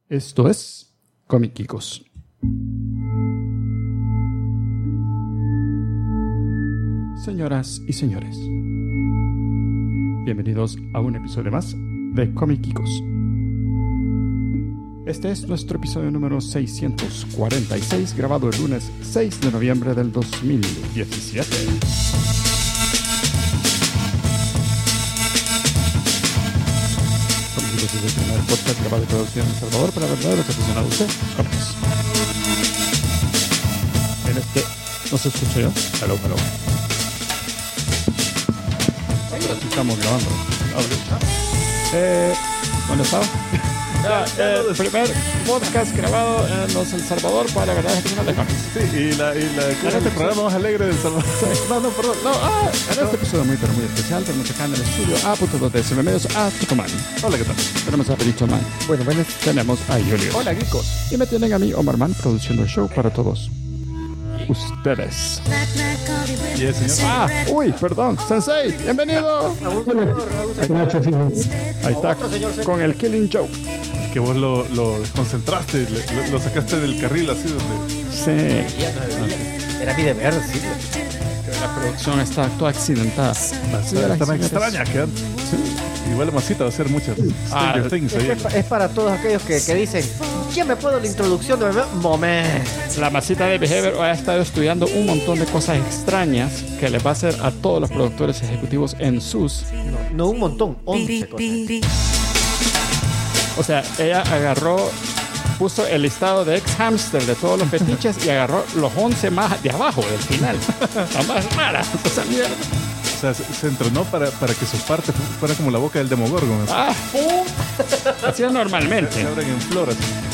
Esto es Comiquicos. Señoras y señores, bienvenidos a un episodio más de Comiquicos. Este es nuestro episodio número 646, grabado el lunes 6 de noviembre del 2017. Comiquicos es el primer podcast grabado y producido en El Salvador para verdaderos aficionados de cómics. En este... ¿No se escucha yo? Hello. Pero sí estamos grabando. ¿Dónde estaba? El primer podcast grabado en El Salvador para verdaderos aficionados de cómics. Sí, y este programa más alegre del Salvador. En este episodio muy especial tenemos acá en el estudio a Puto de Medios a Tucumán. Hola, ¿qué tal? Tenemos a Pericho Man. Buenas. Tenemos a Julio. Hola, Geekos. Y me tienen a mí, Omar Man, produciendo el show para todos ustedes. Y señor. Uy, perdón, Sensei, bienvenido. Ahí está, con el Killing Joke. Que vos lo desconcentraste, lo sacaste del carril así donde... Sí, Era mi deber, sí. la producción está toda accidentada. Está más extraña que antes. Igual la masita va a hacer muchas Stranger Things ahí. Es para todos aquellos que dicen, ¿quién me puedo la introducción de Moment? La masita de Behavior ha estado estudiando un montón de cosas extrañas que le va a hacer a todos los productores ejecutivos en sus... No un montón, 11 cosas. O sea, ella puso el listado de ex-hamster de todos los fetiches y agarró los 11 más de abajo del final. La más rara. O sea, mierda. O sea, se entrenó para que su parte fuera como la boca del Demogorgon. Así es normalmente. Se abren en floras.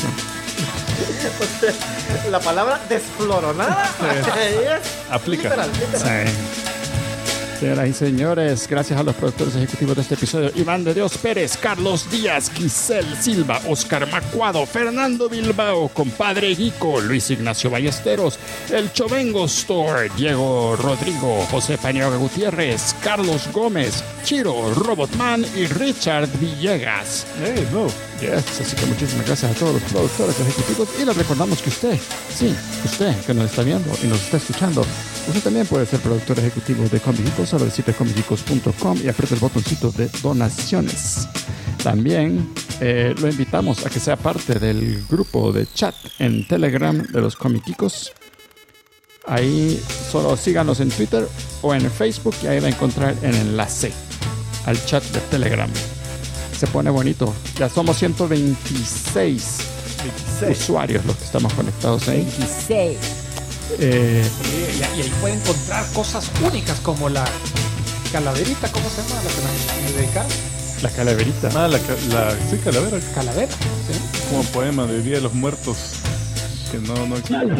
La palabra desfloronada Aplica. literal. Sí. Señoras y señores, gracias a los productores ejecutivos de este episodio: Iván de Dios Pérez, Carlos Díaz, Giselle Silva, Oscar Macuado, Fernando Bilbao, Compadre Guico, Luis Ignacio Ballesteros, El Chovengo Store, Diego Rodrigo, José Paniagua Gutiérrez, Carlos Gómez, Chiro, Robotman y Richard Villegas. No. Yes, así que muchísimas gracias a todos los productores ejecutivos y les recordamos que usted que nos está viendo y nos está escuchando, usted también puede ser productor ejecutivo de Comiquicos. Solo visite comiquicos.com y apriete el botoncito de donaciones. También lo invitamos a que sea parte del grupo de chat en Telegram de los Comiquicos. Ahí solo síganos en Twitter o en Facebook y ahí va a encontrar el enlace al chat de Telegram. Se pone bonito. Ya somos 126 usuarios los que estamos conectados ahí. 26. Y ahí puede encontrar cosas únicas como la calaverita, ¿cómo se llama? La que me dedicaron. La calaverita. Sí, calavera. Calavera, ¿sí? Como poema de Día de los Muertos. Que no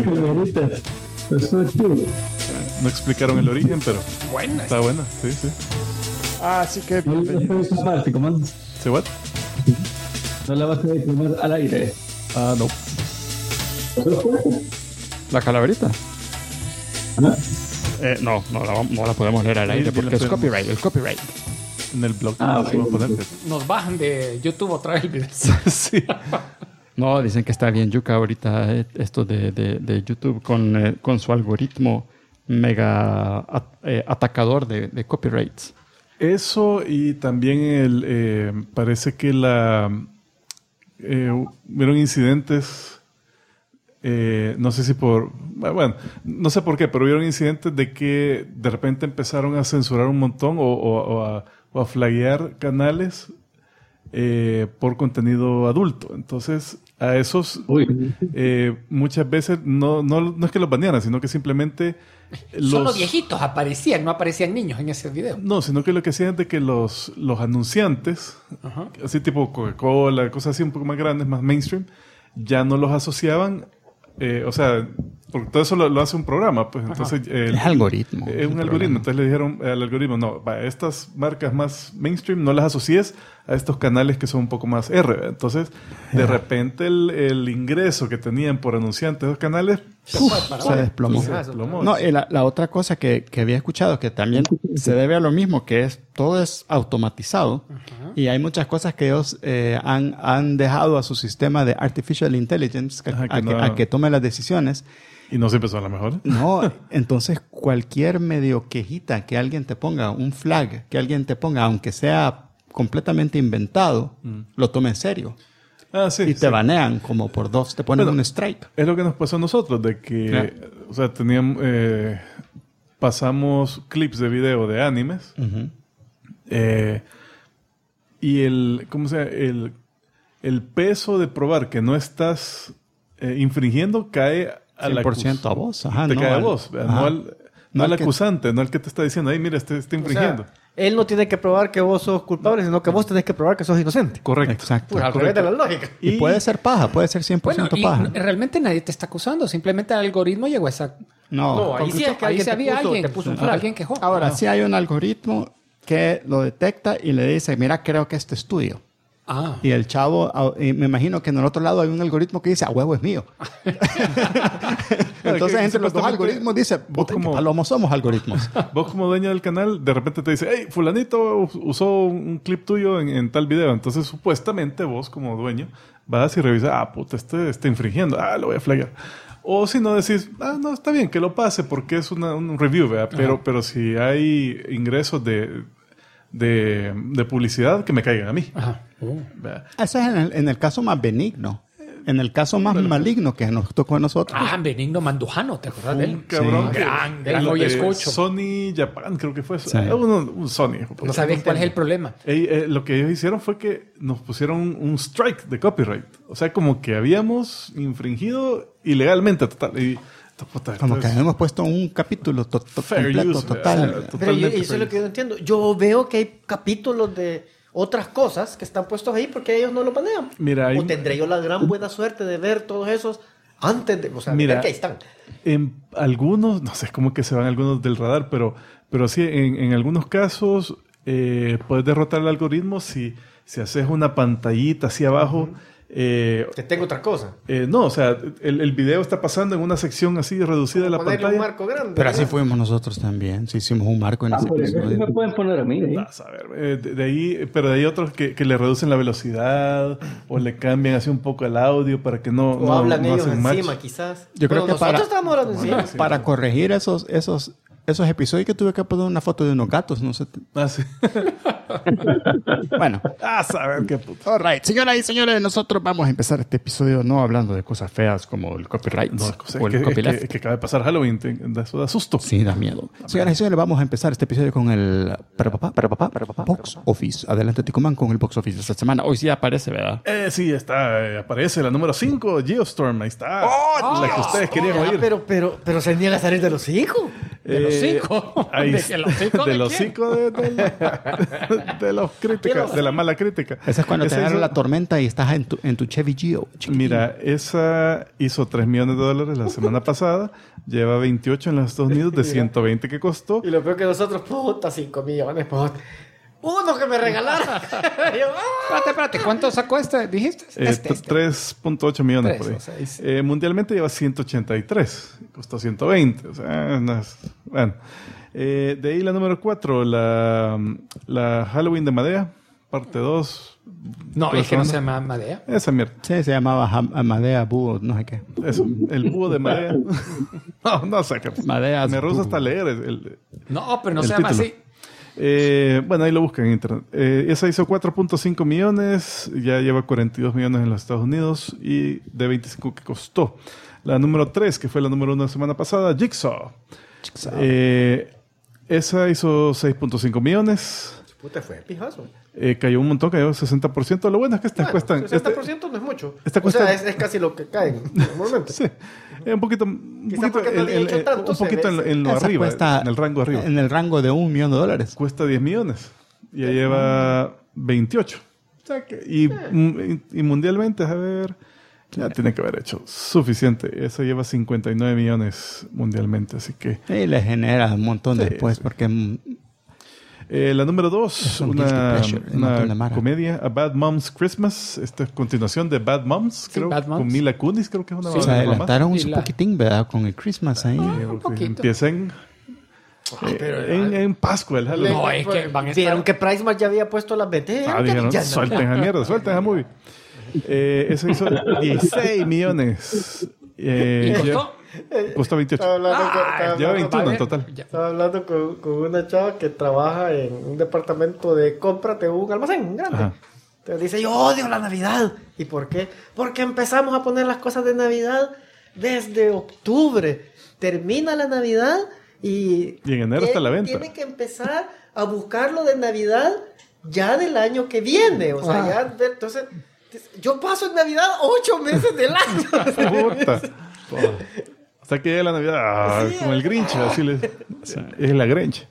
explicaron el origen, pero Buena. está buena. Sí. Así que ¿Sí, what? No la vas a declamar al aire. No. la calaverita. ¿Ah? No la podemos leer al aire porque es copyright. El copyright. En el blog. Ok. Nos bajan de YouTube otra vez el video. Sí. No, dicen que está bien yuca ahorita esto de YouTube con su algoritmo mega atacador de copyrights. Eso, y también parece que hubieron incidentes, no sé si no sé por qué, pero hubieron incidentes de que de repente empezaron a censurar un montón o a flaguear canales por contenido adulto. Entonces, a esos muchas veces no es que los banearan, sino que simplemente Solo viejitos aparecían, no aparecían niños en ese video. No, sino que lo que hacían es de que los anunciantes, así tipo Coca-Cola, cosas así un poco más grandes, más mainstream, ya no los asociaban, o sea, porque todo eso lo hace un programa, pues entonces... es algoritmo. Es un algoritmo. Entonces le dijeron al algoritmo, no, estas marcas más mainstream no las asocies a estos canales que son un poco más R. Entonces, de repente el ingreso que tenían por anunciantes de esos canales se desplomó. Sí, No, y la otra cosa que había escuchado que también se debe a lo mismo, que es todo es automatizado y hay muchas cosas que ellos han dejado a su sistema de artificial intelligence a que tome las decisiones. Y no siempre son las mejores. No, entonces cualquier medio quejita que alguien te ponga, un flag que alguien te ponga, aunque sea completamente inventado, lo toma en serio. Sí, Y te banean como por 2, te ponen un strike. Es lo que nos pasó a nosotros, de que, o sea, teníamos, pasamos clips de video de animes, y el peso de probar que no estás infringiendo cae a 100% a vos. Ajá, te no cae a al- vos, ajá. no al que- acusante, no al que te está diciendo, ay, mira, este está O infringiendo. sea, él no tiene que probar que vos sos culpable, sino que vos tenés que probar que sos inocente. Correcto. Exacto. Pues al revés de la lógica. Y puede ser paja, puede ser 100% Bueno, y paja. realmente nadie te está acusando. Simplemente el algoritmo llegó a esa... No. Ahí sí es que ahí alguien se te había puso- alguien. te puso un flag. Alguien quejó. Ahora, sí hay un algoritmo que lo detecta y le dice, mira, creo que este es tuyo. Ah. Y el chavo, y me imagino que en el otro lado hay un algoritmo que dice, a huevo es mío. Entonces, que entre los dos supuestamente algoritmos dice, vos puta, como- que palomos somos algoritmos. Vos como dueño del canal, de repente te dice, hey, fulanito usó un clip tuyo en tal video. Entonces, supuestamente vos como dueño vas y revisas, puta, este está infringiendo. Lo voy a flaggear. O si no decís, no, está bien, que lo pase porque es un review, ¿verdad? Pero si hay ingresos de publicidad, que me caigan a mí. Ajá. ¿Verdad? Ese es en el caso más benigno. En el caso más maligno que nos tocó a nosotros. Benigno Mandujano, ¿te acuerdas de Un él? cabrón que- Gran lo hoy de escucho. Sony Japan, creo que fue. Sí. Un Sony. No sabes cuál es el problema. Lo que ellos hicieron fue que nos pusieron un strike de copyright. O sea, como que habíamos infringido ilegalmente total. Y, puta, Como que entonces, hemos puesto un capítulo fair completo, use, total. ¿verdad? Pero Totalmente eso es lo fair que yo no entiendo. Yo veo que hay capítulos de otras cosas que están puestos ahí porque ellos no lo banean. Mira, hay- O tendré yo la gran buena suerte de ver todos esos antes de... O sea, Mira, ver que ahí están. En algunos, no sé, es como que se van algunos del radar, pero sí, en algunos casos puedes derrotar el algoritmo si haces una pantallita hacia abajo. Que tengo otra cosa. No, o sea, el video está pasando en una sección así reducida de la Ponerle un pantalla. marco grande. Pero así ¿verdad? fuimos nosotros también. Sí, hicimos un marco en ese Por eso episodio. me pueden poner a mí, ¿eh? A saber, de ahí, pero de ahí otros que le reducen la velocidad o le cambian así un poco el audio para que no, O hablan no ellos hacen match. encima, quizás. Yo creo Pero que para- nosotros estábamos hablando encima. Para corregir esos episodios que tuve que poner una foto de unos gatos, no sé. Sí. Bueno, A saber qué puto. all right. Señoras y señores, nosotros vamos a empezar este episodio no hablando de cosas feas como el copyright No, o el copyleft. es que acaba de pasar Halloween, eso da susto. Sí, da miedo. Señoras y señores, vamos a empezar este episodio con el Box Office. Adelante, Ticumán, con el Box Office esta semana. Hoy sí aparece, ¿verdad? Sí, está, aparece la número 5, Geostorm, ahí está. la que ustedes querían oír. Pero se niega a salir de los 5. De los 5. Ahí ¿De los 5 de de los quién? 5 de los críticas, de la mala crítica. Esa es cuando te Esa agarra hizo- la tormenta y estás en tu Chevy Geo. chiquitín. Mira, esa hizo $3 millones la semana pasada. Lleva 28 en los Estados Unidos de 120 que costó. Y lo peor que nosotros, puta, 5 millones, puta. Uno que me regalaron. Yo, Espérate, ¿cuánto sacó este? ¿Dijiste? 3.8 millones por ahí. Tres, o sea, Mundialmente lleva 183. Costó 120. O sea, bueno. De ahí la número 4, la Halloween de Madea, parte 2. No, es que no se llama Madea. Esa mierda. Sí, se llamaba Amadea Búho, no sé qué. Eso, el búho de Madea. no sé qué. Madeas Me rehúso Búho. hasta leer No, pero no el se llama título. así. Bueno, ahí lo buscan en internet. Esa hizo 4.5 millones, ya lleva 42 millones en los Estados Unidos y de 25 que costó. La número 3, que fue la número 1 la semana pasada, Jigsaw. Esa hizo 6.5 millones. puta, fue pijazo. Cayó un montón, cayó 60%. Lo bueno es que estas cuestan... 60% no es mucho. esta O cuesta- sea, es casi lo que caen normalmente. Sí, un poquito, Quizá porque no le he hecho tanto, un poquito se ve, en lo Esa arriba, cuesta en el rango arriba. En el rango de $1 millón. Cuesta 10 millones. Ya lleva 28. O sea y mundialmente, a ver, ya tiene que haber hecho suficiente. Esa lleva 59 millones mundialmente, así que... Y le genera un montón Sí, después, sí. porque La número 2, un guilty pleasure, un montón de una mara. comedia, A Bad Mom's Christmas. Esta es continuación de Bad Moms, creo, Bad Moms. con Mila Kunis, creo que es una Se de las mamás. adelantaron un Y la- poquitín, ¿verdad? Con el Christmas ahí. Un poquito. Empieza en Pascua, el Halloween. No, es que van a Vieron estar... que Pricemark ya había puesto las BT. Dijeron, Ya no. suelten esa mierda, suelten esa movie. Eso hizo 16 millones. ¿Y costó? Costó 28. Lleva 21 en total. Estaba hablando con una chava que trabaja en un departamento de compra de un almacén grande. Ajá. Entonces dice, yo odio la Navidad. ¿Y por qué? Porque empezamos a poner las cosas de Navidad desde octubre. Termina la Navidad y en enero está la venta. Tiene que empezar a buscarlo de Navidad ya del año que viene. O sea, ya, entonces, yo paso en Navidad 8 meses del año. Puta. Hasta que llega la Navidad, Sí, como el Grinch, así es la Grinch.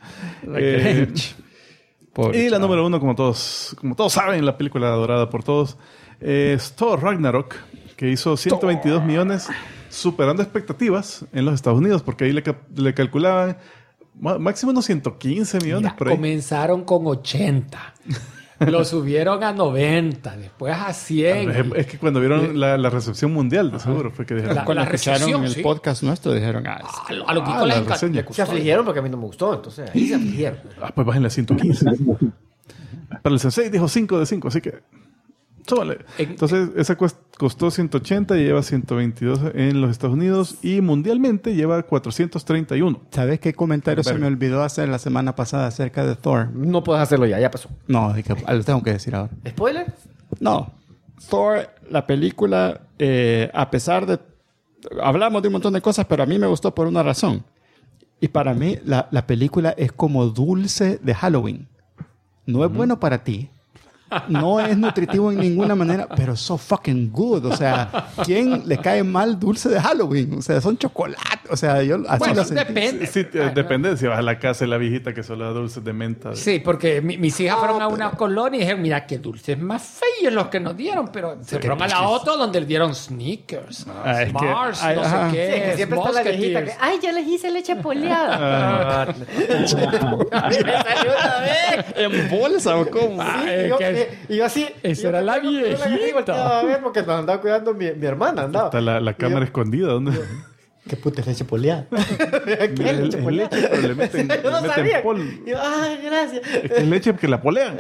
Y la número 1, como todos saben, la película adorada por todos, es Thor Ragnarok, que hizo 122 millones, superando expectativas en los Estados Unidos, porque ahí le calculaban máximo unos 115 millones Mira, por ahí. comenzaron con 80. Lo subieron a 90, después a 100. Es que cuando vieron la recepción mundial, de seguro, fue que dijeron, Con la escucharon recepción, el sí. podcast nuestro, dijeron, A los Kiko la les reseña. gustó. Se afligieron porque a mí no me gustó. Entonces ahí se afligieron. pues bájenle a 115. Para el Sensei dijo 5 de 5, así que súbale. Entonces, esa costó 180 y lleva 122 en los Estados Unidos y mundialmente lleva 431. ¿Sabes qué comentario se me olvidó hacer la semana pasada acerca de Thor? No puedes hacerlo ya pasó. No, lo tengo que decir ahora. ¿Spoiler? No. Thor, la película, a pesar de... Hablamos de un montón de cosas, pero a mí me gustó por una razón. Y para mí, la película es como dulce de Halloween. No es bueno para ti. No es nutritivo en ninguna manera, pero so fucking good. O sea, ¿quién le cae mal dulce de Halloween? O sea, son chocolate. O sea, yo así Bueno, lo sentí. depende. Sí, depende si vas a la casa de la viejita que solo da dulces de menta. Sí, porque mis hijas fueron a una colonia y dijeron, mira qué dulces más feos los que nos dieron, pero se fueron a la otra donde le dieron Snickers, es que- Mars, ay, no sé ajá. qué, Sí, que siempre está la viejita que, ay, ya les hice leche poleada. A mí me salió una vez. ¿En bolsa o cómo? Sí, es que- y yo así. esa yo era la me acuerdo que yo la viejita. volteaba a ver porque nos andaba cuidando mi hermana. Andaba. Está la cámara escondida. ¿Dónde? ¿Qué puta es leche poleada? ¿Qué Es leche poleada? leche, pero le meten, Yo no le meten sabía. polvo. Y yo, ay, gracias. Es que es leche que la polean.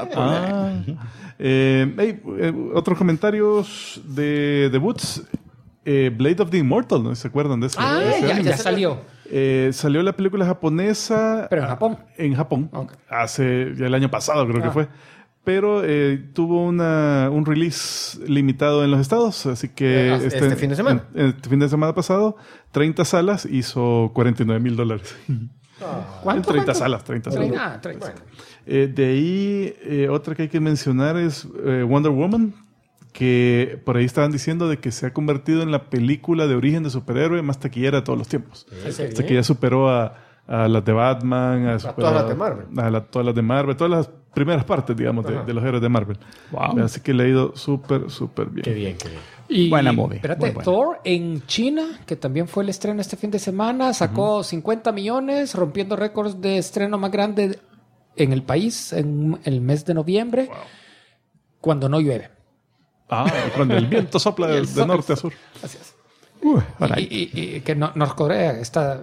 Otros comentarios de Boots. Blade of the Immortal, ¿no se acuerdan de eso? Ah, Ese ya anime. salió. Salió la película japonesa. Pero en Japón. En Japón. Ok. Hace ya el año pasado, creo que fue. Pero tuvo un release limitado en los Estados, así que Este fin de semana. Este fin de semana pasado, 30 salas hizo $49,000. En 30 salas, 30 salas. 30. De ahí, otra que hay que mencionar es Wonder Woman, que por ahí estaban diciendo de que se ha convertido en la película de origen de superhéroe más taquillera de todos los tiempos. Hasta que ya superó a las de Batman, todas las de Marvel. todas las de Marvel, todas las primeras partes, digamos, de los héroes de Marvel. Wow. Así que le ha ido súper, súper bien. Qué bien, qué bien. Y, Buena movie, Espérate, muy buena. Thor en China, que también fue el estreno este fin de semana, sacó 50 millones, rompiendo récords de estreno más grande en el país en el mes de noviembre, cuando no llueve. Cuando el viento sopla de norte a sur. Así es. Para Y que Norcorea está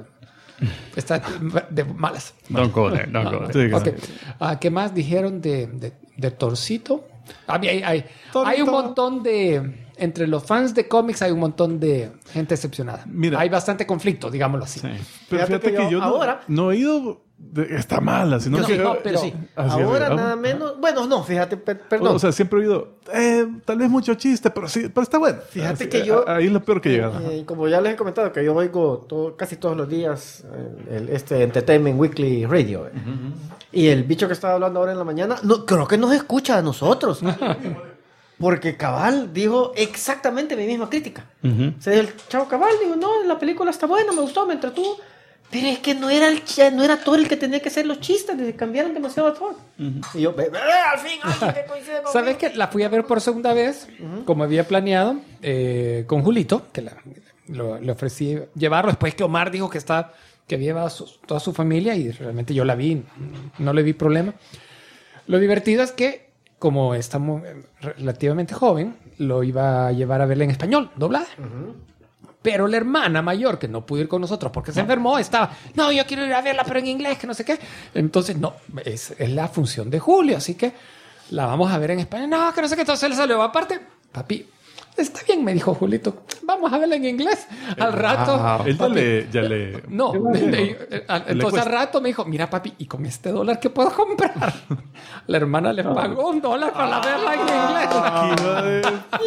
de malas. Don't go there, don't go there. Sí, Ok. ¿Qué más dijeron de Torcito? Hay un montón de... Entre los fans de cómics hay un montón de gente decepcionada. Mira. Hay bastante conflicto, digámoslo así. Pero Fíjate fíjate que que yo ahora- no he ido... está mala, sino Yo sí, que... no, pero- Sí, Así es, ahora digamos. nada menos. Bueno, no, fíjate, perdón. O sea, siempre he oído, tal vez mucho chiste, pero sí, pero está bueno. Fíjate Así, que yo- ahí es lo peor que he llegado. Como ya les he comentado, que yo oigo casi todos los días este Entertainment Weekly Radio. Y el bicho que estaba hablando ahora en la mañana, no, creo que nos escucha a nosotros. Porque Cabal dijo exactamente mi misma crítica. O sea, el chavo Cabal dijo, no, la película está buena, me gustó, me entretuvo. Pero es que no era Thor el que tenía que hacer los chistes, le cambiaron demasiado a Thor. Y yo, al fin, alguien que coincide conmigo. ¿Sabes qué? La fui a ver por segunda vez, como había planeado, con Julito, que le ofrecí llevarlo después que Omar dijo que está que lleva toda su familia y realmente yo la vi, no le vi problema. Lo divertido es que, como está relativamente joven, lo iba a llevar a verla en español, doblada. Pero la hermana mayor, que no pudo ir con nosotros porque se enfermó, estaba, no, yo quiero ir a verla, pero en inglés, que no sé qué. Entonces, no, es la función de julio, así que la vamos a ver en español. No, que no sé qué. Entonces él salió aparte. Papi, está bien, me dijo Julito. Vamos a verla en inglés. Al rato. Él ya le... No, entonces al rato me dijo, mira papi, ¿y con este dólar qué puedo comprar? La hermana le pagó $1 para verla en inglés.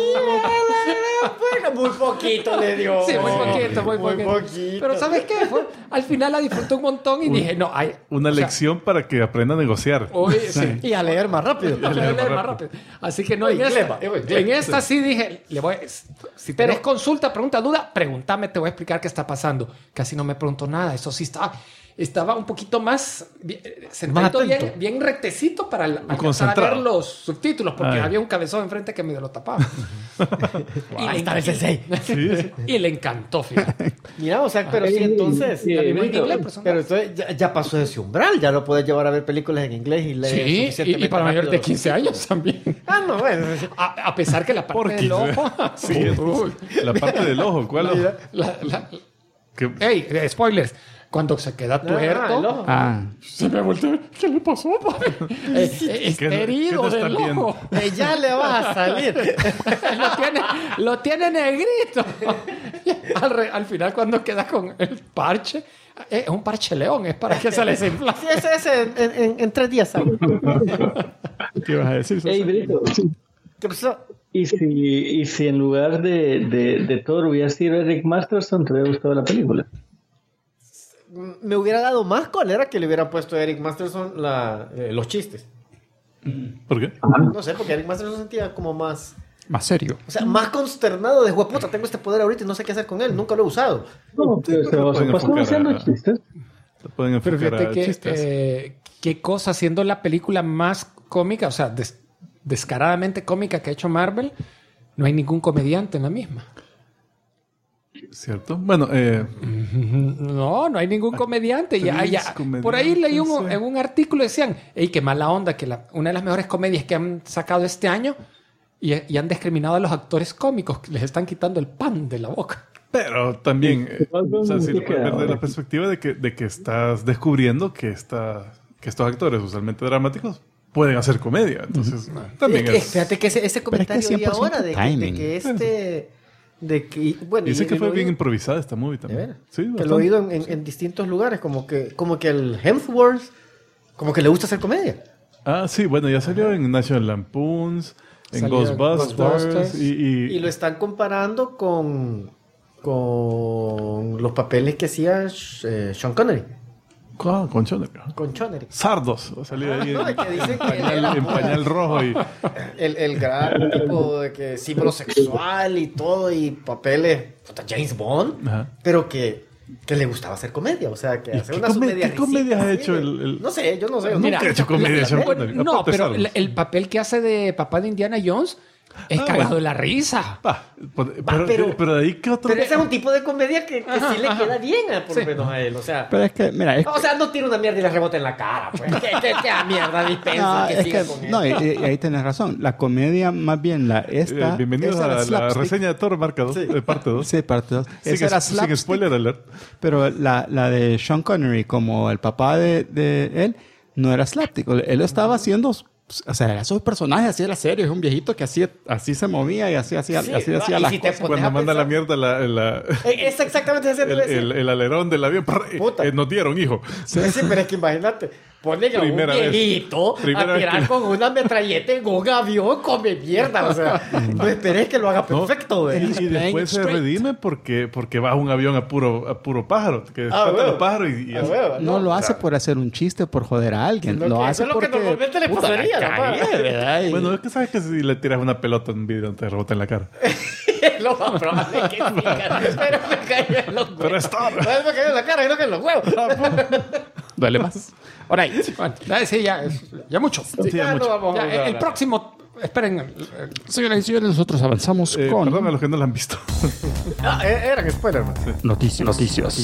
Muy poquito le dio. Sí, muy poquito. Pero ¿sabes qué? Al final la disfruté un montón y dije, no, hay... Una lección para que aprenda a negociar. Sí. Y a leer más rápido. Así que no, en esta sí dije, si tenés consulta, pregunta, duda, pregúntame, te voy a explicar qué está pasando. Casi no me preguntó nada. Eso sí estaba un poquito más sentadito, bien rectecito para alcanzar a ver los subtítulos, porque había un cabezón enfrente que medio lo tapaba. Ahí está el sensei. Y le encantó, fíjate. Mira, o sea, pero sí, entonces... La vimos en inglés, pero entonces ya pasó ese umbral, ya lo puedes llevar a ver películas en inglés y leer sí, y para mayores de 15 años también. No, bueno. A pesar que la parte del ojo... Sí, la parte del ojo, ¿cuál ojo? Ey, spoilers. Cuando se queda tuerto, se me volteó. ¿Qué le pasó, papi? Está herido del ojo. Ya le vas a salir. lo tiene negrito. Al final, cuando queda con el parche, es un parche león, es para que se les infla. Sí, ese en 3 días sale. ¿Qué vas a decir? Hey, Brito. ¿Qué pasó? ¿Y si en lugar de Thor hubiera sido Eric Masterson, te hubiera gustado la película? Me hubiera dado más cólera que le hubiera puesto a Eric Masterson los chistes. ¿Por qué? No sé, porque Eric Masterson sentía como más serio. O sea, más consternado de puta, tengo este poder ahorita y no sé qué hacer con él, nunca lo he usado. No, pero se pasó haciendo chistes. Se pueden enfocar pero fíjate a chistes. qué cosa, siendo la película más cómica, o sea, descaradamente cómica que ha hecho Marvel, no hay ningún comediante en la misma. ¿Cierto? Bueno, no hay ningún comediante. Por ahí leí en un artículo decían, ¡ey, qué mala onda! Que una de las mejores comedias que han sacado este año y han discriminado a los actores cómicos, que les están quitando el pan de la boca. Pero también, o sea, si lo puedes ver de la perspectiva de que estás descubriendo que estos actores usualmente dramáticos pueden hacer comedia. Entonces, también fíjate que ese comentario de ahora de que dice que fue bien improvisada esta movie también. Sí, que lo he oído en distintos lugares, como que el Hemsworth como que le gusta hacer comedia. Sí, bueno, ya salió en National Lampoons, en Ghostbusters y lo están comparando con los papeles que hacía Sean Connery. Con Connery. Con Connery. Sardos. Salía ahí que dicen que en pañal rojo. Y... el gran tipo de que símbolo sexual y todo, y papeles, James Bond, pero que le gustaba hacer comedia. O sea, que hacer una comedia. ¿Qué comedia ha hecho el...? No sé, yo no sé. Nunca he hecho comedia. No, pero el papel que hace de papá de Indiana Jones... Es cagado de la risa. Pero de ahí que otro... Pero ese es un tipo de comedia que sí le queda bien por lo menos a él. O sea, pero es que, mira... o sea, no tira una mierda y le rebota en la cara. Pues. ¿Qué mierda dispensa que siga con no, y ahí tenés razón. La comedia, más bien esta... bienvenidos a la reseña de Thor, marca 2, parte 2. Sí, parte 2. Esa era slapstick. Sin spoiler alert. Pero la de Sean Connery, como el papá de él, no era slapstick. Él lo estaba haciendo... O sea, era su personaje, así era serio. Es un viejito que así se movía y así hacía las cosas. Cuando manda la mierda es exactamente ese el alerón del avión. Nos dieron, hijo. Sí, pero es que imagínate. Ponle a un viejito a tirar con una metralleta en un avión, come mierda. O sea, no esperes que lo haga perfecto, güey. Y después se redime porque baja un avión a puro pájaro. Que espanta los pájaros no lo hace por hacer un chiste, por joder a alguien. Lo hace porque... Es lo que normalmente le pasaría. Bueno, es que sabes que si le tiras una pelota en un video te rebota en la cara. Lo más probable que sí. Pero me cayó en los huevos. Pero está. No me cayó en la cara, sino que en los huevos. Duele más. Ahora, sí, ya mucho. Sí, ya mucho. El próximo esperen. Señoras y señores, nosotros avanzamos con Perdón a los que no la han visto. Eran spoilers, man. noticias.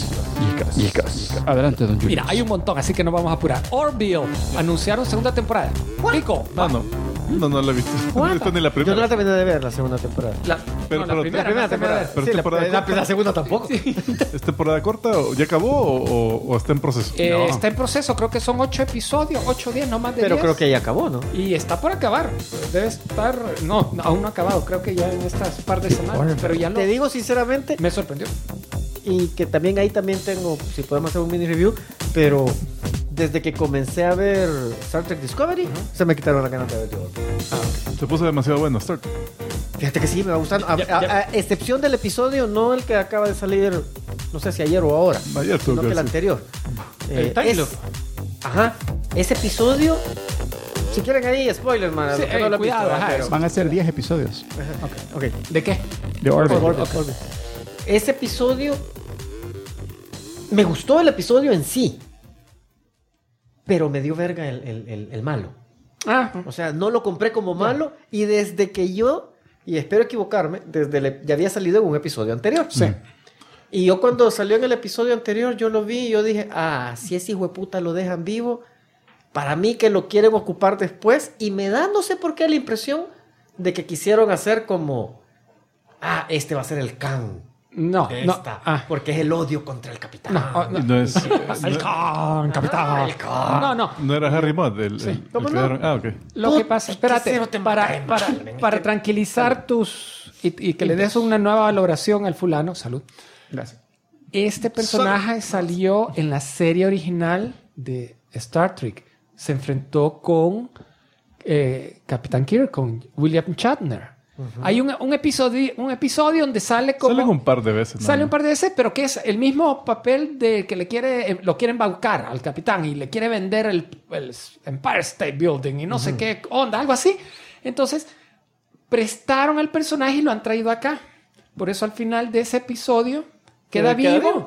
Yicas. Adelante, don Julio. Mira, hay un montón, así que nos vamos a apurar. Orville anunciaron segunda temporada. Pico. No la he visto. Esta ni la Yo no primera. la terminé de ver la segunda temporada. Pero la primera temporada. Pero Sí, temporada corta. la segunda tampoco. ¿Es temporada corta? ¿O ¿Ya acabó o está en proceso? Está en proceso, creo que son 8 episodios, 8 o 10, no más de 10. Pero creo que ya acabó, ¿no? Y está por acabar. Debe estar. No, aún no ha acabado. Creo que ya en estas par de semanas. Pero ya Te digo sinceramente, me sorprendió. y que también ahí también tengo, si podemos hacer un mini review, pero desde que comencé a ver Star Trek Discovery, se me quitaron las ganas de ver todo. Se puso demasiado bueno Star Trek. Fíjate que sí, me va gustando. A excepción del episodio, no el que acaba de salir, no sé si ayer o ahora, Ayer tuvo sino que que el ser. anterior. El Time Loop. Ajá, ese episodio, si quieren ahí, spoiler, man. Sí, los que no lo han cuidado, visto, ajá, pero- eso. Van a ser 10 episodios Ok. ¿De qué? de Orville. Orville. Ese episodio, me gustó el episodio en sí, pero me dio verga el malo. O sea, no lo compré como malo y desde que yo, y espero equivocarme, ya había salido en un episodio anterior. Sí. Y yo cuando salió en el episodio anterior, yo lo vi y yo dije, si ese hijo de puta lo dejan vivo, para mí que lo quieren ocupar después, y me da no sé por qué la impresión de que quisieron hacer como, este va a ser el Khan. No, de no. esta, porque es el odio contra el capitán. No es... El Khan, capitán. El Khan. No. No era Harry Mudd el ¿Cómo que no? dieron- ok. Lo que pasa, espérate, cero te cae mal, men. para tranquilizar tus... Y que le des una nueva valoración al fulano. Salud. Gracias. Este personaje salió en la serie original de Star Trek. Se enfrentó con Capitán Kirk, con William Shatner. Hay un episodio donde sale como... Salen un par de veces. ¿no? Sale un par de veces, pero que es el mismo papel de que lo quiere embaucar al capitán y le quiere vender el Empire State Building y no sé qué onda, algo así. Entonces, prestaron al personaje y lo han traído acá. Por eso al final de ese episodio queda vivo.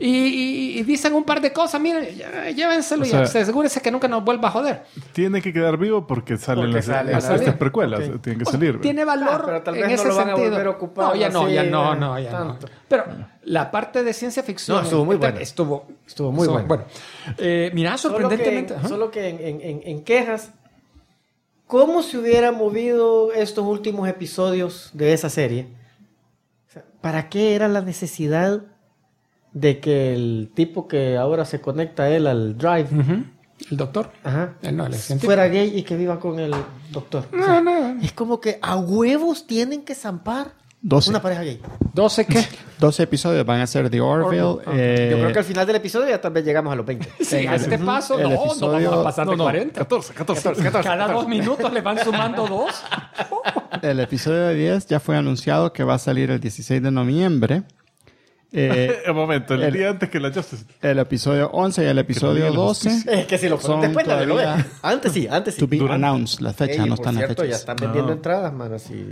Y dicen un par de cosas. Miren, llévenselo O sea, y asegúrense que nunca nos vuelva a joder. Tiene que quedar vivo porque salen Porque las sale, estas sale. precuelas. Ok. Tienen que salir. Tiene valor pero tal en vez no ese lo van a sentido. volver a ocupar No, ya no, así, ya no. tanto. Pero la parte de ciencia ficción... No, estuvo muy buena. Estuvo muy buena. Bueno, mira, sorprendentemente... Solo que en quejas, ¿cómo se hubiera movido estos últimos episodios de esa serie? O sea, ¿para qué era la necesidad de que el tipo que ahora se conecta a él al drive, El doctor. ajá, No, el científico. fuera gay y que viva con el doctor? O sea, es como que a huevos tienen que zampar 12. una pareja gay. 12 qué. 12 episodios van a ser de Orville. Yo creo que al final del episodio ya tal vez llegamos a los 20. Sí, a este paso, El no vamos episodio- a pasar de 40. 14. Cada 2 minutos le van sumando 2. El episodio de 10 ya fue anunciado que va a salir el 16 de noviembre. Un momento, el día antes que la Justice. El episodio 11 y el episodio 12 Es que si lo son después nadie lo ve. todavía Antes sí. to be Durante. announced. La fecha Ey, no por están las cierto, ya fechas. están vendiendo entradas, mano. Así.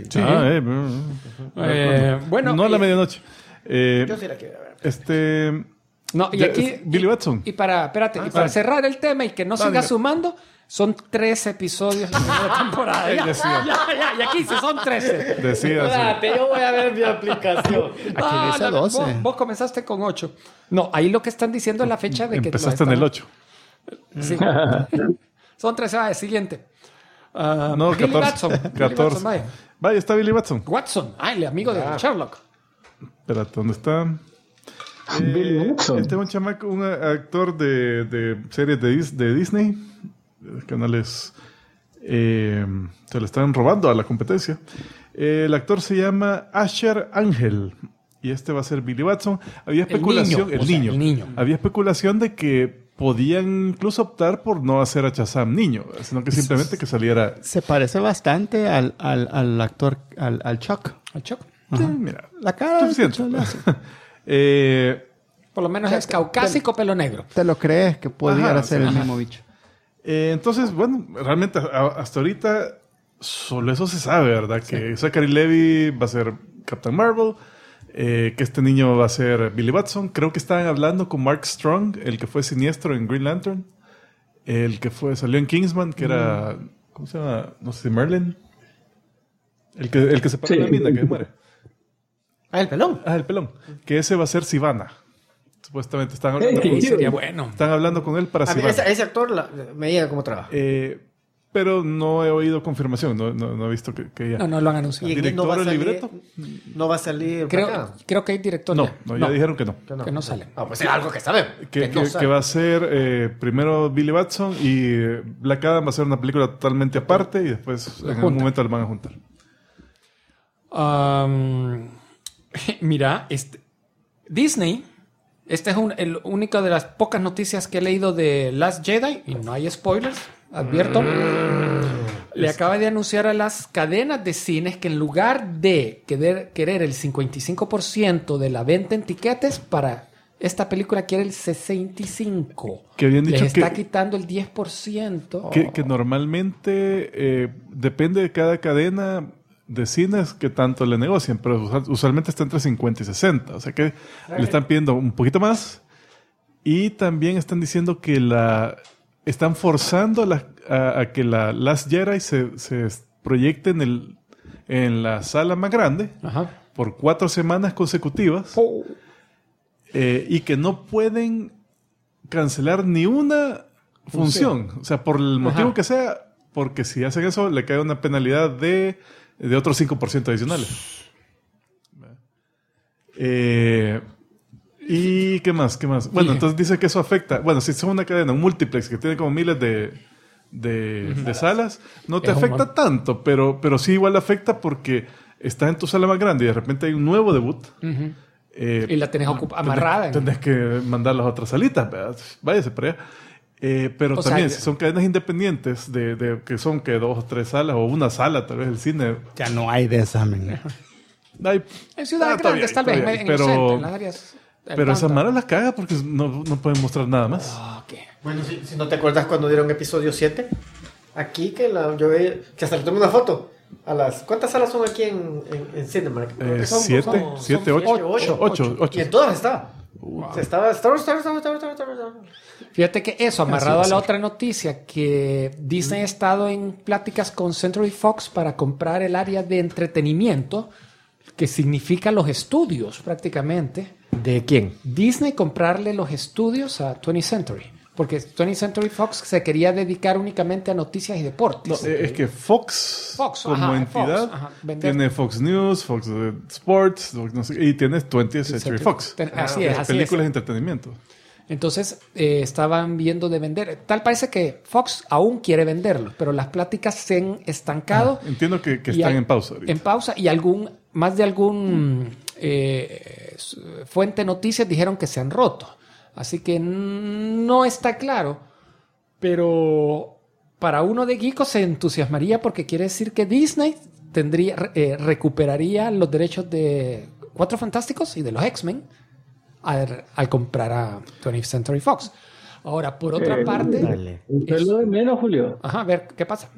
Bueno, no a la medianoche. Yo sí la quiero ver. No, y Ya, aquí... Billy Batson. Y para cerrar el tema y que no siga diga. sumando, son 13 episodios en la primera temporada. Ey, Ya, decía. y aquí sí son 13. Decía así. Espérate, yo voy a ver mi aplicación. Aquí dice 12. Vos comenzaste con 8. No, ahí lo que están diciendo es la fecha de que... Empezaste en el 8. Sí. Son 13. Siguiente. No, Billy 14. Batson. Billy 14. Batson, vaya. Vaya, está Billy Batson. Watson. El amigo de Sherlock. Espérate, ¿dónde está? Billy Batson. Este es un chamaco, un actor de series de Disney. Canales se le están robando a la competencia. El actor se llama Asher Angel. Y este va a ser Billy Batson. Había especulación. niño, o sea, el niño. Había especulación de que podían incluso optar por no hacer a Shazam niño, sino que simplemente que saliera. Se parece bastante al actor, al Chuck. El Chuck. Sí, mira, La cara suficiente. se le hace. Por lo menos es caucásico, pelo negro. Te lo crees que pudiera Ajá, ser sí. el mismo bicho. Entonces, bueno, realmente hasta ahorita solo eso se sabe, ¿verdad? Que Zachary Levi va a ser Captain Marvel, que este niño va a ser Billy Batson. Creo que estaban hablando con Mark Strong, el que fue Siniestro en Green Lantern, el que salió en Kingsman, que era, ¿cómo se llama? No sé, Merlin. El que se para en la mina, que muere. Ah, el pelón. Ah, el pelón. Que ese va a ser Sivana. Supuestamente están hablando, Hey, Sería bueno. están hablando con él para A mí Sivana. ese actor me llega cómo trabaja. Pero no he oído confirmación. No he visto que ya. No lo han anunciado. Y en él no va a ¿Director o salir, libreto? no va a salir acá. Creo que hay director. No, ya. ya dijeron que no. Que no salen. Ah, pues es algo que sabemos. Que va a ser primero Billy Batson y Black Adam va a ser una película totalmente aparte y después en algún momento la van a juntar. Mira, Disney, esta es el único de las pocas noticias que he leído de Last Jedi, y no hay spoilers, advierto. Le acaba de anunciar a las cadenas de cines que en lugar de querer el 55% de la venta en tiquetes, para esta película quiere el 65%. Que habían dicho Les está que- quitando el 10%. Que normalmente depende de cada cadena de cines que tanto le negocian, pero usualmente está entre 50 y 60. O sea que le están pidiendo un poquito más y también están diciendo que están forzando a que la Last Jedi se proyecte en la sala más grande Ajá. por 4 semanas consecutivas Oh. y que no pueden cancelar ni una función. O sea, por el motivo Ajá. que sea, porque si hacen eso le cae una penalidad de otros 5% adicionales. ¿Y qué más? Bueno, entonces dice que eso afecta. Bueno, si son una cadena, un multiplex que tiene como miles de salas, no te Es un afecta mon- tanto, pero sí igual afecta porque estás en tu sala más grande y de repente hay un nuevo debut. Y la tenés amarrada. Tendrás que mandar las otras salitas. ¿Verdad? Váyase para allá. Pero O sea, también, si son cadenas independientes, que son que 2 o 3 salas, o una sala, tal vez el cine. Ya no hay de esa, men. Hay, En ciudades todavía grandes, hay, tal vez, todavía hay, en el centro, en las áreas. pero esa Mara las caga porque no pueden mostrar nada más. Ok. Bueno, si no te acuerdas cuando dieron episodio 7, aquí yo veía, que hasta le tomé una foto. ¿Cuántas salas son aquí en Cinemark? Creo que son 7, 7, 8. 8. Y en todas estaba. Estaba Star Wars. Fíjate que eso, amarrado Así a la va a ser. otra noticia, que Disney ha estado en pláticas con Century Fox para comprar el área de entretenimiento, que significa los estudios prácticamente. ¿De quién? Disney comprarle los estudios a 20th Century, porque 20th Century Fox se quería dedicar únicamente a noticias y No, deportes. es que Fox como ajá, entidad Fox, ajá, vender- tiene Fox News, Fox Sports, Fox no sé, y tienes 20th Century Fox. Así es, así es. Películas de entretenimiento. Entonces estaban viendo de vender. Tal parece que Fox aún quiere venderlo, pero las pláticas se han estancado. Entiendo que Y están hay- en pausa ahorita. En pausa y más de algún fuente de noticias dijeron que se han roto. Así que no está claro. Pero para uno de geekos se entusiasmaría porque quiere decir que Disney recuperaría los derechos de Cuatro Fantásticos y de los X-Men al comprar a 20th Century Fox. Ahora, por otra parte... Dale. Eso es lo de menos, Julio. Ajá, a ver, ¿qué pasa?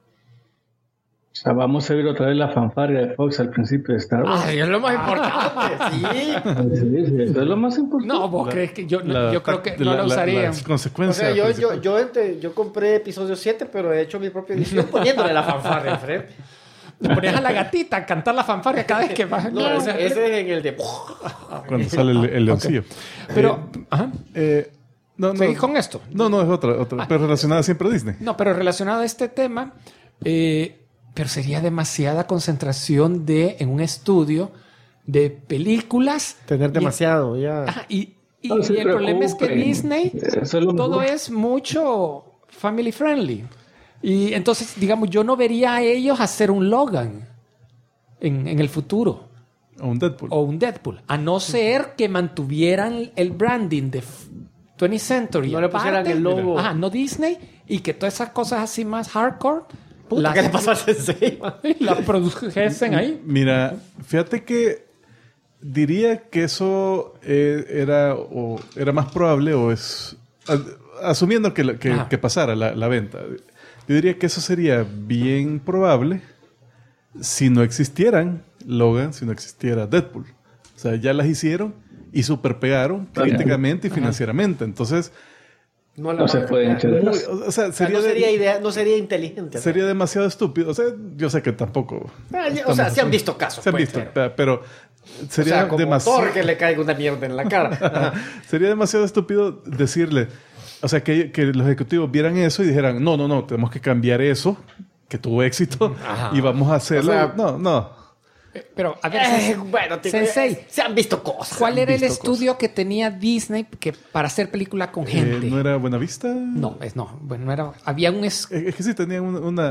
O sea, vamos a ver otra vez la fanfarria de Fox al principio de Star Wars. Ay, es lo más importante. Sí. Sí, eso es lo más importante. No, vos crees que yo creo que no lo usaría. Las O consecuencias. sea, yo compré episodio 7, pero he hecho mi propia edición poniéndole la fanfarria enfrente. Le ponías a la gatita a cantar la fanfarria cada vez que va. No, ese es en el de... Cuando sale el leoncillo. Pero, ajá. No, Seguí con esto. No, es otra. Pero relacionada siempre a Disney. No, pero relacionado a este tema, pero sería demasiada concentración en un estudio de películas. Tener Y- demasiado, ya. Ajá, y No se el problema es que preocupen. Disney Eso es lo todo mejor. es mucho family friendly. Y entonces, digamos, yo no vería a ellos hacer un Logan en el futuro O un Deadpool. o un Deadpool, a no ser que mantuvieran el branding de 20th Century. No le pusieran aparte, el logo. Ajá, no Disney, y que todas esas cosas así más hardcore Puta, ¿qué le pasó al sensei? las produjesen ahí. Mira, fíjate que diría que eso era más probable o es... Asumiendo Ajá. que pasara la venta. Yo diría que eso sería bien probable si no existieran Logan, si no existiera Deadpool. O sea, ya las hicieron y super pegaron críticamente y financieramente. Entonces, No, No se puede entender. O sea, O sea, no sería inteligente. sería demasiado estúpido. O sea, yo sé que tampoco. O sea, se han visto casos. Se han pues, visto, pero- pero o sería sea, como demasiado. Thor que le caiga una mierda en la cara. Ajá. Sería demasiado estúpido decirle, o sea, que los ejecutivos vieran eso y dijeran, no, tenemos que cambiar eso, que tuvo éxito, Ajá. y vamos a hacerlo. O sea, no. Pero, a ver, Bueno, tío, Sensei, se han visto cosas. ¿cuál era el visto estudio que tenía Disney para hacer película con gente? ¿No era Buenavista? No, bueno, era, había un Es que sí, tenían una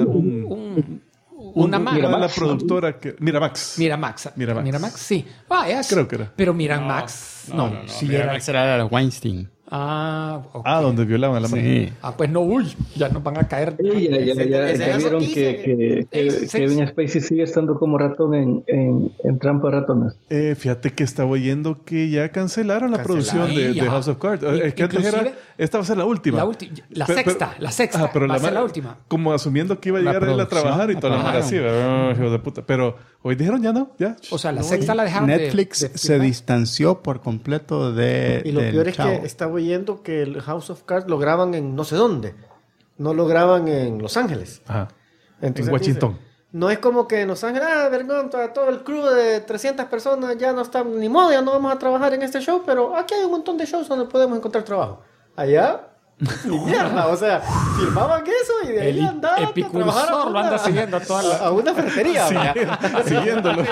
Miramax. la productora que... Miramax. Miramax, sí. Creo que era. Pero Miramax, no, sí era. Será el Weinstein. Ok. Donde violaban a la mujer. Sí. Pues no, ya nos van a caer. Sí, ya vieron que Kevin Spacey sigue estando como ratón en Trampa de Ratones. Fíjate que estaba oyendo que ya cancelaron la producción de ya. House of Cards. Es que antes Inclusive- esta va a ser la última. La Pero- sexta. pero va a ser ma- la última. Como asumiendo que iba a La llegar él a producción trabajar y toda la mara apagaron. así. Hijo de puta. Pero hoy dijeron ya no, ya. O sea, la No, sexta la dejaron de- Netflix de se filmar. distanció por completo de. Y lo del peor es Chavo. que estaba oyendo que el House of Cards lo graban en no sé dónde. No lo graban en Los Ángeles. Ajá. Entonces, En Washington. dice, no es como que en Los Ángeles, vergón, todo el crew de 300 personas ya no está, ni modo, ya no vamos a trabajar en este show, pero aquí hay un montón de shows donde podemos encontrar trabajo. Allá, ni mierda, o sea, firmaban eso y de ahí El andaban a epicursor trabajar lo anda siguiendo a toda la- a una ferretería. Siguiéndolo.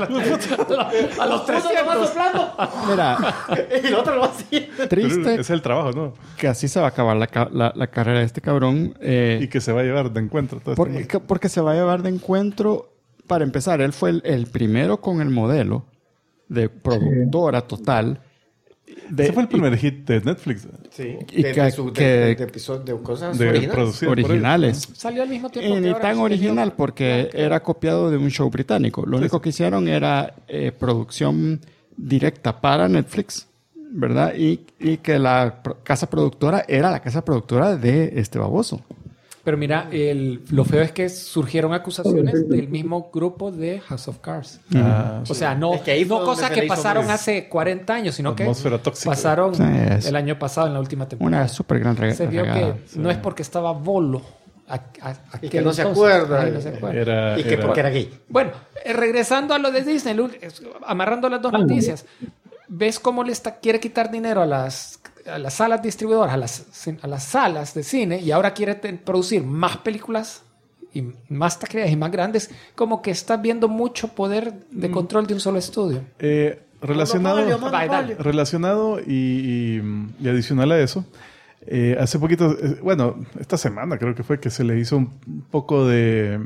A los 300. Mira, Y el otro lo va siguiendo. Pero triste ese es el trabajo, ¿no? que así se va a acabar la carrera de este cabrón. Y que se va a llevar de encuentro. Todo este Porque se va a llevar de encuentro. Para empezar, él fue el primero con el modelo de productora total. Ese fue el primer hit de Netflix. Sí, Y que- episodios de cosas De originales. producido por ellos. Originales. Salió al mismo tiempo. Y que ni ahora tan que original yo- porque era copiado de un show británico. Lo único que hicieron era producción directa para Netflix, ¿verdad? Y que la casa productora era la casa productora de este baboso. Pero mira, lo feo es que surgieron acusaciones del mismo grupo de House of Cards. O sea, no, Es que ahí fue no donde cosas se que le hizo pasaron más hace 40 años, sino que Atmósfera tóxica. pasaron Sí, es. el año pasado en la última temporada. Una súper gran Se vio regada. que no es porque estaba bolo. Y que no se acuerda. Ay, no se acuerda. Era, Y que porque era gay. Bueno, regresando a lo de Disney, amarrando las dos noticias, ¿ves cómo quiere quitar dinero a las salas distribuidoras, a las salas de cine, y ahora quiere producir más películas y más taquilleras y más grandes? Como que está viendo mucho poder de control de un solo estudio. relacionado, Dale. relacionado y adicional a eso, hace poquito, bueno, esta semana creo que fue que se le hizo un poco de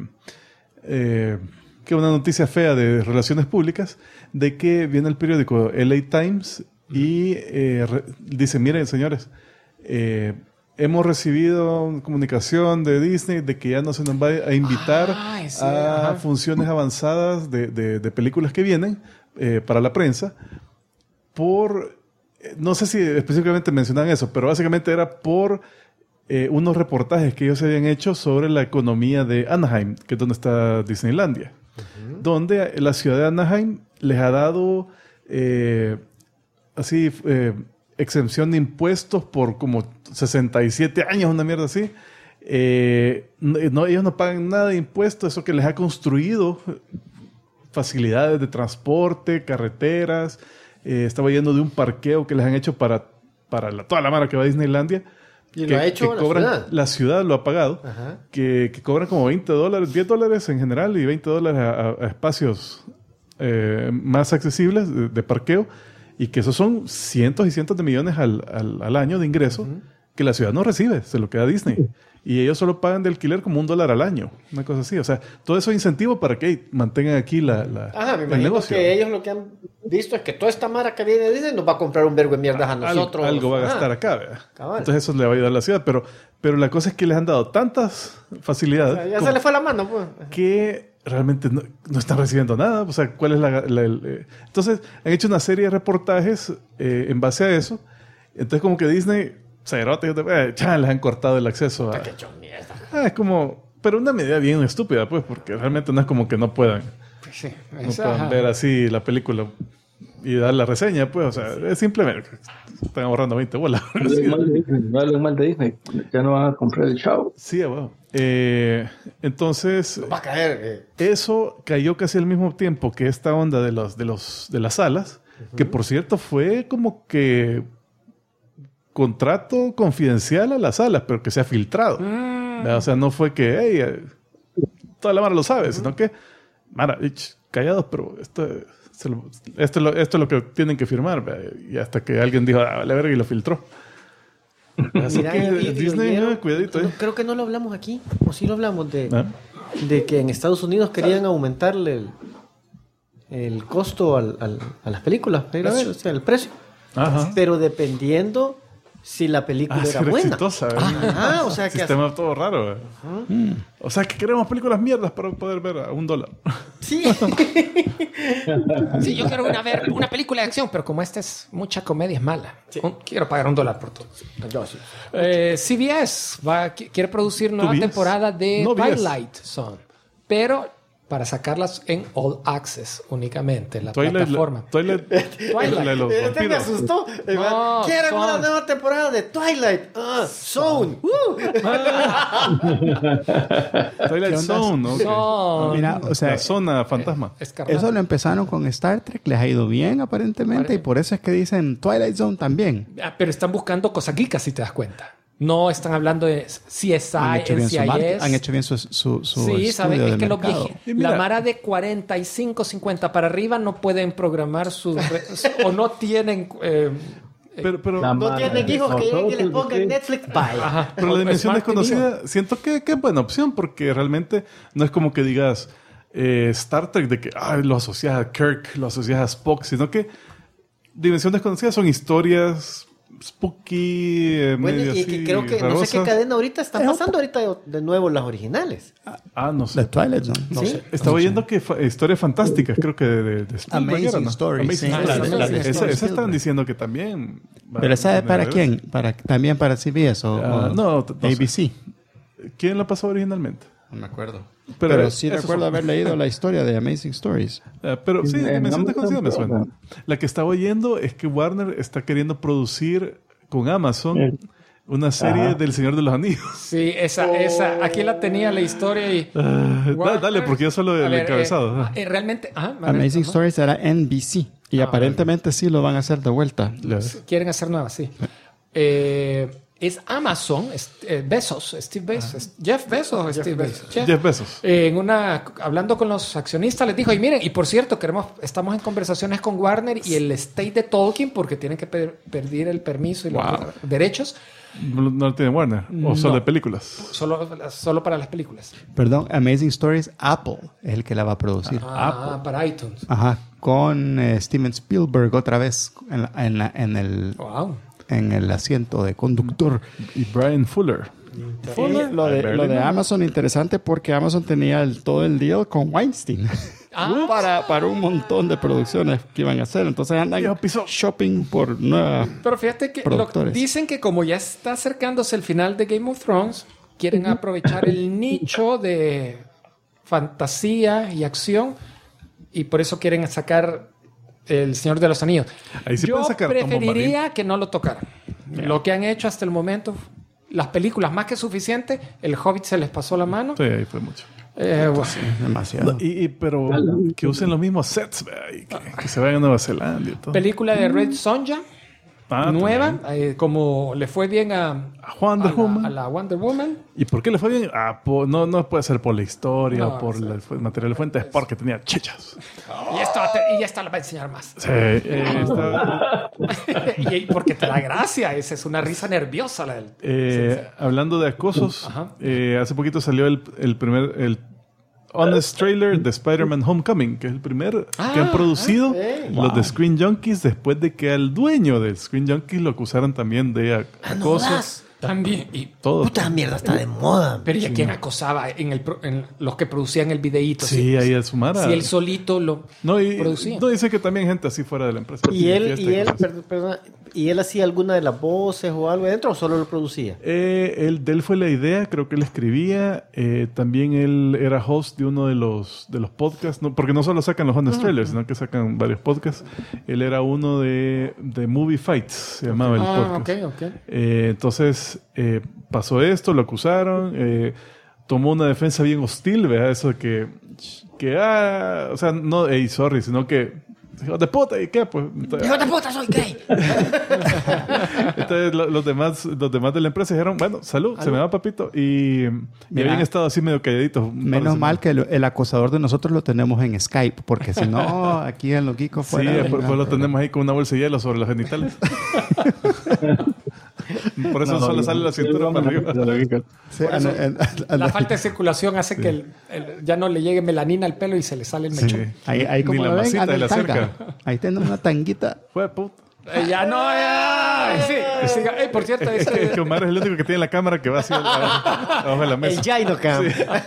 que una noticia fea de relaciones públicas de que viene el periódico LA Times y dice, miren señores, hemos recibido comunicación de Disney de que ya no se nos va a invitar Sí, a ajá. funciones avanzadas de películas que vienen para la prensa por, no sé si específicamente mencionaban eso, pero básicamente era por unos reportajes que ellos habían hecho sobre la economía de Anaheim, que es donde está Disneylandia, donde la ciudad de Anaheim les ha dado exención de impuestos por como 67 años, una mierda así. Ellos no pagan nada de impuestos, eso que les ha construido facilidades de transporte, carreteras. Estaba yendo de un parqueo que les han hecho para toda la mara que va a Disneylandia. Y lo ha hecho la ciudad. La ciudad lo ha pagado. Ajá. Que cobran como $20, $10 en general y $20 a espacios más accesibles de parqueo. Y que esos son cientos y cientos de millones al año de ingresos que la ciudad no recibe, se lo queda Disney. Y ellos solo pagan de alquiler como $1 al año, una cosa así. O sea, todo eso es incentivo para que mantengan aquí Me el imagino negocio. que ellos lo que han visto es que toda esta mara que viene de Disney nos va a comprar un vergo de mierdas a nosotros. Algo va a Ajá. gastar acá, ¿verdad? Cabal. Entonces eso le va a ayudar a la ciudad. Pero la cosa es que les han dado tantas facilidades O sea, ya como se le fue la mano, pues. que realmente no están recibiendo nada. O sea, ¿cuál es Entonces, han hecho una serie de reportajes en base a eso. Entonces, como que Disney, ya les han cortado el acceso a... Qué hecho mierda. Es como... Pero una medida bien estúpida, pues, porque realmente no es como que no puedan, Pues sí, no puedan ver así la película y dar la reseña, pues, o sea, es simplemente están ahorrando 20 bolas. No hablen mal de Disney, ya no van a comprar el show. Sí, bueno. Entonces, Va a caer. eso cayó casi al mismo tiempo que esta onda de las salas, que por cierto fue como que contrato confidencial a las salas, pero que se ha filtrado. O sea, no fue que, hey, toda la mara lo sabe, sino que, mara, callados, pero esto es lo que tienen que firmar. ¿Verdad? Y hasta que alguien dijo, la verga, y lo filtró. Así Mira, que y Disney, oyeron, cuidadito. creo que no lo hablamos aquí, o sí lo hablamos de que en Estados Unidos querían aumentarle el costo a las películas, o sea, el precio. Ajá. Pero dependiendo si la película era buena. Exitosa. Ajá, o sea que sistema todo raro. O sea que queremos películas mierdas para poder ver a $1. sí. Sí, yo quiero ver una película de acción, pero como esta es mucha comedia, es mala. Quiero pagar $1 por todo. Yo sí. CBS quiere producir nueva ¿Tú temporada de No, Twilight Zone, pero para sacarlas en All Access únicamente, la plataforma. Twilight. La de los Este me vampiros. asustó. No, Quieren Zone. una nueva temporada de Twilight. Zone. Twilight Zone, ¿no? Zone. Mira, o sea, La zona fantasma. Escarlata. eso lo empezaron con Star Trek, les ha ido bien aparentemente, y por eso es que dicen Twilight Zone también. Pero están buscando cosas geekas, si te das cuenta. No están hablando de CSI, Han hecho bien su marketing, NCIS. han hecho bien su Sí, ¿sabes? estudio Es de que los mercado. viejitos, Y mira- la mara de 45, 50 para arriba no pueden programar sus... o no tienen... Pero No tienen hijos que lleguen y les pongan Netflix. Bye. ajá, Pero la dimensión Smart TV, desconocida, siento que es buena opción porque realmente no es como que digas Star Trek de que lo asocias a Kirk, lo asocias a Spock, sino que Dimensión Desconocida son historias spooky, Bueno, medio y así, que creo que no sé rarosas. qué cadena ahorita están pasando ahorita de nuevo las originales. No The sé. Twilight Zone. No sé. Estaba oyendo que historias fantásticas, creo que de Spielberg Amazing era, ¿no? Stories, Amazing sí. Stories. La de Esa Spielberg. estaban diciendo que también. ¿Pero sabe para regreso. quién? ¿También para CBS o no sé. ABC? ¿Quién la pasó originalmente? No me acuerdo. Pero, Pero sí esos recuerdo son- haber leído la historia de Amazing Stories. pero sí, En Dimensión Amazon Desconocida me Prime. suena. La que estaba oyendo es que Warner está queriendo producir con Amazon una serie del Señor de los Anillos. Sí, esa, aquí la tenía la historia y... Dale, porque yo solo A el ver, encabezado. realmente... a ver, Amazing ajá. Stories era NBC. Y aparentemente sí lo van a hacer de vuelta. Quieren hacer nuevas, sí. Es Amazon, Bezos, Steve Bezos, Jeff Bezos o Steve Bezos. Jeff Bezos. Hablando con los accionistas, les dijo, y miren, y por cierto, estamos en conversaciones con Warner y el estate de Tolkien, porque tienen que pedir el permiso y los derechos, No lo tiene Warner. O solo de películas. solo para las películas. Perdón, Amazing Stories, Apple es el que la va a producir. Para iTunes. Ajá, con Steven Spielberg otra vez en Wow. el asiento de conductor. Y Brian Fuller. Y lo de Amazon interesante porque Amazon tenía todo el deal con Weinstein para un montón de producciones que iban a hacer. Entonces andan Ya pisó. shopping por nuevas. Pero fíjate que Productores. dicen que como ya está acercándose el final de Game of Thrones, quieren aprovechar el nicho de fantasía y acción y por eso quieren sacar El Señor de los Anillos. Ahí sí Yo pueden sacar Tom preferiría que no lo tocaran. Lo que han hecho hasta el momento, las películas más que suficiente, El Hobbit se les pasó la mano. Sí, ahí fue mucho. Bueno. Demasiado. Pero que usen los mismos sets, ¿verdad? Y que se vayan a Nueva Zelanda y todo. Película de Red Sonja, nueva, también. como le fue bien a Wonder Woman. a la Wonder Woman. ¿Y por qué le fue bien? No puede ser por la historia No, o por el material de fuente, es porque tenía chichas. Y esta la va a enseñar más. Sí, está- Y porque te da gracia, esa es una risa nerviosa. hablando de acosos, Ajá. hace poquito salió el honest trailer de Spider-Man Homecoming, que es el primer que han producido los de Screen Junkies después de que al dueño del Screen Junkies lo acusaran también de acoso. También. Y, Todo. Puta mierda, está de moda. pero ¿y a quién acosaba? En los que producían el videíto. Sí, ahí a Sumara. Si él solito lo No, y producía. no dice que también gente así fuera de la empresa. Y él, Fiesta cosas. perdona, ¿Y él hacía alguna de las voces o algo dentro o solo lo producía? De él fue la idea, creo que él escribía. También él era host de uno de los podcasts, ¿no? Porque no solo sacan los Honest Trailers, sino que sacan varios podcasts. Él era uno de Movie Fights, se llamaba el podcast. Ok. Entonces pasó esto, lo acusaron, tomó una defensa bien hostil, ¿verdad? Eso de o sea, no, sorry, sino que hijo de puta, ¿y qué? Pues, ¡Hijo de puta, soy gay! Entonces los demás de la empresa dijeron, bueno, salud, se me va papito. Y habían estado así medio calladitos. Menos mal que el acosador de nosotros lo tenemos en Skype, porque si no, aquí en los geekos fuera... Sí, pues lo tenemos ahí con una bolsa de hielo sobre los genitales. Por eso solo sale la cintura para arriba. Sí, la falta de circulación hace que ya no le llegue melanina al pelo y se le sale el mechón. Sí. Ahí como Ni la lo ven, masita anda de la el tanga. cerca. Ahí tenemos una tanguita. Fue puta. Ya no, ya. Sí. Por cierto, Es que Omar es el único que tiene la cámara que va así abajo de la mesa. El Gyrocam.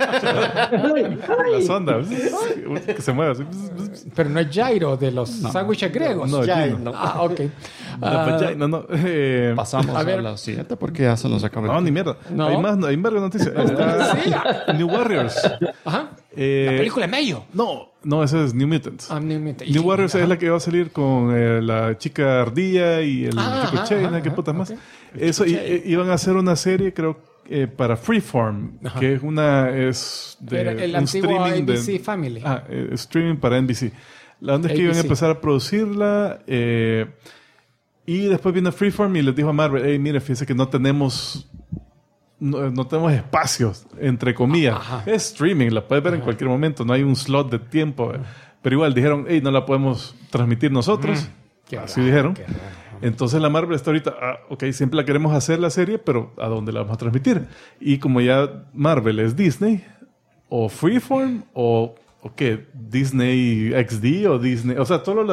La sonda. Que se mueve así. pero no es gyro de los sándwiches griegos. No, Gyro, no. Ok. No. Pasamos a ver. la siguiente porque ya se nos acaba el No, tiempo. ni mierda. No. Hay más noticias. Está New Warriors. Ajá. La película de Mayo. No, ese es New Mutants. New Warriors es la que va a salir con la chica ardilla y el chico Chaina, qué putas más. Eso, iban a hacer una serie, creo, para Freeform, que es de Era el un antiguo streaming ABC Family. Streaming para NBC. La onda es que iban a empezar a producirla y después vino Freeform y les dijo a Marvel, hey, mire, fíjense que no tenemos espacios, entre comillas. Es streaming, la puedes ver en cualquier momento, no hay un slot de tiempo. Pero igual dijeron, hey, no la podemos transmitir nosotros. Así dijeron. Entonces la Marvel está ahorita, ok, siempre la queremos hacer la serie, pero ¿a dónde la vamos a transmitir? Y como ya Marvel es Disney, o Freeform, o ¿qué? Disney XD o Disney... O sea, solo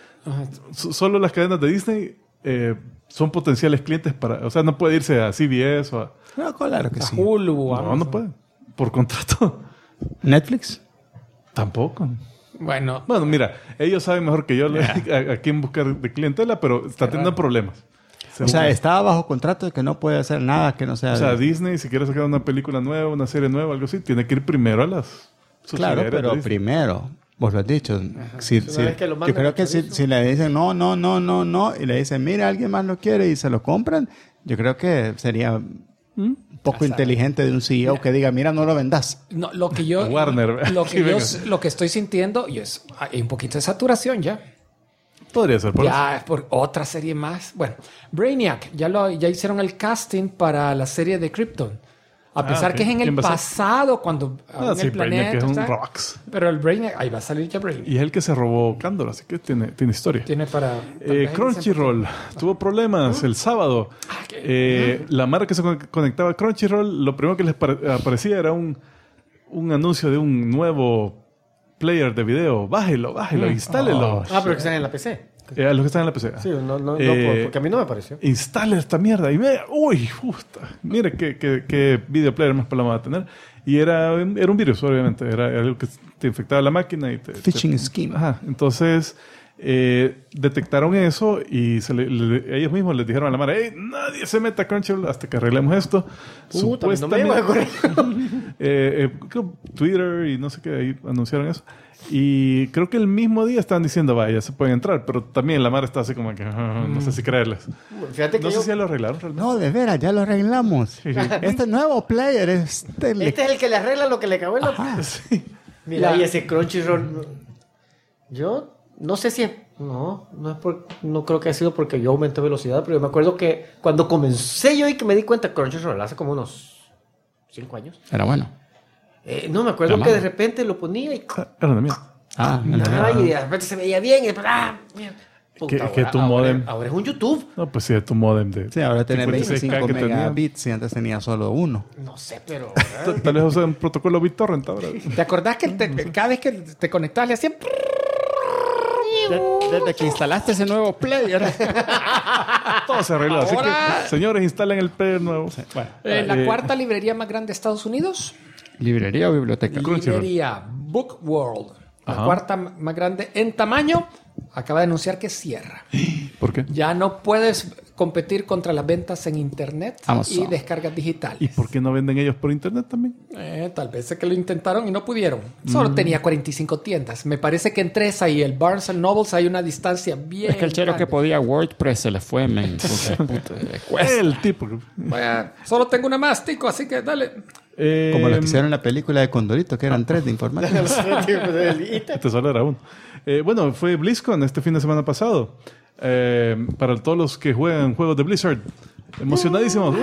las cadenas de Disney son potenciales clientes para... O sea, no puede irse a CBS o a... No, claro que sí. Hulu. No puede. Por contrato. ¿Netflix? Tampoco. Bueno, Mira, ellos saben mejor que yo a quién buscar de clientela, pero está teniendo problemas. O sea, estaba bajo contrato de que no puede hacer nada que no sea... O sea, Disney, si quiere sacar una película nueva, una serie nueva, algo así, tiene que ir primero a las... Claro, pero primero, vos lo has dicho. Yo creo que si le dicen no, y le dicen, mira, alguien más lo quiere y se lo compran, yo creo que sería un poco inteligente de un CEO que diga, mira, no lo vendas. no, lo que yo... Warner. Lo que estoy sintiendo, y hay un poquito de saturación ya. Podría ser por eso. Ya, por otra serie más. Bueno, Brainiac, ya hicieron el casting para la serie de Krypton. A pesar que es en el pasado, cuando en sí, el planeta. Brainiac es un ¿sabes? rocks. Pero el Brainiac, ahí va a salir ya Brainiac. Y es el que se robó Kandor, así que tiene historia. Tiene para... Crunchyroll tuvo problemas el sábado. La marca que se conectaba a Crunchyroll, lo primero que les aparecía era un anuncio de un nuevo player de video. Bájelo, instálelo. Pero que están en la PC. A los que están en la PC. Sí, no, porque a mí no me pareció. Instale esta mierda y vea, uy, justa. Mire qué video player más para la va a tener. Y era un virus, obviamente. Era algo que te infectaba la máquina y Phishing scheme. Entonces detectaron eso y ellos mismos les dijeron a la Mara, hey, nadie se meta a Crunchyroll hasta que arreglemos esto. Supuestamente, creo Twitter y no sé qué, ahí anunciaron eso. Y creo que el mismo día estaban diciendo, vaya, se pueden entrar, pero también la Mara está así como que no sé si creerles. Fíjate que no sé si ya lo arreglaron realmente. No, de veras, ya lo arreglamos. Este nuevo player este es el que le arregla lo que le acabó en la... Sí. Mira, y ese Crunchyroll... Yo no sé si... No creo que haya sido porque yo aumenté velocidad, pero yo me acuerdo que cuando comencé yo y que me di cuenta Crunchyroll hace como unos 5 años. Era bueno. No, me acuerdo que de repente lo ponía y... Era una mierda. Y de repente se veía bien y después... Que tu modem... Ahora es un YouTube. No, pues sí, es tu modem de... Sí, ahora tiene 25 que megabits y antes tenía solo 1. No sé, pero... Tal vez usan un protocolo BitTorrent ahora. ¿Te acordás que cada vez que te conectabas le hacían... Desde que instalaste ese nuevo player. Todo se arregló. Así que, señores, instalen el player nuevo. La cuarta librería más grande de Estados Unidos. ¿Librería o biblioteca? Librería Book World. la cuarta más grande en tamaño, acaba de anunciar que cierra. ¿Por qué? Ya no puedes competir contra las ventas en internet y descargas digitales. ¿Y por qué no venden ellos por internet también? Tal vez es que lo intentaron y no pudieron. Solo tenía 45 tiendas. Me parece que entre esa y el Barnes & Nobles hay una distancia bien Es que el chero grande. que podía WordPress se le fue, men. El tipo. Bueno, solo tengo una más, Tico, así que dale. Como lo que hicieron en la película de Condorito, que eran 3 de informática. Este solo era uno. Bueno, fue BlizzCon este fin de semana pasado. Para todos los que juegan juegos de Blizzard. Emocionadísimos.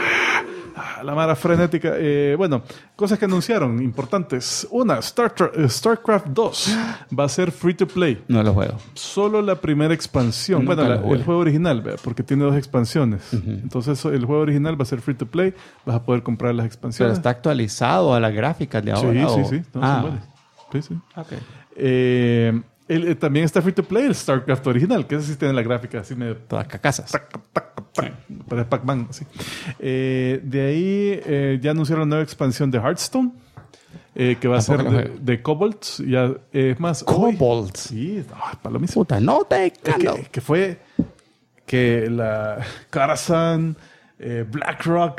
La mara frenética. Bueno, cosas que anunciaron importantes. Una, StarCraft 2 va a ser free to play. No lo juego. Solo la primera expansión. Nunca Bueno, lo jugué. el juego original, ¿verdad? Porque tiene 2 expansiones. Entonces, el juego original va a ser free to play. Vas a poder comprar las Pero expansiones. está actualizado a las gráficas de ahora. Sí. No, son buenas. Sí. Ok. También está free to play el StarCraft original, que ese sí tiene la gráfica así medio... Todas cacasas. Para Pac-Man, así. De ahí ya anunciaron la nueva expansión de Hearthstone, que va a ser de Kobolds. Ya, es más... Kobolds. Sí, palomísimo. Puta, no te calo. Que fue que la Karazhan, BlackRock,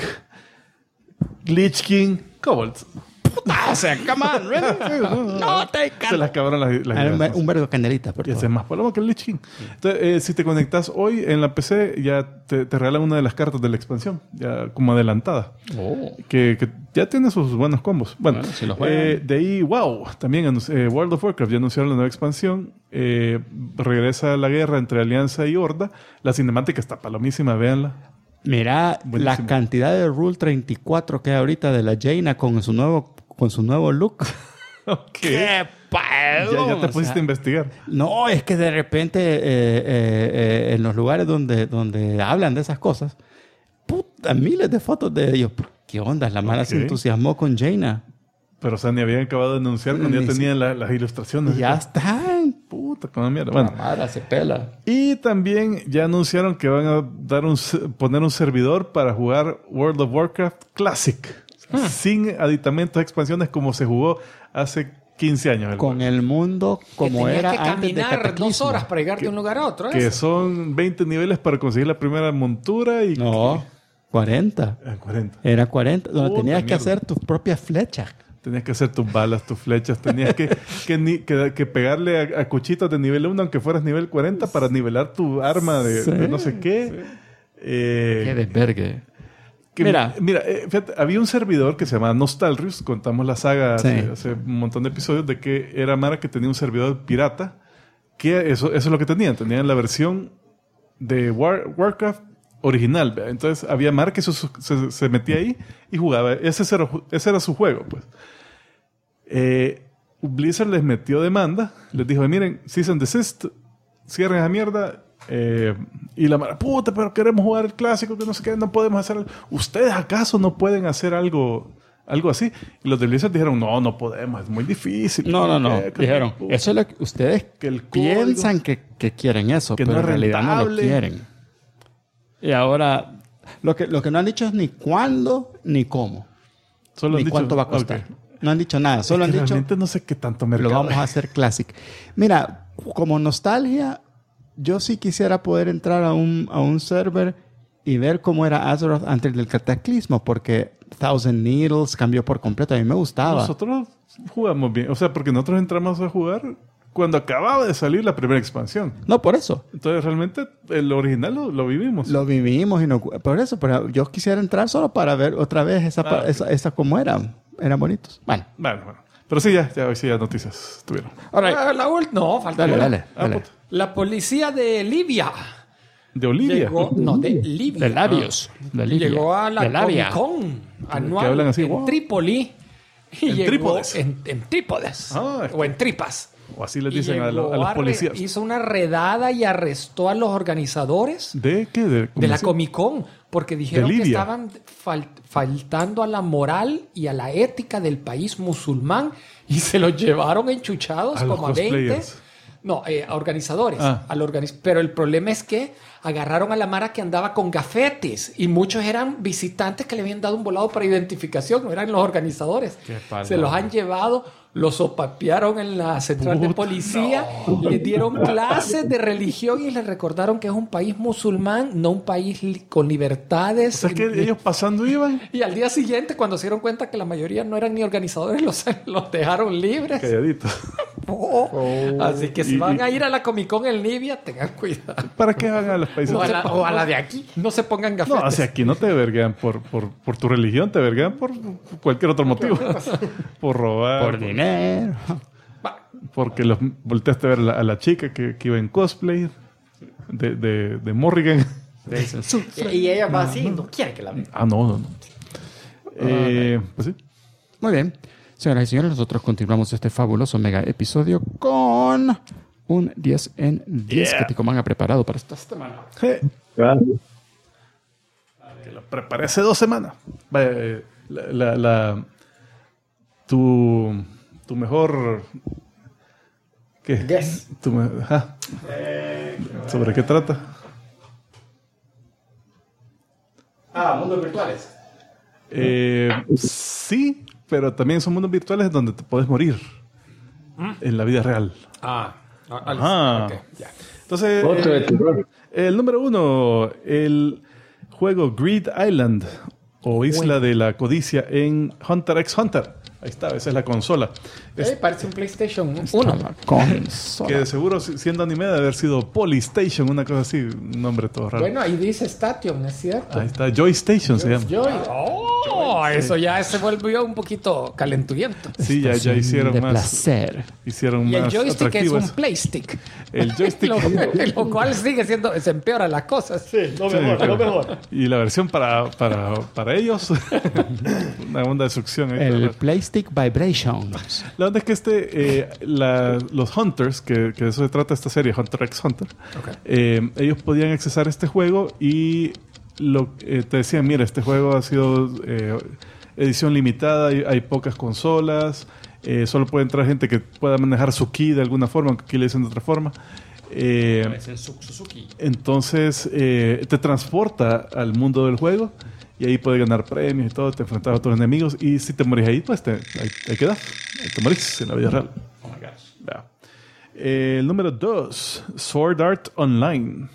Lich King, Kobolds. O sea, come on, really? No te Se calo. las acabaron las ideas. Un vergo candelita, por Y hace favor. más paloma que el Lich King. Entonces, si te conectas hoy en la PC, ya te regalan una de las cartas de la expansión, ya como adelantada. Que ya tiene sus buenos combos. Bueno, si lo juegan. de ahí, wow, también World of Warcraft ya anunciaron la nueva expansión. Regresa la guerra entre Alianza y Horda. La cinemática está palomísima, véanla. Mira Buenísimo. la cantidad de Rule 34 que hay ahorita de la Jaina con su nuevo look. Ok. ¡Qué pedo! Ya te pusiste a investigar. No, es que de repente en los lugares donde hablan de esas cosas, puta, miles de fotos de ellos. ¿Qué onda? La mala se entusiasmó con Jaina. Pero, o sea, ni habían acabado de anunciar cuando ya tenían las ilustraciones. Ya están. Puta, con la mierda. Bueno. La madre se pela. Y también ya anunciaron que van a poner un servidor para jugar World of Warcraft Classic. Sin aditamentos, expansiones como se jugó hace 15 años. Con el mundo como que era tenía que antes de caminar 2 Cataclismo. horas para llegar de un lugar a otro. Que son 20 niveles para conseguir la primera montura y... No, 40. 40. Era 40. Donde Puta tenías que mierda. hacer tus propias flechas. Tenías que hacer tus balas, tus flechas. Tenías que pegarle a cuchitos de nivel 1, aunque fueras nivel 40, para nivelar tu arma de no sé qué. Qué desvergue. Mira, fíjate, había un servidor que se llamaba Nostalrius, contamos la saga Sí. hace un montón de episodios, de que era Mara que tenía un servidor pirata, que eso es lo que tenían la versión de Warcraft original, ¿verdad? Entonces había Mara que se metía ahí y jugaba, ese era su juego, pues. Blizzard les metió demanda, les dijo, miren, cease and desist, cierren esa mierda. Y la mara, puta, pero queremos jugar el clásico, que no sé qué, no podemos hacer algo. ¿Ustedes acaso no pueden hacer algo así? Y los de Blizzard dijeron, no podemos, es muy difícil. No. Dijeron, eso es lo que ustedes que el piensan que quieren eso, que pero no es en realidad no lo rentable. quieren. Y ahora, lo que no han dicho es ni cuándo ni cómo. Solo ni han dicho, cuánto va a costar. ok. No han dicho nada, solo han dicho, Realmente no sé qué tanto mercado. lo vamos a hacer classic. Mira, como nostalgia, yo sí quisiera poder entrar a un server y ver cómo era Azeroth antes del cataclismo, porque Thousand Needles cambió por completo. A mí me gustaba. Nosotros jugamos bien. O sea, porque nosotros entramos a jugar cuando acababa de salir la primera expansión. No, por eso. Entonces, realmente, el original lo vivimos. Lo vivimos y no... Por eso, pero yo quisiera entrar solo para ver otra vez esa cómo eran. Eran bonitos. Bueno. Pero sí, ya hoy sí ya noticias tuvieron. No, falta una. Dale. puta. La policía de Libia. De Olivia. De Libia. De labios. De Libia. Llegó a la De labia. Comic-Con anual Que hablan así, en wow. Trípoli. Y En llegó Trípodes. En Trípodes. Ah, O en Tripas. O así les Y dicen a llegó los policías. hizo una redada y arrestó a los organizadores ¿De qué? de la Comic-Con. Porque dijeron que Libia. estaban faltando a la moral y a la ética del país musulmán. Y se los llevaron enchuchados A los como a 20. cosplayers. No, a organizadores. Ah. Pero el problema es que agarraron a la mara que andaba con gafetes y muchos eran visitantes que le habían dado un volado para identificación, no eran los organizadores. Se los han llevado, los sopapearon en la central de policía, les dieron clases de religión y les recordaron que es un país musulmán, no un país con libertades. O sea que ellos pasando iban. Y al día siguiente, cuando se dieron cuenta que la mayoría no eran ni organizadores, los dejaron libres. Calladitos. Así que si van a ir a la Comic Con en Libia, tengan cuidado. ¿Para qué van a los países? O a la de aquí. No se pongan gafetes. No, hacia aquí no te verguean por tu religión, te verguean por cualquier otro motivo. Por robar. Por dinero. Porque los volteaste a ver a la chica que iba en cosplay de Morrigan. Y ella va así, no quiere que la vea. No. Pues sí. Muy bien. Señoras y señores, nosotros continuamos este fabuloso mega episodio con un 10 en 10 que Ticoman ha preparado para esta semana. Que lo preparé hace 2 semanas. Vaya, tu mejor... ¿Qué? Guess. ¿Sobre qué trata? Mundos virtuales. Sí, pero también son mundos virtuales donde te puedes morir en la vida real. Okay, ya. Entonces, Otro de terror. el número 1, el juego Greed Island o Isla de la Codicia en Hunter x Hunter. Ahí está, esa es la consola. Parece un PlayStation 1. Consola. Que de seguro, siendo anime, debe haber sido Polystation, una cosa así, un nombre todo raro. Bueno, ahí dice Station, ¿es cierto? Ahí está, Joystation se llama. Eso ya se volvió un poquito calenturiento. Sí, ya hicieron de más. placer. Hicieron Y el más joystick es un atractivas. playstick. El joystick. lo cual sigue siendo, se empeora las cosas. Sí, lo mejor. Y la versión para ellos, una onda de succión. Ahí, El claro. Playstick Vibrations. La onda es que los Hunters, que de eso se trata esta serie, Hunter x Hunter, ellos podían accesar este juego y te decían, mira, este juego ha sido edición limitada, hay pocas consolas, solo puede entrar gente que pueda manejar su ki de alguna forma, aunque aquí le dicen de otra forma. Entonces te transporta al mundo del juego y ahí puedes ganar premios y todo, te enfrentas a otros enemigos y si te morís ahí, pues ahí quedas, te morís en la vida real. Ya. El número 2, Sword Art Online.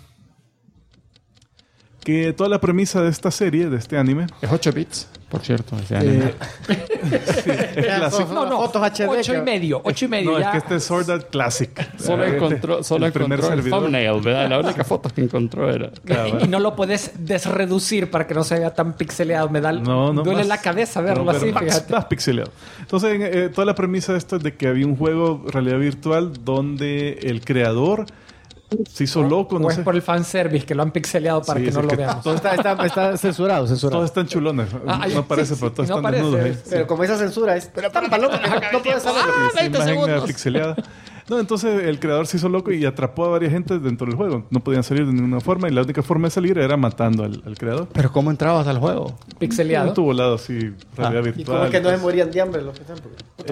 Que toda la premisa de esta serie, de este anime, Es 8 bits, por cierto. Ese anime. es clásico. No, fotos HD. 8.5. No, ya. es que este es Sword Art Classic. Solo encontró el thumbnail, ¿verdad? La única foto que encontró era... Y no lo puedes desreducir para que no se vea tan pixeleado. Duele más- la cabeza verlo pero así, más, fíjate. más pixeleado. Entonces, toda la premisa de esto es de que había un juego realidad virtual donde el creador se hizo loco, O no es sé. por el fanservice que lo han pixeleado para Sí, que es no lo que veamos. Todo está censurado. Todos están chulones. No parece, pero todos no están parece. desnudos ahí. Pero como esa censura es tan paloma que no puedes saber. Esa imagen pixeleada. No, entonces el creador se hizo loco y atrapó a varias gente dentro del juego. No podían salir de ninguna forma y la única forma de salir era matando al creador. Pero ¿cómo entrabas al juego? Pixeleado. Estuvo volado así, realidad Y virtual. como que no se morían de hambre los que están.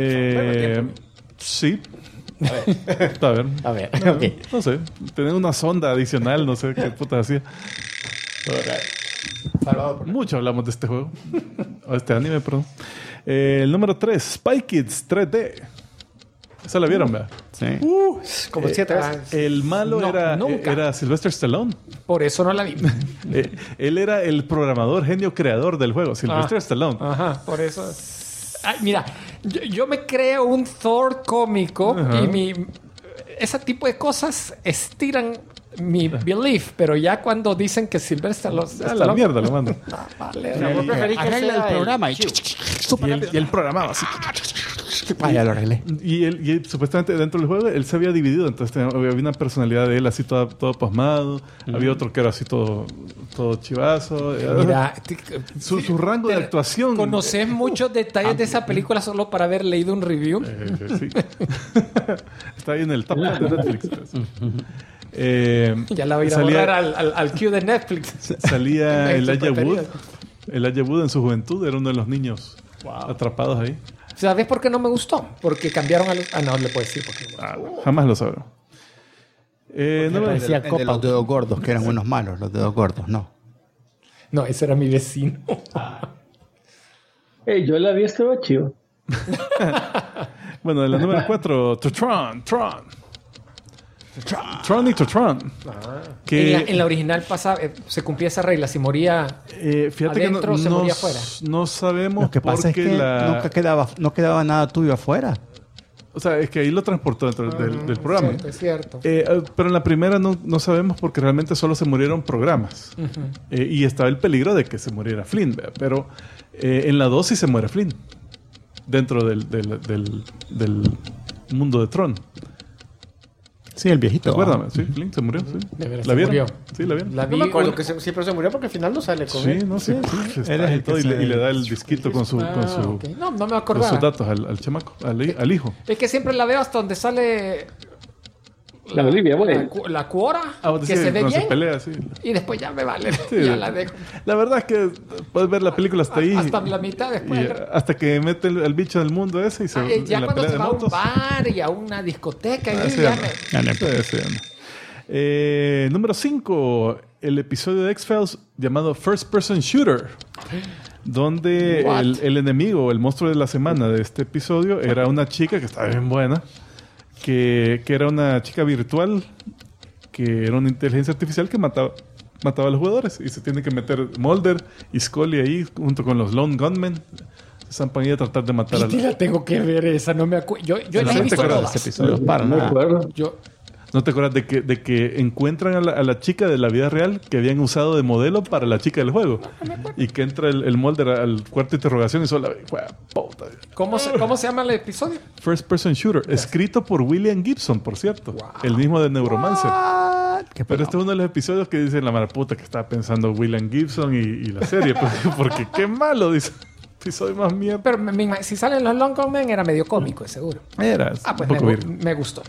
Sí. A ver. A ver, No, ok. no sé. Tener una sonda adicional, no sé qué puta hacía. Mucho hablamos de este juego. O de este anime, perdón. El número 3, Spy Kids 3D. Esa la vieron, ¿verdad? Sí. Como 7 veces. El malo No, nunca. era Sylvester Stallone. Por eso no la vi. Él era el programador, genio creador del juego, Sylvester Stallone. Ajá, por eso. Ay, mira, yo me creo un Thor cómico y ese tipo de cosas estiran mi belief, pero ya cuando dicen que Sylvester A la mierda lo mando. Vale, Vos preferís que Arregla sea el programa y... Y él programaba así. Ya lo arreglé. Y él, supuestamente dentro del juego, él se había dividido. Entonces había una personalidad de él así todo pasmado. Había otro que era así todo chivazo. Mira, Su rango de actuación. ¿conoces muchos detalles de esa película solo para haber leído un review? Sí. Está ahí en el top 10 de Netflix. Pues. Ya la voy a ir a borrar al queue de Netflix. Salía En su Elijah Wood. preferido. Elijah Wood en su juventud era uno de los niños atrapados ahí. ¿Sabes por qué no me gustó? Porque cambiaron a los... no le puedo decir por qué no me gustó. Jamás lo sabrán. número, parecía El de copa. los dedos gordos, que eran unos malos, los dedos gordos, no. No, ese era mi vecino. Yo la vi, estaba chido. bueno, de la número 4, Tron y Tron. Que, En la original pasaba, se cumplía esa regla. Si moría fíjate adentro, que se moría afuera. no sabemos Lo que pasa es porque que no quedaba nada tuyo afuera. O sea, es que ahí lo transportó dentro del programa. Es cierto. Pero en la primera no sabemos porque realmente solo se murieron programas. Y estaba el peligro de que se muriera Flynn. ¿Verdad? Pero en la 2 sí se muere Flynn. Dentro del mundo de Tron. Sí, el viejito. Recuérdame, sí, Flynn se murió. Sí. De veras, ¿La se vieron? murió. Sí, la vieron. La No vi me acuerdo un- que siempre se murió porque al final no sale con Sí, él. no sé. Está Él es ahí el todo que y le se- da el disquito con su ok. No me con acordaba. sus datos al chamaco, al hijo. Es que siempre la veo hasta donde sale La Olivia, bueno. la cuora, vos que decís, se ve cuando bien. se pelea, sí. Y después ya me vale. Sí. Ya la dejo. La verdad es que puedes ver la película hasta ahí. Hasta la mitad después. Y hasta que mete el bicho del mundo ese y se Ya en la cuando pelea se de va a un motos. bar y a una discoteca, y Ese ya ya no. me... Ya no. Sí, ya no. Número 5, el episodio de X-Files llamado First Person Shooter, donde What? el enemigo, el monstruo de la semana de este episodio era una chica que estaba bien buena, que era una chica virtual, que era una inteligencia artificial que mataba a los jugadores y se tiene que meter Mulder y Scully ahí junto con los Lone Gunmen. Se zampan ahí a tratar de matar Piti, la tengo que ver esa, no me acuerdo. Yo No las he te visto acuerdas de todas. Ese episodio para No me nada. acuerdo. ¿No te acuerdas de que encuentran a la chica de la vida real que habían usado de modelo para la chica del juego? Y que entra el Mulder al cuarto de interrogación y solo... Puta. ¿Cómo se llama el episodio? First Person Shooter. Escrito por William Gibson, por cierto. El mismo de Neuromancer. Pero este es uno de los episodios que dice la maraputa que estaba pensando William Gibson y la serie. Porque qué malo, dice. Episodio más mierda. Pero si salen los Long Gone Men era medio cómico, seguro. Era Pues un poco virgen. me gustó.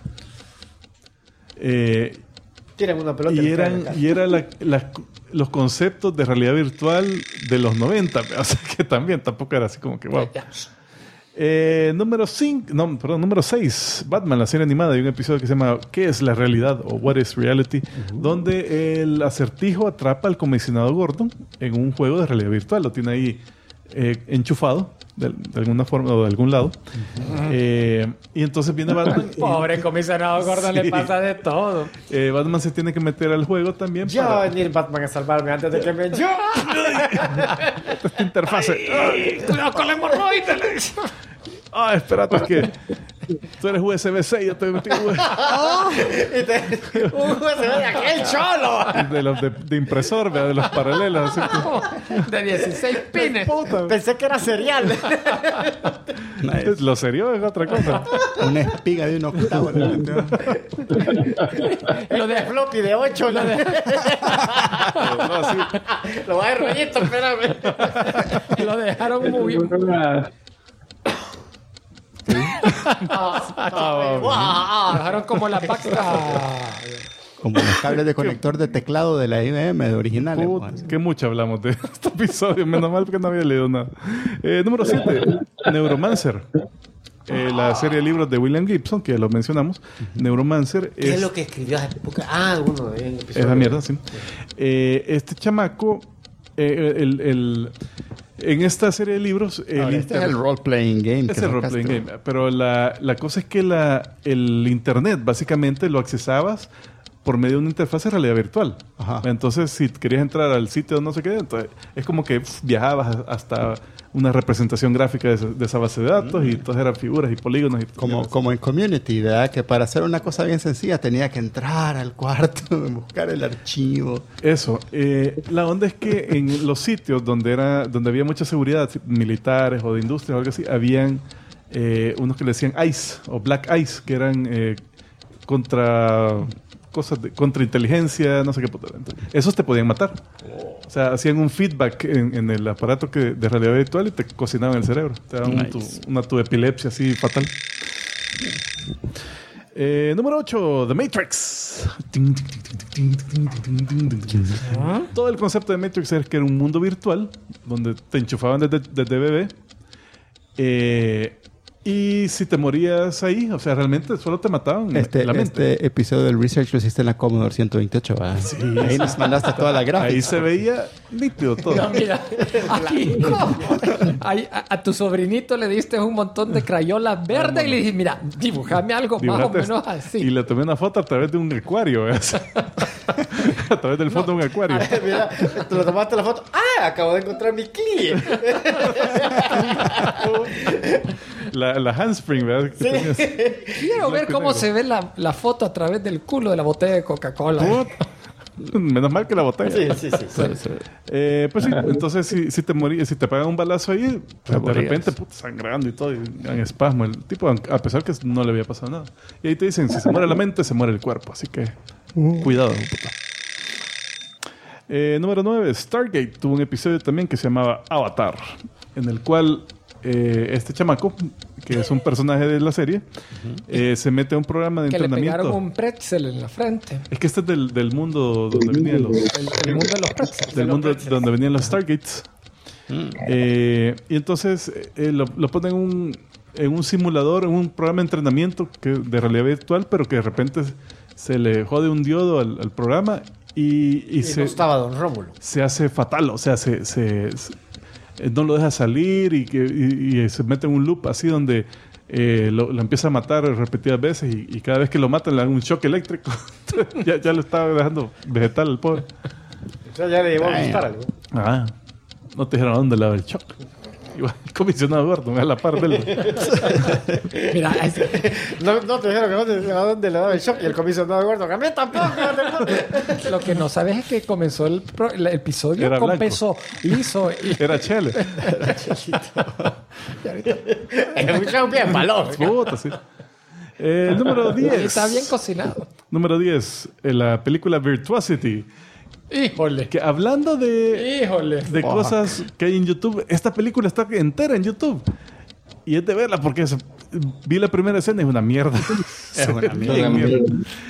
Tiran una pelota Y le cae en la eran cara. los conceptos de realidad virtual de los 90. O sea que también tampoco era así como que wow. Ya. Número 6, Batman, la serie animada. Hay un episodio que se llama ¿Qué es la realidad? O What is Reality? Donde el Acertijo atrapa al comisionado Gordon en un juego de realidad virtual. Lo tiene ahí enchufado de alguna forma o de algún lado. Y entonces viene Batman. Pobre comisionado Gordon, Sí. le pasa de todo. Batman se tiene que meter al juego también Ya va a para venir Batman a salvarme antes de que me... ¡Yo! esta interfase. Cuidado con la hemorroide, le dice. Espérate, es que tú eres USB-C y yo estoy metido Y te... se ve de aquel cholo. de los de impresor, ¿verdad? De los paralelos. Así que, De 16 pines. puta. Pensé que era cereal. Lo serio es otra cosa. Una espiga de un octavo. le metió. Lo de floppy de 8. Lo No, así. va a ir rollito, espérame. Lo dejaron muy bien. Lo dejaron como la pacta. Como los cables de conector de teclado de la IBM de originales. Puta, pues. que mucho hablamos de este episodio. Menos mal que no había leído nada. Número 7, Neuromancer. La serie de libros de William Gibson, que ya lo mencionamos. Neuromancer ¿Qué es lo que escribió hace poco? Uno en el episodio. esa mierda, sí. Este chamaco, en esta serie de libros, Ahora, este es el role-playing game. Es que el sacaste. role-playing game. Pero la cosa es que el internet básicamente lo accesabas por medio de una interfaz de realidad virtual. Ajá. Entonces, si querías entrar al sitio no sé qué, entonces es como que viajabas hasta una representación gráfica de esa base de datos y todas eran figuras y polígonos. Y Como en Community, ¿verdad? Que para hacer una cosa bien sencilla tenía que entrar al cuarto, buscar el archivo. Eso. La onda es que en los sitios donde había mucha seguridad, militares o de industria o algo así, habían unos que le decían ICE o Black ICE, que eran contra inteligencia, no sé qué puta. Esos te podían matar. O sea, hacían un feedback en el aparato de realidad virtual y te cocinaban el cerebro. Te daban tu epilepsia así fatal. Número 8, The Matrix. Todo el concepto de Matrix es que era un mundo virtual donde te enchufaban desde bebé Y si te morías ahí, o sea, realmente solo te mataban la mente. Este episodio del research lo hiciste en la Commodore 128, ¿verdad? Sí. Ahí nos mandaste toda la gráfica. Ahí se veía nítido todo. No, mira, aquí a tu sobrinito le diste un montón de crayola verde y le dije, mira, dibújame algo más o menos así. Y le tomé una foto a través de un acuario, ¿ves? A través del fondo de un acuario. Mira, tú le tomaste la foto. ¡Ah! Acabo de encontrar mi cliente. La handspring, ¿verdad? Sí. Quiero ver cómo se ve la foto a través del culo de la botella de Coca-Cola. Menos mal que la botella. Sí. Pues sí, entonces si te morías, si te pegan un balazo ahí, de repente, sangrando y todo, y en espasmo. El tipo, a pesar que no le había pasado nada. Y ahí te dicen, si se muere la mente, se muere el cuerpo. Así que, cuidado, puta. Número 9, Stargate tuvo un episodio también que se llamaba Avatar, en el cual este chamaco, que es un personaje de la serie, se mete a un programa de entrenamiento. Que le pegaron un pretzel en la frente. Es que este es del mundo donde venían los... El mundo de los pretzels. Del mundo donde venían los Stargates. Y entonces lo ponen en un simulador, en un programa de entrenamiento de realidad virtual, pero que de repente se le jode un diodo al programa y no estaba Don Rómulo. Se hace fatal, o sea, no lo deja salir y se mete en un loop así donde lo empieza a matar repetidas veces y cada vez que lo matan le dan un shock eléctrico. ya lo estaba dejando vegetal el pobre. O sea, ya le llevó a gustar algo. No te dijeron a dónde le daba el shock. Igual el comisionado Gordon a la par del... Mira, no te dijeron a dónde le daba el shock y el comisionado Gordon. A mí tampoco. Lo que no sabes es que comenzó el episodio Era con blanco. peso liso. Era chele. Es un show bien malo. Puta, sí. Número 10. Está bien cocinado. Número 10. La película Virtuosity. Híjole. Que hablando de cosas que hay en YouTube, esta película está entera en YouTube. Y es de verla porque vi la primera escena y es una mierda. Es una mierda.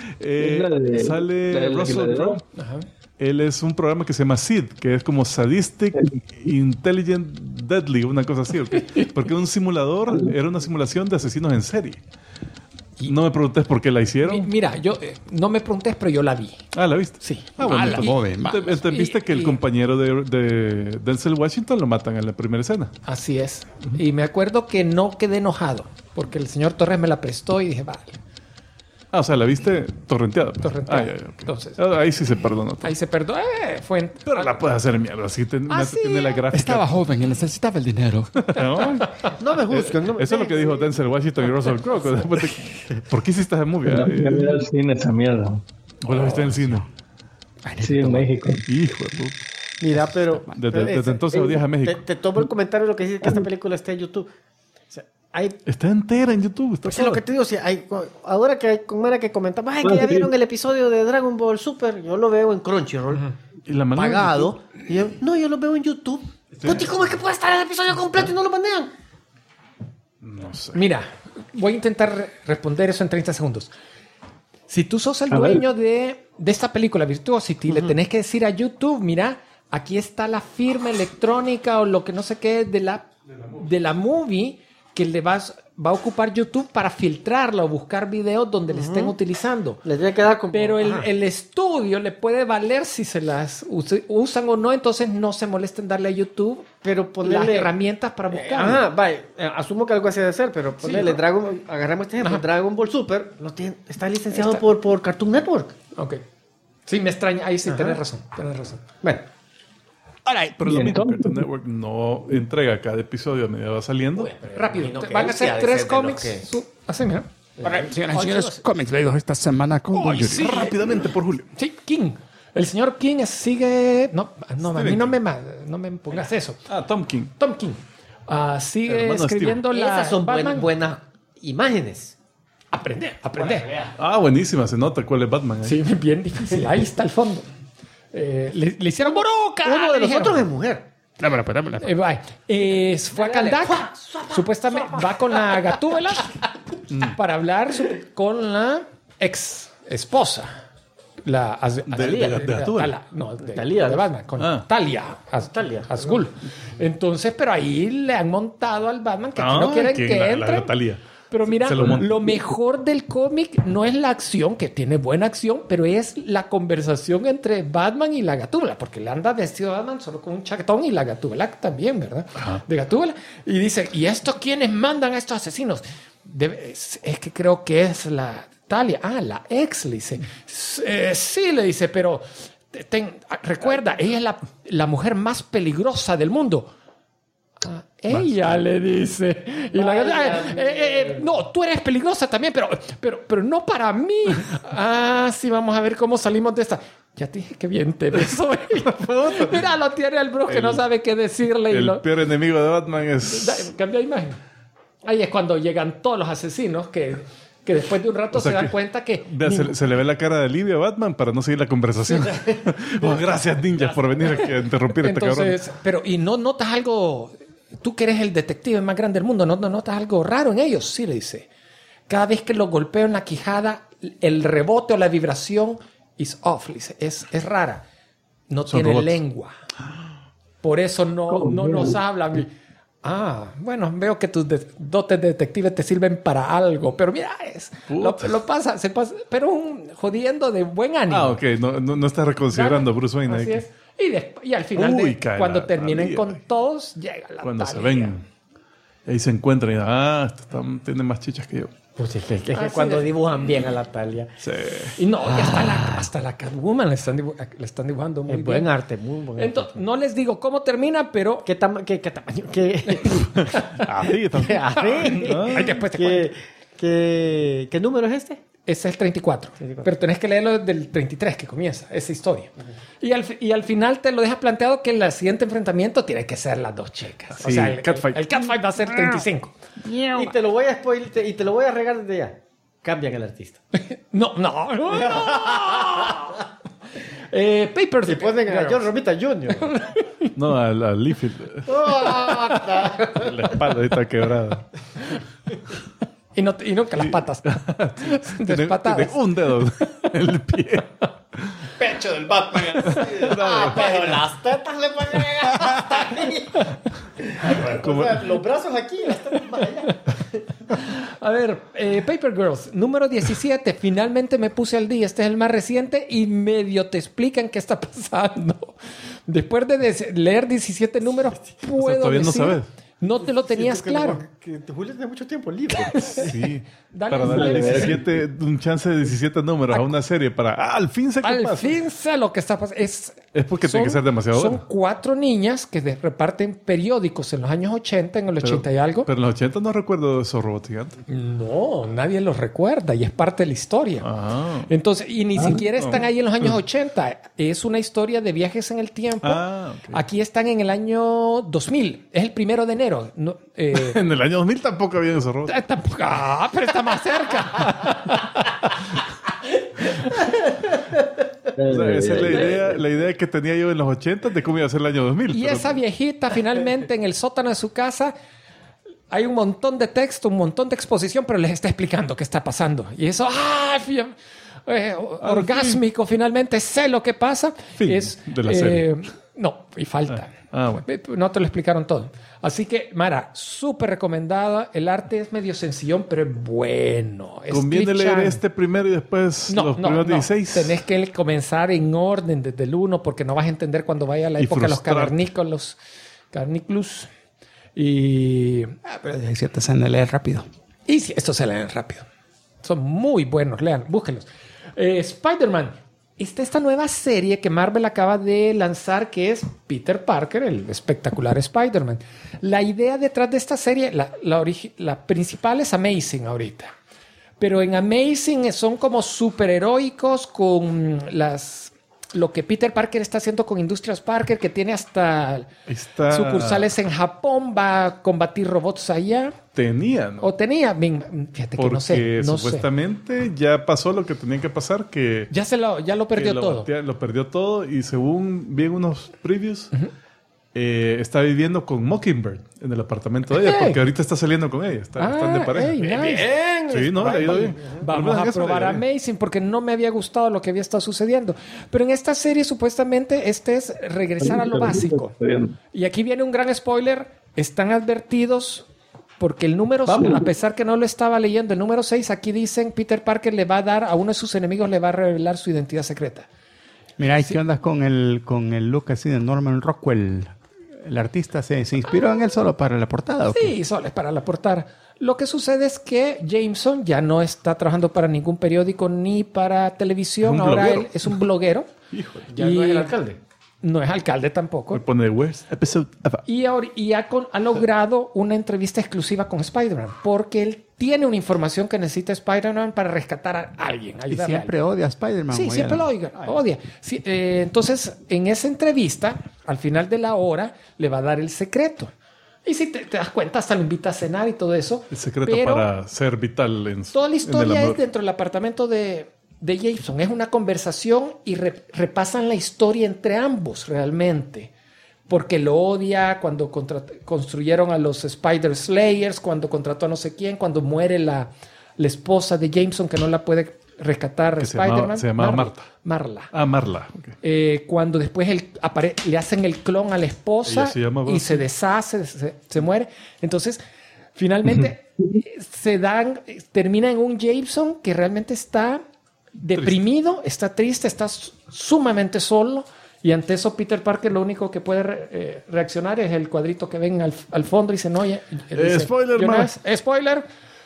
Sale Russell Crowe. Él es un programa que se llama SID, que es como Sadistic Intelligent Deadly, una cosa así. Porque un simulador, era una simulación de asesinos en serie. No me preguntes por qué la hicieron. Mira, yo no me preguntes, pero yo la vi. ¿La viste? Sí. Bueno. Entonces viste que el compañero de Denzel Washington lo matan en la primera escena. Así es. Y me acuerdo que no quedé enojado, porque el señor Torres me la prestó y dije, vale. O sea, la viste torrenteada. Torrenteada. Okay. Entonces, ahí sí se perdonó. Ahí se perdonó. Pero la puedes hacer mierda. Así tiene la gráfica. Estaba joven y necesitaba el dinero. No me juzguen. Eso es lo que dijo Denzel Washington y Russell Crowe. ¿Por qué hiciste esa movie? No fui a ver al cine esa mierda. ¿O la viste en el cine? Sí, en México. Hijo de puta. Mira, pero... Desde entonces odias a México. Te tomo el comentario de lo que dice que esta película está en YouTube. O sea, está entera en YouTube. Pues es lo que te digo. Si ahora que hay con Mara que comentamos, que ya vieron el episodio de Dragon Ball Super, yo lo veo en Crunchyroll. ¿Y la pagado. Y yo lo veo en YouTube. Puti, ¿cómo es que puede estar el episodio completo y no lo manejan? No sé. Mira, voy a intentar responder eso en 30 segundos. Si tú sos el dueño de esta película Virtuosity, le tenés que decir a YouTube, mira, aquí está la firma electrónica o lo que no sé qué de la movie que le va a ocupar YouTube para filtrarla o buscar videos donde le estén utilizando. Le tiene que dar como... Pero el estudio le puede valer si se las usan o no, entonces no se molesten darle a YouTube las herramientas para buscar. Asumo que algo así debe ser, pero ponerle agarremos este ejemplo, Dragon Ball Super está licenciado por Cartoon Network. Ok. Sí, me extraña. Ahí sí, tenés razón. Bueno. Pero lo mismo, Cartoon Network no entrega cada episodio a medida va saliendo. Rápido. Van a ser 3 cómics. Así, mira. Señoras y señores, cómics leídos esta semana con Don Yuri. Sí, rápidamente por Julio. Sí, King. El señor King sigue... No, a mí no me pongas eso. Tom King. Tom King. Sigue escribiendo Esas son buenas imágenes. Aprender. Buenísima. Se nota cuál es Batman. Sí, bien difícil. Ahí está el fondo. Le hicieron Boruca. Uno de los otros es mujer. Fue a Caldac. Supuestamente va con la Gatúbela para hablar con la ex esposa. Gatúbela. De Batman, con Talia Al Ghul. Entonces, pero ahí le han montado al Batman que no quieren que entre. Pero mira, lo mejor del cómic no es la acción, que tiene buena acción, pero es la conversación entre Batman y la Gatúbela, porque le anda vestido Batman solo con un chaquetón y la Gatúbela también, ¿verdad? Ajá. De Gatúbela. Y dice, ¿y estos quiénes mandan a estos asesinos? Es que creo que es la Talia. La ex, le dice. Sí, le dice, pero recuerda, ella es la mujer más peligrosa del mundo. Ella le dice. Y no, tú eres peligrosa también, pero no para mí. Sí, vamos a ver cómo salimos de esta. Ya te dije que bien te ves hoy. Mira, lo tiene el Bruce que no sabe qué decirle. El peor enemigo de Batman es... Cambia de imagen. Ahí es cuando llegan todos los asesinos que después de un rato se dan cuenta que... Se le ve la cara de alivio a Batman para no seguir la conversación. Gracias, ninja, por venir a interrumpir este cabrón. Pero, ¿y no notas algo? Tú que eres el detective más grande del mundo, ¿no notas algo raro en ellos? Sí, le dice. Cada vez que lo golpeo en la quijada, el rebote o la vibración is off, le dice. Es rara. No tiene robots. Lengua. Por eso no nos hablan. Bueno, veo que tus dotes de detective te sirven para algo. Pero mira, se pasa, pero jodiendo de buen ánimo. Ok. No estás reconsiderando Bruce Wayne. Así es. Y al final, cuando terminen con todos, llega la cuando Talia. Se ven, ahí se encuentran y tiene más chichas que yo. Pues es que cuando dibujan bien a la Talia. Sí. Y no, hasta la Catwoman le están dibujando muy bien. Buen arte, muy buen arte. Entonces, no les digo cómo termina, pero... ¿Qué tamaño? ¿Qué número es este? Ese es el 34. Pero tenés que leerlo del 33 que comienza, esa historia. Y al final te lo deja planteado que el siguiente enfrentamiento tiene que ser las dos chicas. Sí, o sea, el catfight va a ser 35. Y te lo voy a spoiler y te lo voy a regar desde ya. Cambian el artista. No. Papers. Si ponen a John Romita Jr. No, a Liefeld. La espalda está quebrada. Y nunca las patas. Despatadas. Tiene un dedo en el pie. Pecho del Batman. Pero las tetas le ponen hasta ahí. O sea, los brazos aquí y las tetas más allá. A ver, Paper Girls, número 17. Finalmente me puse al día. Este es el más reciente y medio te explican qué está pasando. Después de leer 17 números, puedo todavía decir... no sabes. No te lo tenías claro. Que Julio tiene mucho tiempo libre. Sí. Dale, para darle un chance de 17 números a una serie para... al fin sé qué pasa. Al fin sé lo que está pasando. Es porque tiene que ser demasiado bueno. Son 4 niñas que reparten periódicos en los años 80, en el 80 y algo. Pero en los 80 no recuerdo esos robots gigantes. No, nadie los recuerda y es parte de la historia. Entonces, y ni siquiera están ahí en los años 80. Es una historia de viajes en el tiempo. Okay. Aquí están en el año 2000. Es el 1 de enero. No, en el año 2000 tampoco había esos robots. Tampoco. Pero está más cerca. O sea, esa es la idea que tenía yo en los 80 de cómo iba a ser el año 2000. Y esa viejita finalmente en el sótano de su casa hay un montón de texto, un montón de exposición, pero les está explicando qué está pasando. Y eso, orgásmico, finalmente sé lo que pasa. Fin de la serie. No, y falta. Bueno. No te lo explicaron todo. Así que, Mara, súper recomendada. El arte es medio sencillón, pero es bueno. ¿Conviene leer este primero y después los primeros 16? Tenés que comenzar en orden desde el 1 porque no vas a entender cuando vaya a la época de los cavernícolas. Y... pero 17 se leen rápido. Y sí, estos se leen rápido. Son muy buenos. Lean, búsquenlos. Spider-Man. Esta nueva serie que Marvel acaba de lanzar, que es Peter Parker, el espectacular Spider-Man. La idea detrás de esta serie, la principal es Amazing ahorita. Pero en Amazing son como superheroicos con lo que Peter Parker está haciendo con Industrias Parker, que tiene hasta sucursales en Japón, va a combatir robots allá. Tenía, ¿no? O tenía. Fíjate porque que no sé. Supuestamente ya pasó lo que tenía que pasar, que... Ya lo perdió todo. Lo perdió todo y según vi unos previews, está viviendo con Mockingbird en el apartamento de ella, porque ahorita está saliendo con ella. Están de pareja. Nice. Bien. Sí, no, le ha ido bien. Vamos a probar Amazing porque no me había gustado lo que había estado sucediendo. Pero en esta serie supuestamente es regresar a lo básico. Y aquí viene un gran spoiler. Están advertidos porque el número, a pesar que no lo estaba leyendo, el número 6, aquí dicen Peter Parker le va a dar a uno de sus enemigos, le va a revelar su identidad secreta. Mira, ¿y qué onda con el look así de Norman Rockwell? ¿El artista se inspiró en él solo para la portada? ¿O Sí, solo es para la portada. Lo que sucede es que Jameson ya no está trabajando para ningún periódico ni para televisión. Ahora él es un bloguero. Híjole. Ya no es el alcalde. No es alcalde tampoco. Me pone worst episode ever. Y ha logrado una entrevista exclusiva con Spider-Man porque él tiene una información que necesita Spider-Man para rescatar a alguien. Y siempre odia a Spider-Man. Sí, siempre lo odia. Sí, entonces, en esa entrevista, al final de la hora, le va a dar el secreto. Y si te das cuenta, hasta lo invita a cenar y todo eso. El secreto para ser vital en toda la historia en el amor. es dentro del apartamento de Jameson. Es una conversación y repasan la historia entre ambos realmente. Porque lo odia cuando construyeron a los Spider Slayers, cuando contrató a no sé quién, cuando muere la esposa de Jameson que no la puede rescatar Spider-Man. Se llamaba Marta. Marla. Ah, Marla. Okay. Cuando después le hacen el clon a la esposa y se deshace, se muere. Entonces, finalmente termina en un Jameson que realmente está deprimido, está triste, está sumamente solo. Y ante eso Peter Parker lo único que puede reaccionar es el cuadrito que ven al fondo y dice, no, spoiler, spoiler,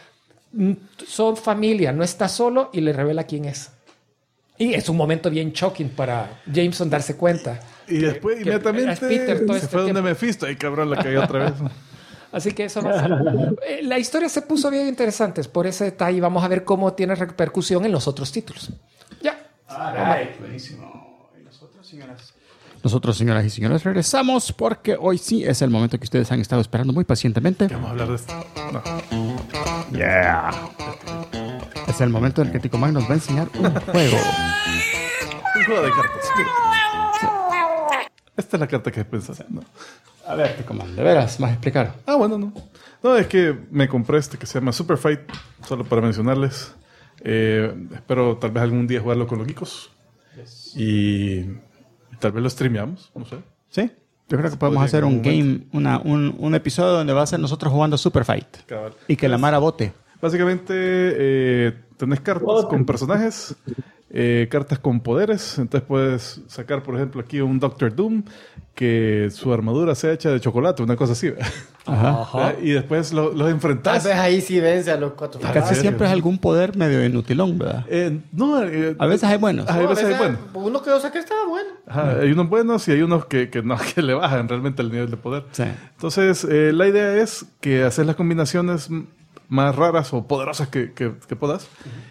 son familia, no está solo, y le revela quién es. Y es un momento bien shocking para Jameson darse cuenta. Y después inmediatamente Peter, se fue donde Mephisto. Ay, cabrón, la cayó otra vez. Así que eso la historia se puso bien interesante por ese detalle. Vamos a ver cómo tiene repercusión en los otros títulos. Ya. Buenísimo. Nosotros, señoras y señores, regresamos porque hoy sí es el momento que ustedes han estado esperando muy pacientemente. Vamos a hablar de esto. No. Yeah. Es el momento en el que Tico Mag nos va a enseñar un juego. Un juego de cartas. Esta es la carta que pensaste. No. A ver, Tico Mag, ¿de veras? ¿Vas a explicar? Ah, bueno, no. No, es que me compré este que se llama Super Fight, solo para mencionarles. Espero tal vez algún día jugarlo con los geekos. Yes. Y tal vez lo streameamos, no sé. Sí, yo creo que podemos hacer un game, un episodio donde va a ser nosotros jugando Super Fight. Cabal. Y que la Mara vote. Básicamente tenés cartas con personajes, cartas con poderes. Entonces puedes sacar, por ejemplo, aquí un Doctor Doom que su armadura sea hecha de chocolate, una cosa así. Ajá. Y después los enfrentás. Tal vez ahí sí vence a los cuatro. Casi siempre es algún poder medio inutilón, ¿verdad? No, a veces hay buenos. A veces hay buenos. Uno que yo saqué estaba bueno. Ajá, hay unos buenos y hay unos que le bajan realmente el nivel de poder. Sí. Entonces, la idea es que haces las combinaciones más raras o poderosas que puedas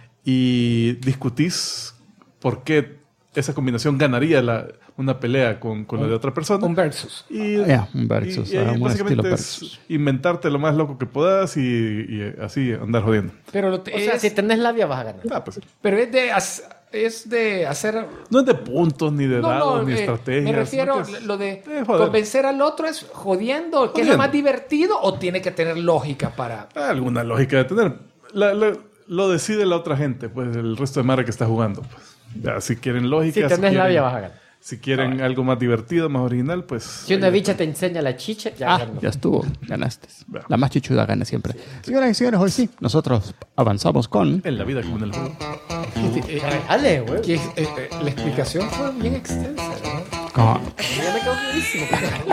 y discutís por qué esa combinación ganaría una pelea con la de otra persona. Un versus. Un versus. Y un estilo versus. Inventarte lo más loco que puedas y así andar jodiendo. Pero si tenés labia vas a ganar. Pues, pero es de hacer... No es de puntos, ni de dados, ni estrategias. Me refiero lo de convencer al otro es jodiendo, que es lo más divertido, o tiene que tener lógica para... Alguna lógica de tener. Lo decide la otra gente, pues el resto de Mara que está jugando. Pues. Ya, si quieren lógica... Si tenés labia vas a ganar. Si quieren algo más divertido, más original, pues... Si una bicha te enseña la chicha, ya ganó. Ya estuvo, ganaste. La más chichuda gana siempre. Sí. Señoras y señores, hoy sí, nosotros avanzamos con... En la vida como en el juego. Dale, güey. La explicación fue bien extensa, ¿no? ¿Cómo? Ya me quedo clarísimo.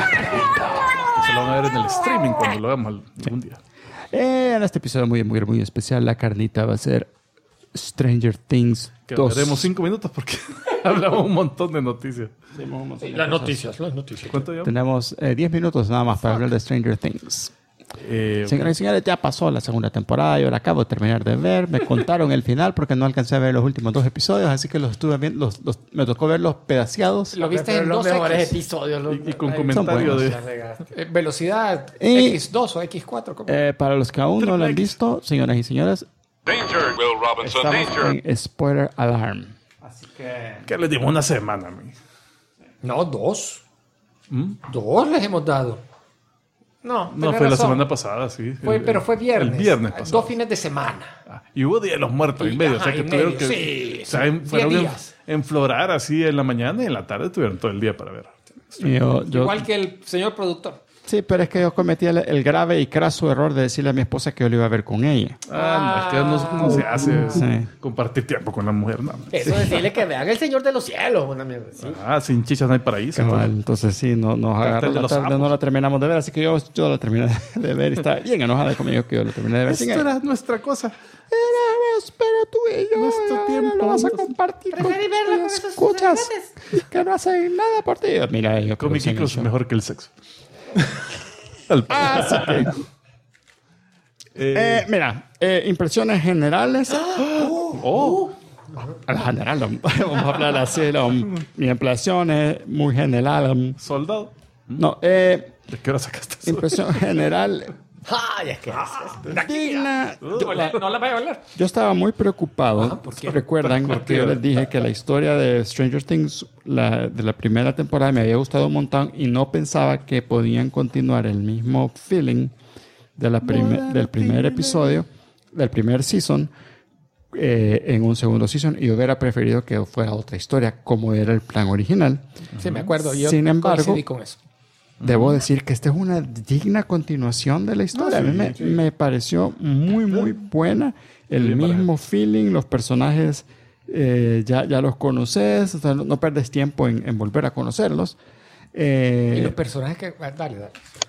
Se lo van a ver en el streaming cuando lo hagamos algún día. En este episodio muy especial, la carnita va a ser Stranger Things 2. Haremos 5 minutos porque hablamos un montón de noticias. Las noticias. ¿Cuánto llevamos? Tenemos 10 minutos nada más para hablar de Stranger Things. Señoras y señores, ya pasó la segunda temporada. Yo la acabo de terminar de ver. Me contaron el final porque no alcancé a ver los últimos 2 episodios, así que los estuve viendo. Me tocó verlos pedaciados. Lo viste en los 2X. mejores episodios. Y con comentario de... Velocidad X2 o X4. Para los que aún no lo han visto, señoras y señores, Danger, Will Robinson, estamos danger. en Spoiler Alarm. Que les dimos una semana, No, 2. 2 les hemos dado. No, No, fue la semana pasada, sí. Pero fue viernes. El viernes pasado. 2 fines de semana. Y hubo Día de los Muertos en medio. O sea, que tuvieron que... Sí, o sea, fueron 10 días. enflorar así en la mañana y en la tarde tuvieron todo el día para ver. Igual que el señor productor. Sí, pero es que yo cometí el grave y craso error de decirle a mi esposa que yo lo iba a ver con ella. No, es que no se hace Sí. compartir tiempo con la mujer, no. Eso decirle que vean El Señor de los Cielos, una mierda. ¿Sí? Sin chichas no hay paraíso. Cabal, entonces sí, nos agarró de la los tarde, sapos. no la terminamos de ver, así que yo la terminé de ver y está bien enojada conmigo que yo la terminé de ver. Esto era nuestra cosa. Pero tú y yo Nuestro ahora tiempo. lo vas a compartir con Preferí verla con tus esos escuchas juguetes. que no hacen nada por ti. Mira, yo Comic creo que Geek sí, es mejor que el sexo. Al Así que, mira, impresiones generales. Al general, vamos a hablar así. Mi impresión es muy general. Soldado. No, ¿De qué hora sacaste eso? impresión general Ay, es que digna. No la vaya a hablar. Yo estaba muy preocupado. ¿por qué? Recuerdan que yo les dije que la historia de Stranger Things, de la primera temporada, me había gustado un montón y no pensaba que podían continuar el mismo feeling del primer episodio, del primer season, en un segundo season. Y yo hubiera preferido que fuera otra historia, como era el plan original. Sí, me acuerdo. Yo Sin embargo, coincidí con eso. Debo decir que esta es una digna continuación de la historia. A mí me pareció muy, muy buena. El mismo feeling, los personajes ya los conoces, o sea, no pierdes tiempo en volver a conocerlos. Y los personajes que... Dale.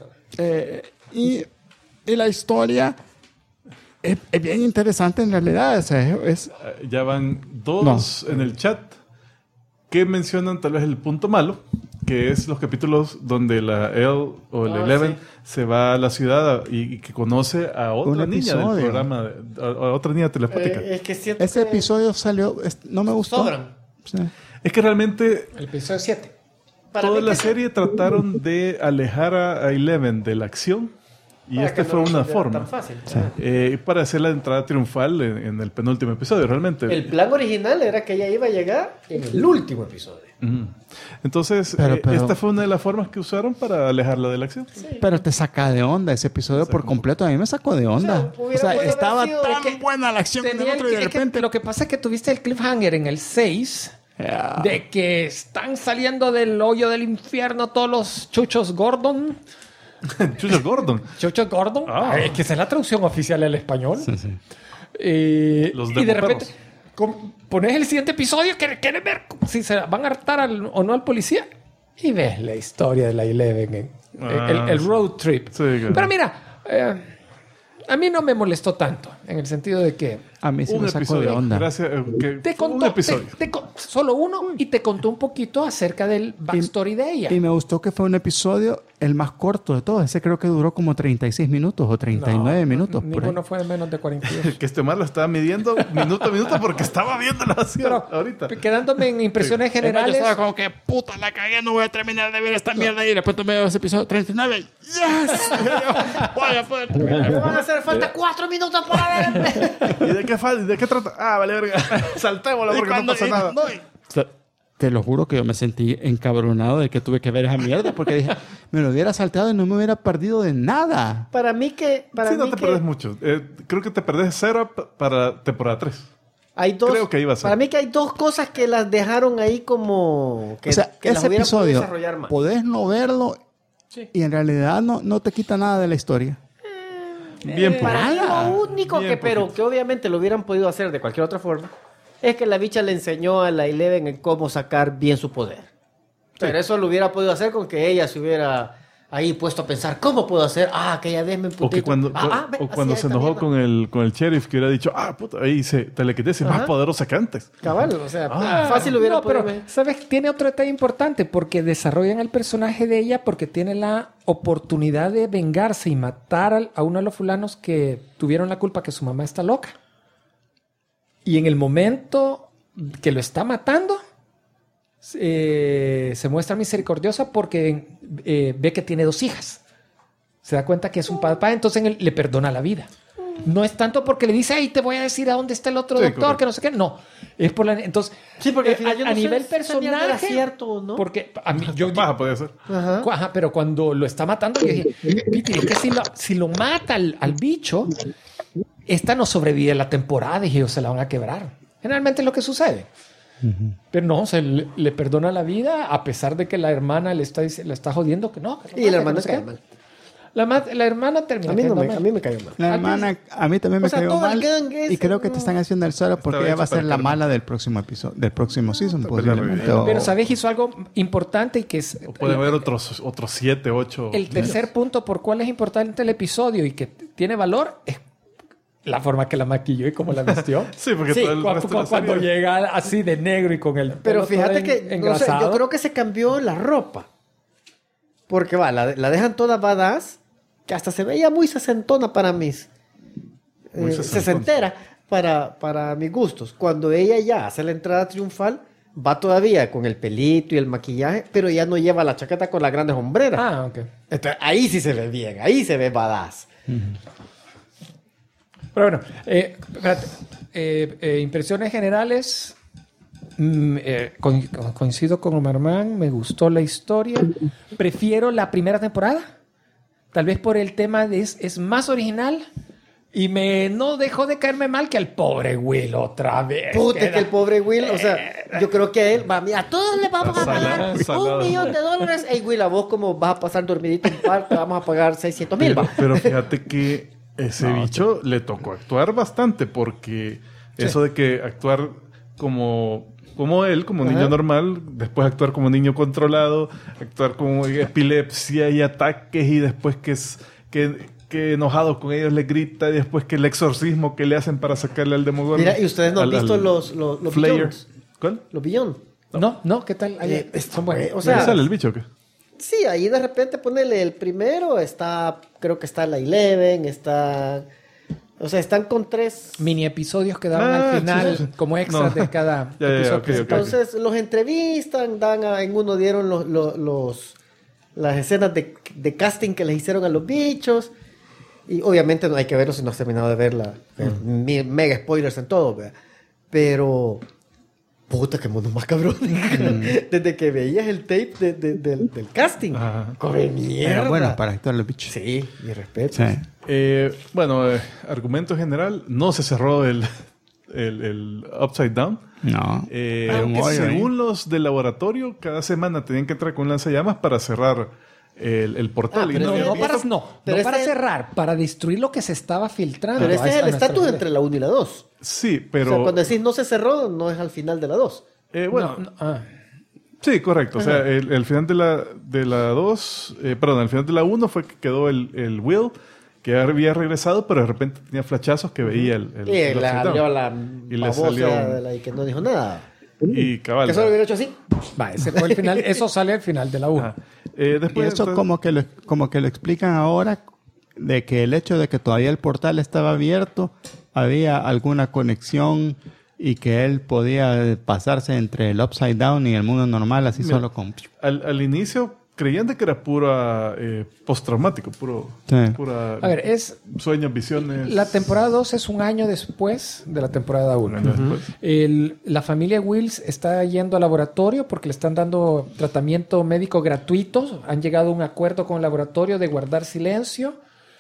Y la historia es bien interesante en realidad. O sea, Ya van 2 en el chat que mencionan tal vez el punto malo, que es los capítulos donde la Elle o el Eleven se va a la ciudad y que conoce a otra niña del programa, a otra niña telepática. es que siento ese que episodio salió, no me gustó. sobran. Sí. Es que realmente El episodio 7. Para toda mí la que- serie trataron de alejar a Eleven de la acción y para esta que fue no una sea forma. tan fácil. Para hacer la entrada triunfal en el penúltimo episodio, realmente. El plan original era que ella iba a llegar en el último episodio. Ujú. Entonces, Pero- esta fue una de las formas que usaron para alejarla de la acción. Pero te saca de onda ese episodio por completo. A mí me sacó de onda. O sea, hubiera podido estaba haber sido tan de que buena la acción del Tenía otro y de repente... lo que pasa es que tuviste el cliffhanger en el 6 de que están saliendo del hoyo del infierno todos los chuchos Gordon. Chucho Gordon. Chuchos Gordon. Ah. Ay, que esa es la traducción oficial al español. Sí, sí. Los Y de repente demoperros. pones el siguiente episodio que quieres ver si se van a hartar o no al policía. Y ves la historia de la Eleven, el road trip. Sí, claro. Pero mira, a mí no me molestó tanto, en el sentido de que A mí sí Un me sacó de episodio. onda. Gracias. te fue un contó, episodio. solo uno, y te contó un poquito acerca del backstory de ella. Y me gustó que fue un episodio el más corto de todos. Ese creo que duró como 36 minutos o 39 minutos. Por ahí. Ninguno fue menos de 42. Que este mal lo estaba midiendo minuto a minuto porque estaba viéndolo así Pero ahorita. quedándome en impresiones generales, Yo estaba como que, puta, la cagué, no voy a terminar de ver esta mierda. Y después me veo ese episodio 39. ¡Yes! Voy a poder terminar. Me van a hacer falta 4 minutos para ver. ¿Y de qué falta? ¿De qué trata? Ah, vale, verga. Saltémoslo porque no pasa nada. O sea, te lo juro que yo me sentí encabronado de que tuve que ver esa mierda porque dije, me lo hubiera saltado y no me hubiera perdido de nada. Para mí que... Sí, no te perdés mucho. Creo que te perdés 0 para temporada 3. Hay dos, Creo que iba a ser. Para mí que hay 2 cosas que las dejaron ahí como... Que, O sea, que las ese hubieran podido episodio desarrollar más. podés no verlo y en realidad no te quita nada de la historia. Bien por Para mí Nada. lo único Bien que, pero poquito. que obviamente lo hubieran podido hacer de cualquier otra forma, es que la bicha le enseñó a la Eleven en cómo sacar bien su poder. Pero eso lo hubiera podido hacer con que ella se hubiera ahí puesto a pensar, ¿cómo puedo hacer? Ah, aquella vez me emputé. O que cuando, o cuando se enojó con el sheriff que hubiera dicho, puta, ahí se telequinesis es más Ajá. poderosa que antes. Cabal, o sea, fácil hubiera no, pero, podido... ¿sabes? Tiene otro detalle importante porque desarrollan el personaje de ella porque tiene la oportunidad de vengarse y matar a uno de los fulanos que tuvieron la culpa que su mamá está loca. Y en el momento que lo está matando, se muestra misericordiosa porque ve que tiene 2 hijas. Se da cuenta que es un papá, entonces él le perdona la vida. No es tanto porque le dice, hey, te voy a decir a dónde está el otro doctor, correcto. que no sé qué. No. Es por la... Entonces, Sí, porque al final yo no a sé nivel si esa mierda era personaje... cierto o no. Porque a mí, yo... Baja podía ser. Ajá, pero cuando lo está matando, yo dije, Peter, es que si lo mata al bicho, esta no sobrevive la temporada, dije yo, se la van a quebrar. Generalmente es lo que sucede. Pero no, le perdona la vida a pesar de que la hermana le está jodiendo que no. Que no Y la mate, hermana que no sé cae qué. mal. La hermana termina A mí, cayendo mal. a mí me cayó mal. La hermana a mí también me O sea, cayó todo el mal. gang ese, Y creo que no. te están haciendo el solo porque Estaba ella va a hecho ser para la que mala del próximo episodio, del próximo season, Para posiblemente. que Pero sabes, hizo algo importante y que es O puede haber otros 7, 8. el tercer punto por cuál es importante el episodio y que tiene valor es la forma que la maquilló y cómo la vistió. Sí, porque Sí, todo el resto de la Cuando serie- llega así de negro y con el Pero pelo fíjate todo que, no sé, engrasado. yo creo que se cambió la ropa. Porque la dejan toda badass, que hasta se veía muy sesentona para mis... Muy sesentona. sesentera para mis gustos. Cuando ella ya hace la entrada triunfal, va todavía con el pelito y el maquillaje, pero ya no lleva la chaqueta con las grandes hombreras. Ah, ok. Entonces, ahí sí se ve bien, ahí se ve badass. Pero bueno, espérate. Impresiones generales. Coincido con Omarman, me gustó la historia. Prefiero la primera temporada. Tal vez por el tema de es más original. Y no dejó de caerme mal que al pobre Will otra vez. Puta, es que el pobre Will, o sea, yo creo que a él, a todos le vamos a Salado, pagar salado. $1,000,000. Ey, Will, a vos como vas a pasar dormidito en par, te vamos a pagar 600,000, va. Pero fíjate que ese bicho le tocó actuar bastante porque eso de que actuar como él, como niño normal, después actuar como niño controlado, actuar como epilepsia y ataques y después que enojado con ellos le grita y después que el exorcismo que le hacen para sacarle al Demogorgon. Mira, ¿y ustedes no han visto los Flayer? Billions? ¿Cuál? Los Beyond. No, ¿qué tal? Ahí, son buenos. O sea, ¿Ahí sale el bicho o qué? sí, ahí de repente ponele el primero, creo que está la Eleven, o sea, están con 3. Mini episodios que daban al final sí. como extras No. de cada Ya, episodio. ok. Entonces los entrevistan, en uno dieron las escenas de casting que les hicieron a los bichos. Y obviamente no hay que verlo si no has terminado de verla. Mega spoilers en todo, ¿verdad? Pero... Puta, qué mono más cabrón. Desde que veías el tape del casting. Ajá. Come mierda. Pero bueno, para actuar los bichos. Sí, mi respeto. Sí. Bueno, argumento general, no se cerró el Upside Down. No. Hay un hoyo ahí. Según los del laboratorio, cada semana tenían que entrar con un lanzallamas para cerrar el portal. Ah, Y pero no no, había- Pero para ese- cerrar, para destruir lo que se estaba filtrando. Pero ese es el a nuestra estatus gente. entre la 1 y la 2. Sí, O pero... sea, cuando decís no se cerró, no es al final de la 2. bueno, No. sí, correcto. O sea, el final de la 2, perdón, el final de la 1 fue que quedó el Will, que había regresado, pero de repente tenía flachazos que veía el Y le Upside Down. salió la Y le babosa salió de la que no dijo nada. Y cabal. Que solo hubiera hecho así. Va, ese fue el final. Eso sale al final de la 1. Ajá. Y Después, eso entonces- como que lo explican ahora, de que el hecho de que todavía el portal estaba abierto, había alguna conexión y que él podía pasarse entre el Upside Down y el mundo normal, así Mira, solo con... al inicio creían de que era pura postraumático, Sí. pura A ver, sueños, visiones. la temporada 2 es un año después de la temporada 1. Un año después. La familia Wills está yendo al laboratorio porque le están dando tratamiento médico gratuito. Han llegado a un acuerdo con el laboratorio de guardar silencio.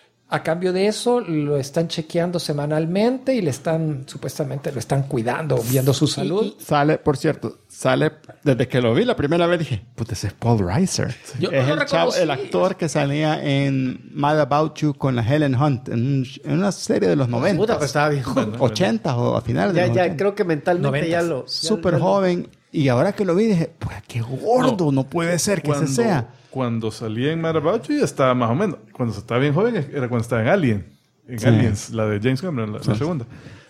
A cambio de eso, lo están chequeando semanalmente y supuestamente lo están cuidando, viendo su salud. Sale, por cierto, desde que lo vi la primera vez dije, puta, ese es Paul Reiser. Yo Es no lo el chavo, reconocí. el actor que salía en Mad About You con la Helen Hunt en una serie de los 90. Puta, pues estaba bien. 80 o a finales de los Ya 80. creo que mentalmente ya 90s. lo... Súper joven. Y ahora que lo vi dije, pues qué gordo, no puede ser que ese sea. Cuando salía en Mad About You ya estaba más o menos. Cuando estaba bien joven era cuando estaba en Alien. En Sí. Aliens, la de James Cameron, la segunda.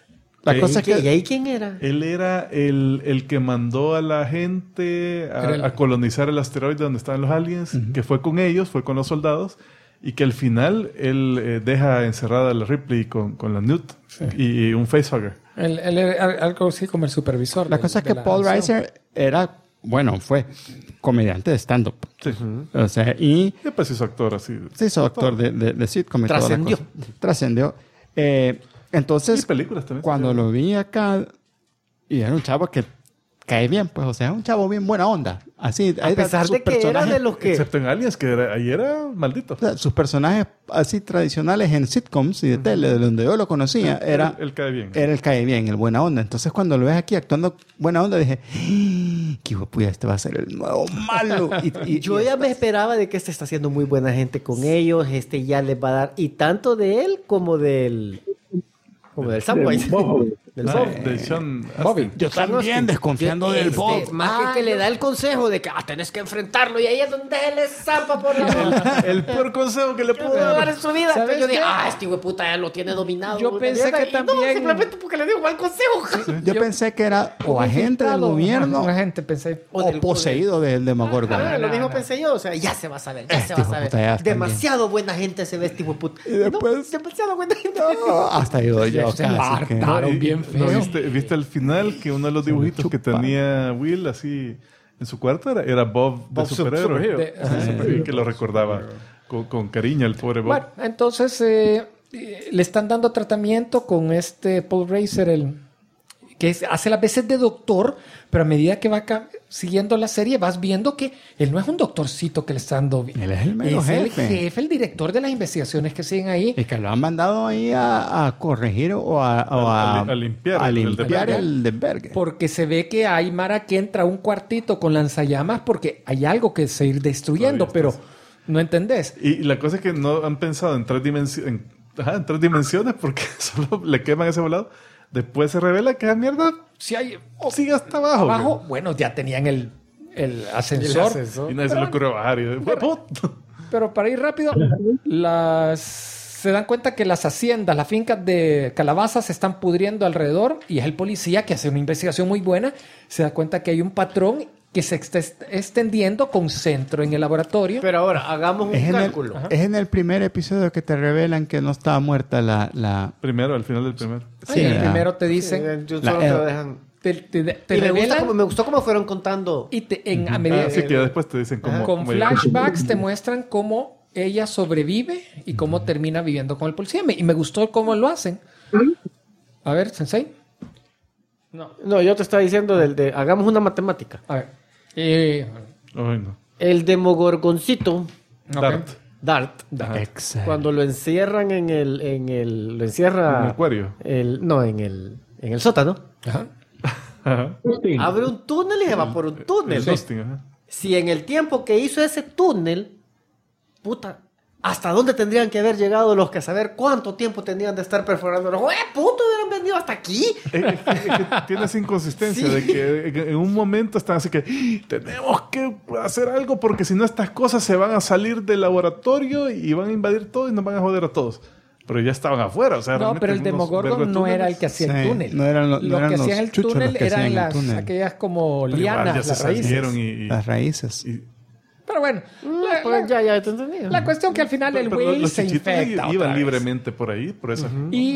La cosa es ¿Y que... ahí quién era? Él era el que mandó a la gente a colonizar el asteroide donde estaban los aliens, que fue con ellos, fue con los soldados, y que al final él deja encerrada a la Ripley con la Newt y un facehugger. Él era algo así como el supervisor. La cosa es que Paul Reiser fue comediante de stand-up. Sí. O sea, y Y después hizo actor así. se hizo actor de sitcom y toda la Trascendió. cosa. Trascendió. Entonces, Y películas también. cuando lo vi acá, y era un chavo que cae bien, pues, o sea, es un chavo bien buena onda. Así, A pesar de que era de los que... Excepto en Aliens, que ahí era maldito. O sea, sus personajes así tradicionales en sitcoms y de tele, de donde yo lo conocía, era Él cae bien. el cae bien, el buena onda. Entonces, cuando lo ves aquí actuando buena onda, dije, qué huepuya, este va a ser el nuevo malo. Yo ya me esperaba de que este está haciendo muy buena gente con ellos, este ya les va a dar, y tanto de él como del Samwise. Del Bob. De Sean Bobby. Yo también desconfiando del Bob. Más que le da el consejo de que tenés que enfrentarlo y ahí es donde él le zampa por la boca. El peor consejo que le pudo Pudo dar dar. en su vida. ¿Sabes Entonces yo dije, qué? este güey puta ya lo tiene dominado. Yo pensé que Y no, también- simplemente porque le dio mal consejo. Yo pensé que era o agente del gobierno Un agente, pensé. O o del- poseído del Demogorgon. Lo mismo pensé yo, o sea, ya se va a saber, ya se va a hijo de saber. puta, ya está Demasiado buena gente se ve este hijo de puta. Y después- No, demasiado buena gente. Hasta yo Se casi que- hartaron bien ¿No feo. viste el final que uno de los dibujitos que tenía Will así en su cuarto era Bob de superhéroe? Superhero. Y que lo recordaba con cariño el pobre Bob. Bueno, entonces le están dando tratamiento con este Paul Reiser, hace las veces de doctor, pero a medida que va siguiendo la serie vas viendo que él no es un doctorcito que le está dando bien. Él es el mero el jefe. jefe, el director de las investigaciones que siguen ahí. Y que lo han mandado ahí a corregir o a limpiar a el limpiar desvergue. el desvergue. Porque se ve que hay Mara que entra a un cuartito con lanzallamas porque hay algo que se ir destruyendo, Todavía pero no entendés. Y la cosa es que no han pensado en tres dimensiones porque solo le queman ese volado. Después se revela que la mierda Si hay sigue hasta abajo. abajo, bueno, ya tenían el ascensor. Y nadie se le ocurrió bajar. Pero para ir rápido, se dan cuenta que las haciendas, las fincas de calabazas se están pudriendo alrededor y es el policía que hace una investigación muy buena. Se da cuenta que hay un patrón que se está extendiendo con centro en el laboratorio. Pero ahora, hagamos un cálculo. Es en el primer episodio que te revelan que no estaba muerta la Primero, al final del primero. Sí, el la- primero te dicen, Yo La- solo te lo dejan. te Y revelan me gustó cómo fueron contando. y a medida Así que ya después te dicen cómo. con cómo llegar. flashbacks te muestran cómo ella sobrevive y cómo termina viviendo con el policía. Y me gustó cómo lo hacen. A ver, Sensei. No, yo te estaba diciendo hagamos una matemática. A ver. Ay, no. El demogorgoncito, Ok. Dart. Dart, Exacto. cuando lo encierran lo encierra En el acuario. en el sótano, Ajá. Ajá. abre un túnel y se va por un túnel. El Dustin, ajá. Si en el tiempo que hizo ese túnel, puta, ¿hasta dónde tendrían que haber llegado los que saber cuánto tiempo tenían de estar perforando? Puto, hubieran venido hasta aquí. Es que tiene esa inconsistencia de que en un momento están así que tenemos que hacer algo porque si no estas cosas se van a salir del laboratorio y van a invadir todo y nos van a joder a todos. Pero ya estaban afuera, o sea, No, realmente pero el unos Demogorgon vergüenzas no era el túneles. que hacía el Sí, túnel. no eran lo eran que los hacían el chuchos túnel los que hacían eran el túnel. aquellas como Pero igual lianas, ya se las raíces. salieron y Las raíces. Pero bueno, Pues ya te entendí. la cuestión que al final el pero Will los se chichitos infecta otra iban vez. libremente por ahí, por eso. Y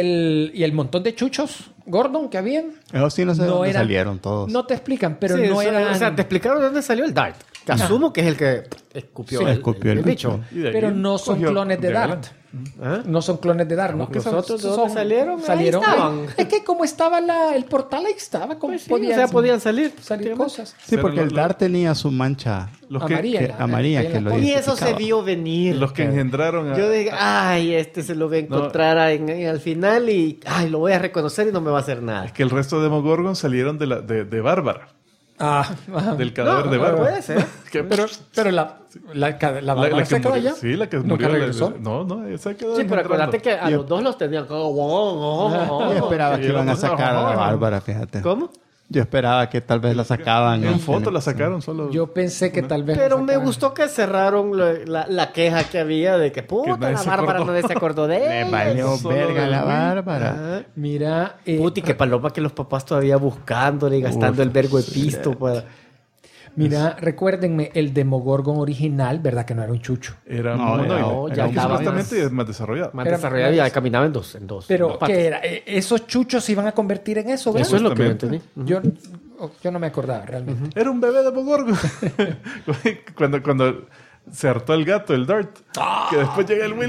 el montón de chuchos Gordon que habían Eso sí, no sé de dónde eran- salieron todos. No te explican, pero Sí, no eran. O sea, te explicaron de dónde salió el Dart. Que asumo que es el que escupió, Sí, escupió el bicho. Y de ahí Pero no son cogió clones de de Dart. galán. ¿Ah? No son clones de Dart, ¿no? ¿Los otros de dónde salieron? Ahí estaban. Es que como estaba el portal, ahí estaba. Como Pues sí, o sea, podían salir. salir cosas. Sí, Pero porque el lo- Dart tenía su mancha Los que, Amarilla. amarilla ahí en que la lo cola. Y eso se identificaba. vio venir. los que engendraron a... Yo dije, este se lo voy a encontrar al final y lo voy a reconocer y no me va a hacer nada. Es que el resto de Demogorgon salieron de Bárbara, Ajá. del cadáver de Bárbara. puede ser. Que- Pero la Bárbara que se quedó murió. allá. Sí, la que Nunca murió. regresó. No, esa quedó Sí, pero engendrando. acuérdate que a los dos los tenían como... Yo esperaba que Y iban a vamos, sacar a la ajá. Bárbara, fíjate. ¿Cómo? Yo esperaba que tal vez la sacaban. En foto la sacaron solo. Yo pensé que tal vez. Pero la me sacaban. gustó que cerraron la queja que había de que puta, nadie la se Bárbara acordó. no se acordó de Le él. valió Solo verga del la Will. Bárbara. Ajá. Mira. Puti, que paloma que los papás todavía buscándole y gastando el vergo de pisto para... Mira, recuérdenme, el Demogorgon original, ¿verdad? Que no era un chucho. Era No, monoide. no, ya Es que estaba supuestamente es más desarrollado. Más Era- desarrollado y ya caminaba en dos. Pero, patas. ¿qué era? ¿Esos chuchos se iban a convertir en eso, ¿verdad? Eso es lo que yo Supuestamente. entendí. Yo no me acordaba realmente. Era un bebé de Demogorgon. cuando se hartó el gato, el Dart. Que después llega el Will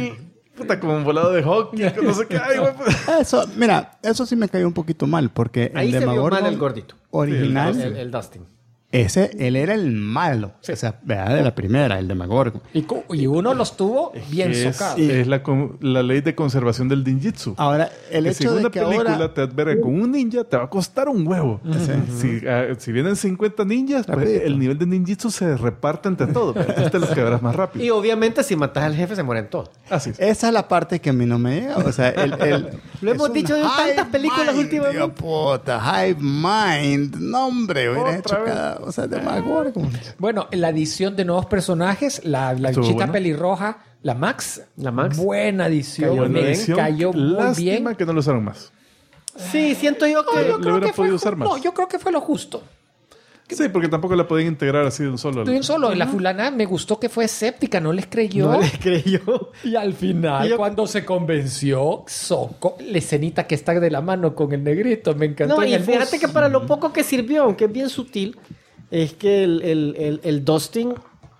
puta, como un volado de hockey, que no sé qué. Ay, güey. Eso, mira, eso sí me cayó un poquito mal, porque Ahí el se vio Demogorgon mal el gordito. original, El Dustin. él era el malo. O sea, ¿verdad? De la primera, el Demogorgon. Y uno los tuvo bien Es socados. la ley de conservación del ninjitsu. Ahora, el Que si hecho en de una que película ahora... te adverga con un ninja, te va a costar un huevo. Si vienen 50 ninjas, pues, Rapidito. el nivel de ninjitsu se reparte entre todos. Entonces te los quebrás más rápido. Y obviamente si matas al jefe se mueren todos. Así es. Esa es la parte que a mí no me llega. O sea, Lo hemos es dicho un en tantas hive películas mind, últimamente. Dios puta, Hive Mind. No, hombre, hubiera hecho cada... O sea, Demogorgon. Bueno, la adición de nuevos personajes, la Estuvo chica buena. pelirroja, la Max. La Max. Buena adición. Cayó Buena Me edición. cayó muy Lástima bien. que no lo usaron más. Sí, siento yo que... Le hubiera podido usar más. No, yo creo que fue lo justo. Sí, porque tampoco la podían integrar así de un solo. De un solo. La fulana me gustó que fue escéptica, no les creyó. No le creyó. Y al final, Y yo- cuando se convenció, la escenita que está de la mano con el negrito, me encantó. No, en y el fíjate bus. que para lo poco que sirvió, aunque es bien sutil, es que el Dustin,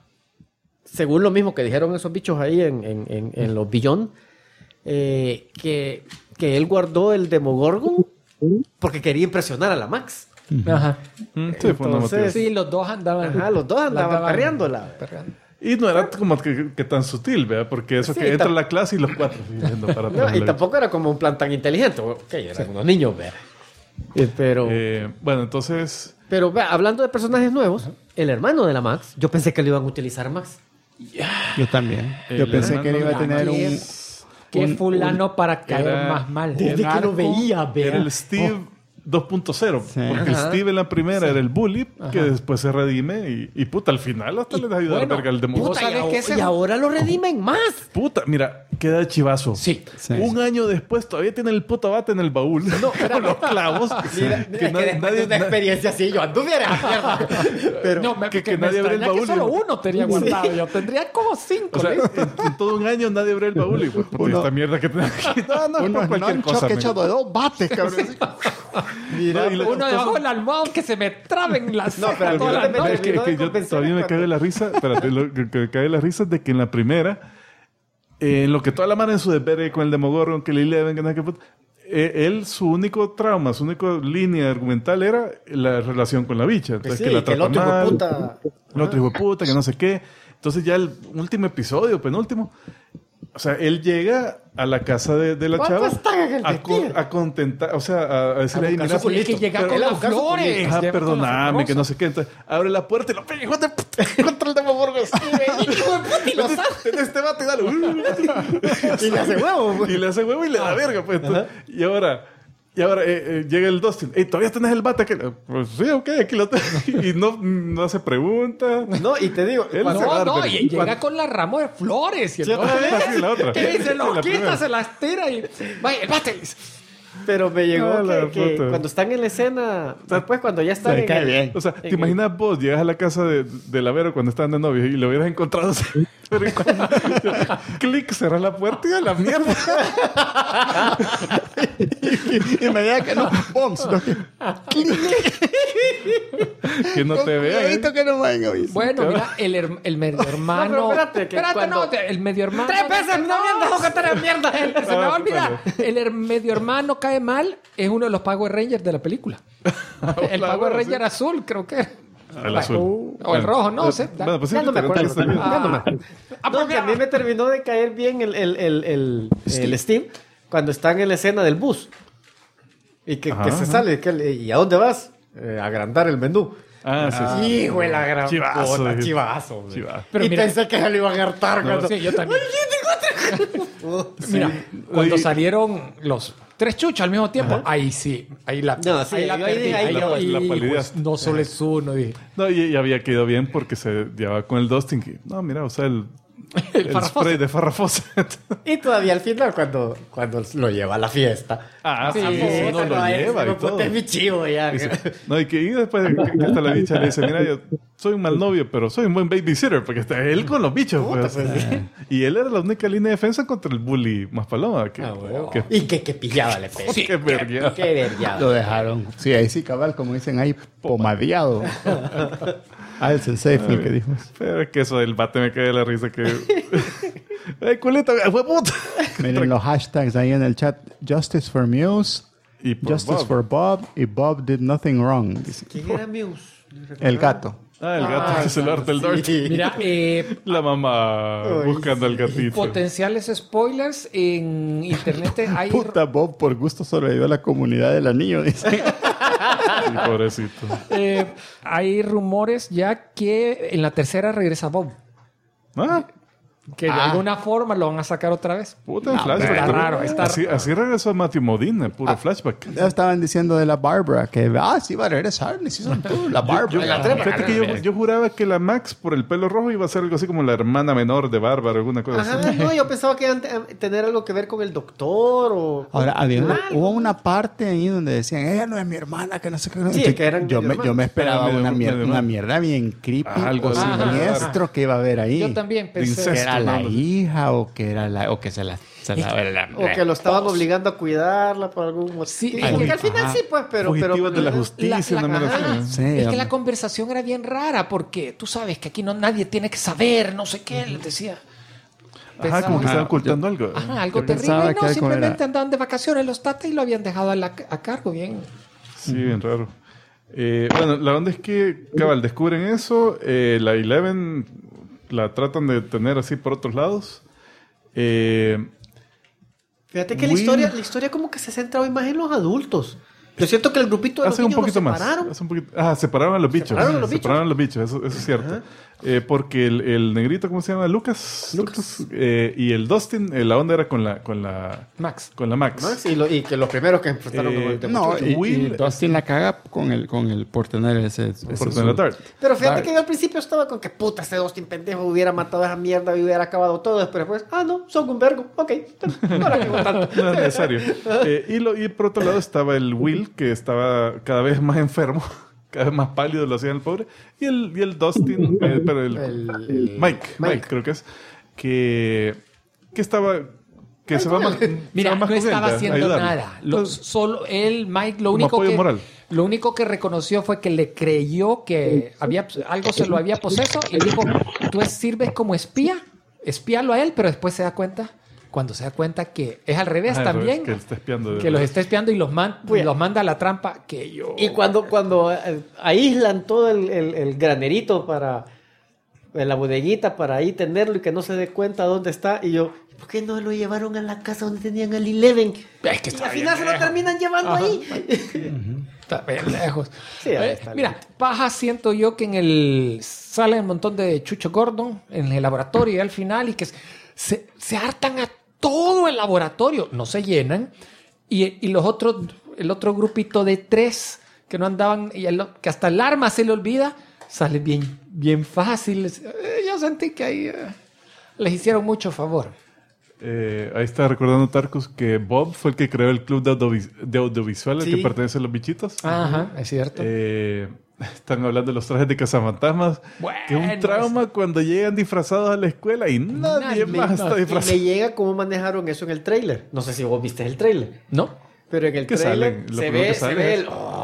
según lo mismo que dijeron esos bichos ahí en los Beyond, que él guardó el Demogorgon porque quería impresionar a la Max. Ajá. Sí, fue una Entonces- motivación. Sí, los dos andaban. Ajá, los dos andaban perreándola. perreando. Y no era como que tan sutil, ¿verdad? Porque eso Sí, que entra tam- a la clase y los cuatro viendo para No, atrás. y tampoco era como un plan tan inteligente. Ok, eran unos niños, vea. Pero, Bueno, entonces... pero vea, hablando de personajes nuevos, el hermano de la Max, yo pensé que lo iban a utilizar más. Yo también. Yo El pensé que él iba a hermano tener de un... Qué un- fulano para caer era- más mal. Desde que lo veía, vea. Era el Steve 2.0. Sí. Porque Ajá. Steve en la primera era el bully, que después se redime y puta, al final hasta les ayuda a bueno, verga el demonio. ¿vos sabés que ese- Y ahora lo redimen más. Puta, mira, queda de chivazo. Sí. Sí. Un año después todavía tiene el puto bate en el baúl. No, con los clavos. Mira, que es que después de una experiencia así, yo anduviera mierda. Pero, No, que me nadie abre el extraña que baúl. solo uno tenía guardado. Yo tendría como 5. O sea, en todo un año nadie abrió el baúl y pues, puta, Uno- esta mierda que tengo aquí. No, no, es Uno por es cualquier noncho cosa. que men. echado de 2 bates, cabrón. Mira, y Uno debajo del almohado que se me traben las No, pero cejas toda la mira, noche. Es que terminó de yo convencer todavía me cuando- cae la risa. Espérate, lo que me cae la risa es de que en la primera, en lo que toda la mano en su desvergue con el Demogorgon, que le Eleven, que no sé qué puta, él, su único trauma, su única línea argumental era la relación con la bicha. Entonces, sí, que la que el trata otro hijo de mal, puta. el otro hijo de puta, que no sé qué. Entonces, ya el último episodio, penúltimo. O sea, él llega a la casa de la ¿Cuánto chava está en el vestido? a contentar, o sea, a decirle, "Ey, mira, Es que llega pero- con las buscar su flores. Ah, llega con las perdóname, que no rosas. sé qué. Entonces, abre la puerta y lo pega, hijo de puta, contra el Demogorgon. Y lo saca. En este bate, dale. Y le hace huevo, güey. Y le hace huevo y le da verga, pues. Entonces, y ahora llega el Dustin. Ey, ¿todavía tenés el bate? Pues sí, ok, aquí lo tengo. Y no hace preguntas. No, y te digo, Él cuando- se No, va. no, Bárbaro. y llega con la ramo de flores. Y el Sí, otro, otra vez. Así, la otra. ¿qué? Se los La quita, primera. se las tira y... Vaya, el bate. pero me llegó Ah, la que puta. cuando están en la escena, después cuando ya están Se en cae el- bien. O sea, ¿te en imaginas vos? Llegas a la casa de la Vero cuando estaban de novios y lo hubieras encontrado así. Pero cuando- clic, cerras la puerta y a la mierda. Y me diga que no. Bombs. No, Que no te vea. Cuidadito que no vayan a oír. Bueno, mira, el medio hermano... No, pero espérate, que cuando- el medio hermano... 3 veces no me han dejado contar la mierda. Se me va a olvidar. Medio hermano cae mal es uno de los Power Rangers de la película. El Claro, Power sí. Ranger azul, creo que era. El azul. O el rojo, no sé. Bueno, pues sí, Ya no me acuerdo. está bien. Ya no me acuerdo. No, que a mí me terminó de caer bien el Steve cuando están en la escena del bus. Y que se sale. ¿Y a dónde vas? A agrandar el menú. Ah, sí, sí. Hijo de la gran Chivazo, puta, dije. chivazo. güey. Chivazo. Pero Y mira- pensé que se lo iban a hartar. cuando- Sí, yo también. Mira, cuando Oye. salieron los 3 chuchos al mismo tiempo, ahí sí, ahí la, No, sí, ahí la yo ahí perdí. dije, ahí Ahí quedó. La y, palidez. pues, no solo es uno, dije. No, y había quedado bien porque se llevaba con el Dustin. Que, no, mira, o sea, el Farrafose. spray de Farrafose. Y todavía al final, cuando lo lleva a la fiesta. Ah, sí, Sí, no lo lleva y todo. Es mi chivo ya. Dice, no, y después que hasta la bicha le dice, mira, yo soy un mal novio, pero soy un buen babysitter, porque está él con los bichos. Pues. Y él era la única línea de defensa contra el bully más paloma. Que, que, Y que pillaba le pegó. que vergueada. Qué vergueada. Lo dejaron. Sí, ahí sí, cabal, como dicen ahí, pomadeado. El sensei fue el que dijo eso. Pero es que eso del bate me cae de la risa que Culito, fue puta. Miren los hashtags ahí en el chat. Justice for Muse, Y por Justice Bob. for Bob y Bob did nothing wrong. Dice. ¿Quién era Muse? El gato. El gato que se lo harta el Dart. Mira, La mamá buscando al gatito. potenciales spoilers en internet hay... Puta, Bob por gusto sobrevivió a la comunidad del anillo. Dice. Sí, pobrecito. Hay rumores ya que en la tercera regresa Bob. Ah, Que de alguna forma lo van a sacar otra vez. puta, No, flashback. está ¿no? raro, está así regresó Matthew Modine, puro flashback. Ya estaban diciendo de la Barbara que sí va a regresar. Ni si son tú, la Barbara. Fíjate que yo juraba que la Max, por el pelo rojo, iba a ser algo así como la hermana menor de Bárbara, alguna cosa Ajá, así. no, yo pensaba que iban a tener algo que ver con el doctor o... Ahora, hubo una parte ahí donde decían, ella no es mi hermana, que no sé qué. Sí, que eran yo medio me esperaba Medio- una medio- mierda bien creepy. Algo o así, siniestro que iba a haber ahí. Yo también De pensé... incesto. Que era la ¿no? hija o que era la... O que se la O que lo estaban obligando a cuidarla por algún motivo. Sí, Que es que- al final sí, pues, pero... Fugitivos de la justicia, la- una mierda ajá. así. Sí, Es que hombre. la conversación era bien rara porque tú sabes que aquí nadie tiene que saber, no sé qué, les decía. Ajá, como que estaban Ajá, ocultando algo. Ajá, algo Yo terrible. pensaba No, que algo simplemente era- andaban de vacaciones los tatas y lo habían dejado a cargo bien. Sí, bien raro. Bueno, la onda es que, cabal, descubren eso. La Eleven la tratan de tener así por otros lados. Fíjate que Will- la historia como que se centra hoy más en los adultos. Yo siento que el grupito de los Hace un niños poquito los más. separaron. Hace un poquito, separaron a los bichos. Separaron a los bichos. Separaron a los bichos, eso es cierto. Porque el negrito, ¿cómo se llama? Lucas. Y el Dustin, la onda era con la Max. Max. Max, y que los primeros que enfrentaron de No, muchacho. y Dustin la caga con el por tener ese Por tener Dart. Pero fíjate Dark. que yo al principio estaba con que puta, ese Dustin pendejo hubiera matado a esa mierda y hubiera acabado todo. Pero después, no, son un vergo. Ok, no la cago tanto. No es necesario. Y por otro lado estaba el Will, que estaba cada vez más enfermo. Cada vez más pálido lo hacían el pobre. Y el Dustin, pero el Mike, creo que es. Que estaba... Que se va más... Mira, se va más no con él, estaba a haciendo ayudarlo. nada. Solo él, Mike, Como apoyo moral. lo único que reconoció fue que le creyó que algo se lo había poseso y dijo, tú sirves como espía, espíalo a él, pero después se da cuenta, cuando se da cuenta que es al revés Al también, revés, que él está espiando. que los está espiando y los manda a la trampa que yo... Y cuando aíslan todo el granerito para la bodeguita para ahí tenerlo y que no se dé cuenta dónde está, y yo, ¿por qué no lo llevaron a la casa donde tenían el Eleven? Es que Y está al bien final se lo lejos. terminan llevando Ajá. ahí. Está bien lejos. Sí, ahí está Mira, paja siento yo que sale un montón de Chucho Gordon en el laboratorio y al final y que se hartan a todo el laboratorio, no se llenan y el otro grupito de 3 que no andaban y que hasta el arma se le olvida, sale bien fácil. Yo sentí que ahí les hicieron mucho favor. Ahí está recordando Tarkus que Bob fue el que creó el club de audiovisual al Sí. que pertenecen los bichitos. Ajá, es cierto. Están hablando de los trajes de cazafantasmas. Bueno, que es un trauma cuando llegan disfrazados a la escuela y nadie más está Y disfrazado. me llega cómo manejaron eso en el tráiler. No sé si vos viste el tráiler. ¿No? Pero en el ¿Qué tráiler salen? Lo se primero que ve sale es-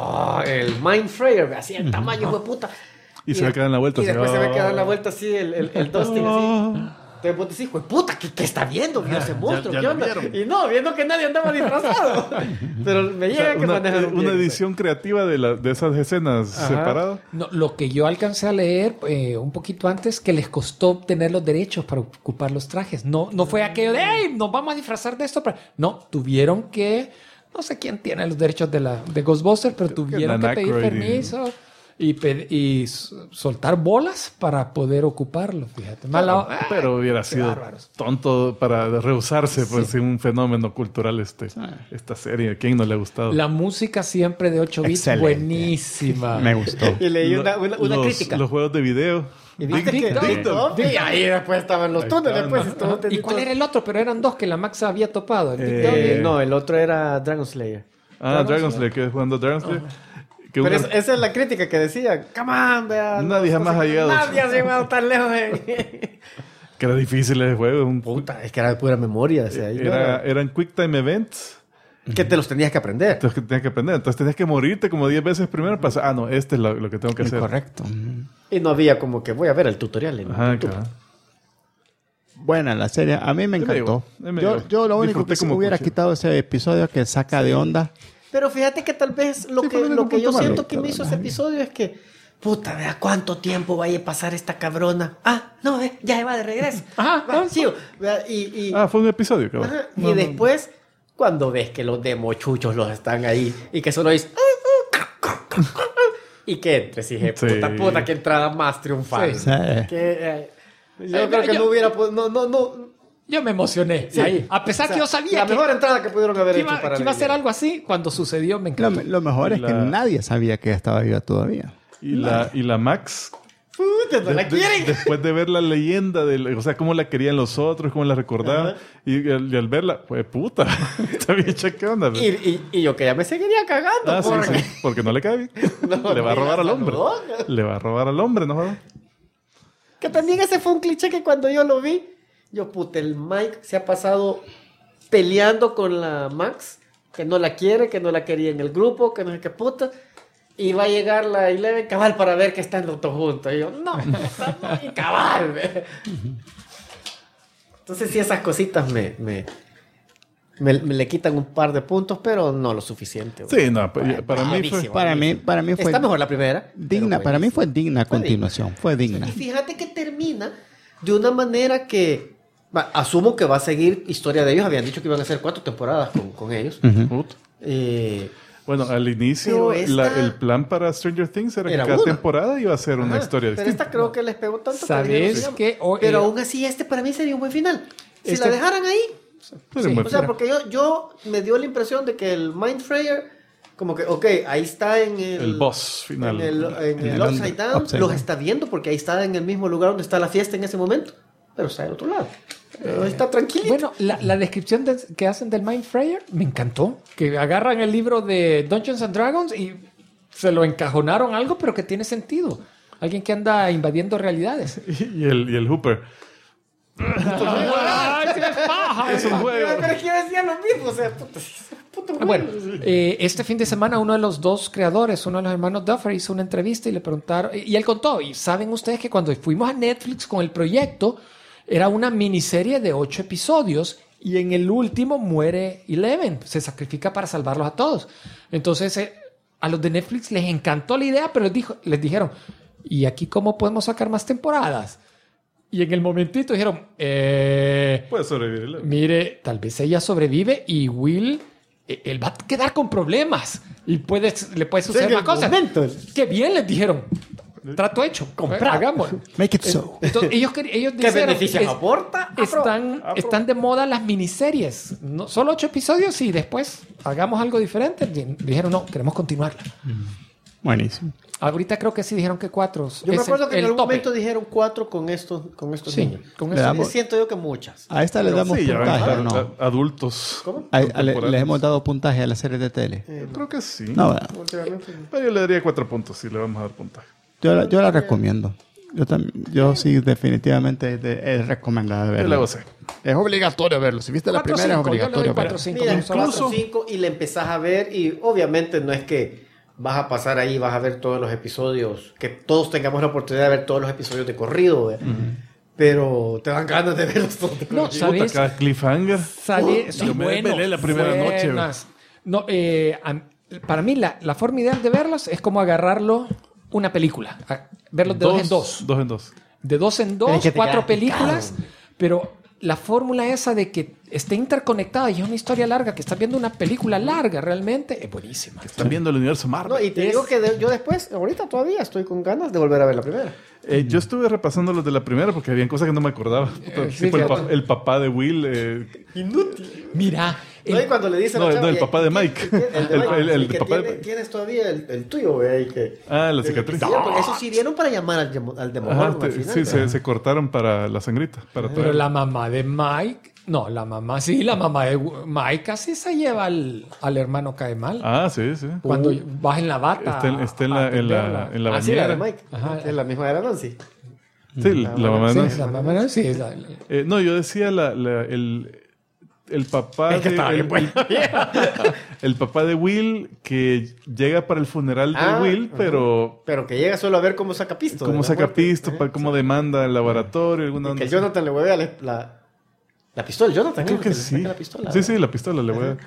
el Mind Flayer, así el tamaño de puta. Y se va a quedar en la vuelta Y así, después se ve que "Oh". da la vuelta así el Dustin así. Entonces vos decís, "Jue puta, ¿qué está viendo? Vio ese monstruo, ya ¿qué lo onda?" vieron. Y no, viendo que nadie andaba disfrazado. Pero me O sea, llega que manejaron una bien. edición creativa de esas escenas separadas. No, lo que yo alcancé a leer un poquito antes, que les costó obtener los derechos para ocupar los trajes. No fue aquello de, hey, nos vamos a disfrazar de esto. No, tuvieron que, no sé quién tiene los derechos de Ghostbusters, pero tuvieron que Dan pedir Aykroyd permiso y soltar bolas para poder ocuparlo, fíjate. Pero hubiera qué sido bárbaros. tonto para rehusarse, pues, en un fenómeno cultural esta serie. ¿A quién no le ha gustado? La música siempre de 8 bits, Excelente. buenísima. Me gustó. Y leí una los, crítica. Los juegos de video. Y viste Big que Dog. Big Dog, y ahí después estaban los Ahí túneles, estaban. pues. Todo ¿Y tenía cuál todo. era el otro? Pero eran dos que la Max había topado. El Big Dog y el- No, el otro era Dragon Slayer. Dragon Slayer, que es jugando Dragon Slayer. Que Pero una- esa es la crítica que decía, come on, vean. Nadie jamás ha llegado. Nadie ha llegado tan lejos. que era difícil ese juego. Puta, es que era de pura memoria. O sea, ahí no era- Eran quick time events. que te los tenías que aprender. Entonces que tenías que aprender. Entonces tenías que morirte como 10 veces primero para saber, no, este es lo que tengo que hacer. Correcto. Y no había como que voy a ver el tutorial en Ajá, YouTube. claro. buena la serie. A mí me encantó. Yo lo único que se hubiera quitado ese episodio que saca de onda. Pero fíjate que tal vez lo que yo siento que me hizo ese episodio es que, puta, vea cuánto tiempo vaya a pasar esta cabrona. Ah, no, ya va de regreso. Ajá, sí, fue un episodio, cabrón. Y después, cuando ves que los demochuchos los están ahí y que solo dices... y que entres, hije, puta, que entrada más triunfal. Sí. Yo creo que no hubiera... No. Yo me emocioné. Sí. Ahí. A pesar que yo sabía la mejor entrada que pudieron haber hecho para que iba a ser algo así, cuando sucedió me encantó. Lo mejor es que nadie sabía que ella estaba viva todavía. Y la Max... Puta, no la quieren. Después de ver la leyenda, o sea, cómo la querían los otros, cómo la recordaban, y al verla, pues puta, está bien hecha, ¿qué onda? Y yo que ya me seguiría cagando. Sí, porque no le cae bien. Le va a robar al hombre. Le va a robar al hombre, ¿no? Que también ese fue un cliché que cuando yo lo vi, yo, puta, el Mike se ha pasado peleando con la Max, que no la quiere, que no la quería en el grupo, que no sé qué puta. Y va a llegar la Eleven cabal para ver que están los dos juntos. Y yo, no, está muy cabal. Entonces sí, esas cositas me le quitan un par de puntos, pero no lo suficiente. Sí, no, para mí fue... Para mí fue... Está mejor la primera. Digna, para mí fue digna a continuación. Fue digna. Y fíjate que termina de una manera que... asumo que va a seguir historia de ellos. Habían dicho que iban a hacer 4 temporadas con ellos. Bueno, al inicio el plan para Stranger Things era que cada temporada iba a ser una historia distinta. Pero esta creo que les pegó tanto. ¿Sabes qué? Pero aún así para mí sería un buen final. Si la dejaran ahí... O sea, porque yo me dio la impresión de que el Mind Flayer, como que, ok, ahí está en el boss final. En el Upside Down, los está viendo porque ahí está en el mismo lugar donde está la fiesta en ese momento, pero está del otro lado. Está tranquilito. Bueno, la descripción que hacen del Mind Flayer me encantó. Que agarran el libro de Dungeons and Dragons y se lo encajonaron algo, pero que tiene sentido. Alguien que anda invadiendo realidades. Y el Hooper. Es un juego. Pero es que yo decía lo mismo, o sea, puto juego. Bueno, este fin de semana uno de los dos creadores, uno de los hermanos Duffer, hizo una entrevista y le preguntaron, y él contó, y saben ustedes que cuando fuimos a Netflix con el proyecto, era una miniserie de 8 episodios y en el último muere Eleven, se sacrifica para salvarlos a todos. Entonces, a los de Netflix les encantó la idea, pero les dijeron, ¿y aquí cómo podemos sacar más temporadas? Y en el momentito dijeron, puede sobrevivir. Mire, tal vez ella sobrevive y Will, él va a quedar con problemas y le puede suceder más cosas. Qué bien, les dijeron. Trato hecho. Hagamos. Make it so. Entonces, ellos ¿Qué dijeron, beneficios aporta? Están de moda las miniseries. No, solo 8 episodios y después hagamos algo diferente. Dijeron, no, queremos continuarla. Buenísimo. Ahorita creo que sí dijeron que 4. Yo me acuerdo que en algún momento dijeron 4 con estos niños. Siento yo que muchas. A esta le damos puntaje, ¿o no? Adultos. ¿Cómo? ¿Les hemos dado puntaje a la serie de tele? Creo que sí. No, bueno. Pero yo le daría 4 puntos si le vamos a dar puntaje. Yo la recomiendo. Yo sí, definitivamente es recomendada verla. Yo la gocé. Es obligatorio verlo. Si viste la primera, es obligatorio verlo. Mira, incluso 5 y le empezás a ver y obviamente no es que vas a pasar ahí, vas a ver todos los episodios, que todos tengamos la oportunidad de ver todos los episodios de corrido, pero te dan ganas de verlos todos de corrido. No, ¿sabes? Cada cliffhanger. Yo me pelé la primera noche. No, para mí la forma ideal de verlos es como agarrarlo una película. Verlos de 2 en 2. 2 en 2. De 2 en 2, 4 películas, pero la fórmula esa de que esté interconectada y es una historia larga, que estás viendo una película larga realmente, es buenísima. Están viendo el universo Marvel. No, y te digo que yo después, ahorita todavía estoy con ganas de volver a ver la primera. Yo estuve repasando los de la primera porque habían cosas que no me acordaba. Tipo el papá de Will. Inútil. Mira. No, y cuando le dicen el papá de Mike. El papá de Mike. Tienes todavía el tuyo, güey. La cicatriz. Eso sirvieron para llamar al Demogorgon al final. Sí, se cortaron para la sangrita. Pero la mamá de Mike... No, la mamá de Mike casi se lleva al hermano cae mal. Ah, sí. Cuando vas en la bata. Está en la bañera. Sí, la de Mike. Ajá. Es la misma de la Nancy. Sí, la mamá de Nancy. La mamá de Nancy. No, yo decía el papá Es que estaba bien bueno. el papá de Will que llega para el funeral de Will, pero que llega solo a ver cómo saca pisto. cómo saca pisto, para cómo demanda el laboratorio, alguna Y onda que así. Jonathan le hueve la pistola. Jonathan Creo que le sí. saca la pistola. Sí, la pistola le voy a...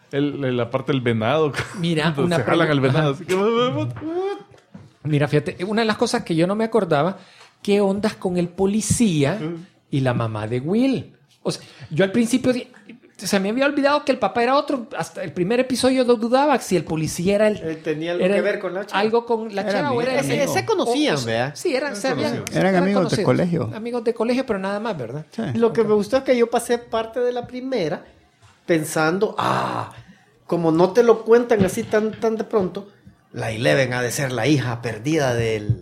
la parte del venado. Mira, cuando una se jalan al pregunta. venado. Así que... Mira, fíjate, una de las cosas que yo no me acordaba, ¿qué ondas con el policía y la mamá de Will? O sea, yo al principio se me había olvidado que el papá era otro. Hasta el primer episodio lo dudaba si el policía era el... Él tenía algo era que ver con la chava. Algo con la chava o era amigo. Se conocían, ¿verdad? Sí, eran Eran amigos de conocidos. colegio. Amigos de colegio, pero nada más, ¿verdad? Sí. Lo que me gustó es que yo pasé parte de la primera pensando, como no te lo cuentan así tan de pronto, la Eleven ha de ser la hija perdida del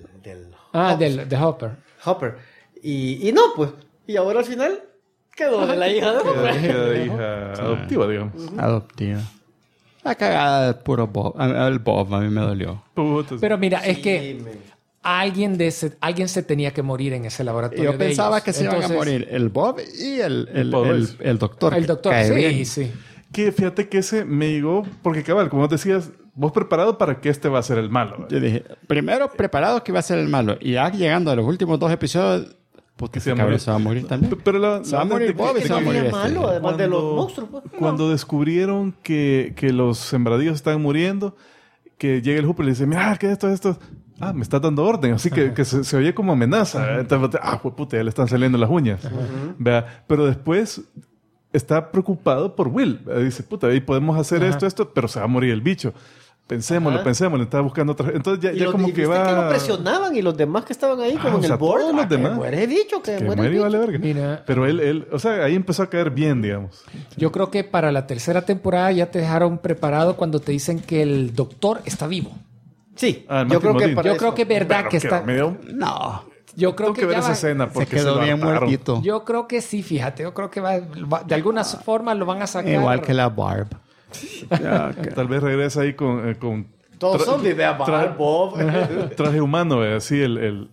De Hopper. Hopper. Y no, pues. Y ahora al final quedó de la hija de Hopper. Queda hija adoptiva, digamos. Adoptiva. La cagada del puro Bob. El Bob a mí me dolió. Puta, Pero mira, es Sí, que alguien se tenía que morir en ese laboratorio. Yo de pensaba ellos. que se iban a Entonces, morir el Bob y el doctor. El que doctor, cae bien. sí, sí. que fíjate que ese me llegó, porque cabal, como decías, vos preparado para que este va a ser el malo. Yo dije, primero preparado que iba a ser el malo. Y ya llegando a los últimos 2 episodios, puta, se ese va a cabrón morir. se va a morir también. Pero Se va a morir Bob y se va a no morir había este. malo, además de los monstruos. Pues. Cuando descubrieron que los sembradíos estaban muriendo, que llega el Hooper y le dice, mira, ¿qué es esto? Ah, me está dando orden. Así que se oye como amenaza. Entonces, puta, ya le están saliendo las uñas. Vea, pero después está preocupado por Will. Dice, puta, ahí podemos hacer esto, pero se va a morir el bicho. Pensémoslo. Estaba buscando otra... Entonces ya como que va... que lo presionaban y los demás que estaban ahí como o en sea, el board. todos los demás. Que muere bicho, que Que muere muere y bicho. vale verga. Mira. Pero él, o sea, ahí empezó a caer bien, digamos. Yo creo que para la tercera temporada ya te dejaron preparado cuando te dicen que el doctor está vivo. Sí, Ah, el yo Martin creo que Modine. para Yo creo que es verdad Pero que está... medio... No, Yo creo Tengo que ver ya esa va- escena se porque quedó lo bien hartaron. muertito. Yo creo que sí, fíjate. Yo creo que va de alguna forma lo van a sacar. Igual que la Barb. Ya, que- Tal vez regresa ahí con todos tra- zombies, vea, tra- Bob. traje humano, ¿ve? Así el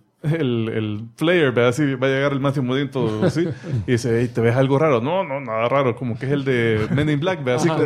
player, ¿ve? Así va a llegar el Matthew Modine todo así y dice, hey, ¿te ves algo raro? No, nada raro, como que es el de Men in Black, ¿ve? Así Ajá.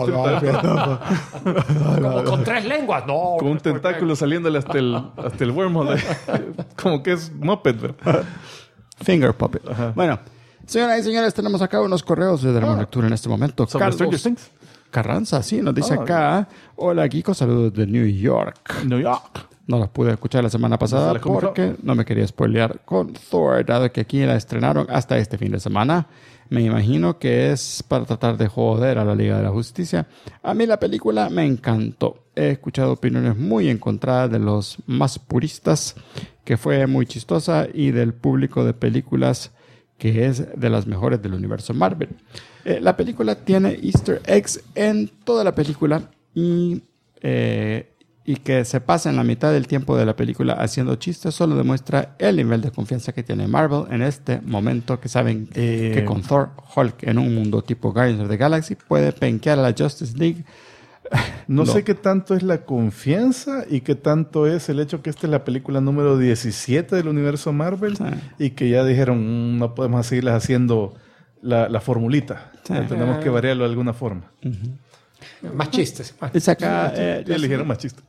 Como con 3 lenguas. No. con un tentáculo saliéndole hasta el wormhole. Como que es Muppet, ¿ve? Finger puppet. Bueno, señoras y señores, tenemos acá unos correos de la lectura en este momento. Sobre Stranger Things. Carranza, sí, nos dice acá. Hola, Kiko, saludos de New York. New York. No las pude escuchar la semana pasada Desde la Comic Con. porque no me quería spoilear con Thor, dado que aquí la estrenaron hasta este fin de semana. Me imagino que es para tratar de joder a la Liga de la Justicia. A mí la película me encantó. He escuchado opiniones muy encontradas de los más puristas, que fue muy chistosa, y del público de películas que es de las mejores del universo Marvel. La película tiene easter eggs en toda la película y que se pasa en la mitad del tiempo de la película haciendo chistes solo demuestra el nivel de confianza que tiene Marvel en este momento, que saben que con Thor, Hulk en un mundo tipo Guardians of the Galaxy puede penquear a la Justice League. No sé qué tanto es la confianza y qué tanto es el hecho que esta es la película número 17 del universo Marvel y que ya dijeron, no podemos seguirlas haciendo la formulita. Tenemos que variarlo de alguna forma. Más chistes. Es acá, Ya eligieron más chistes.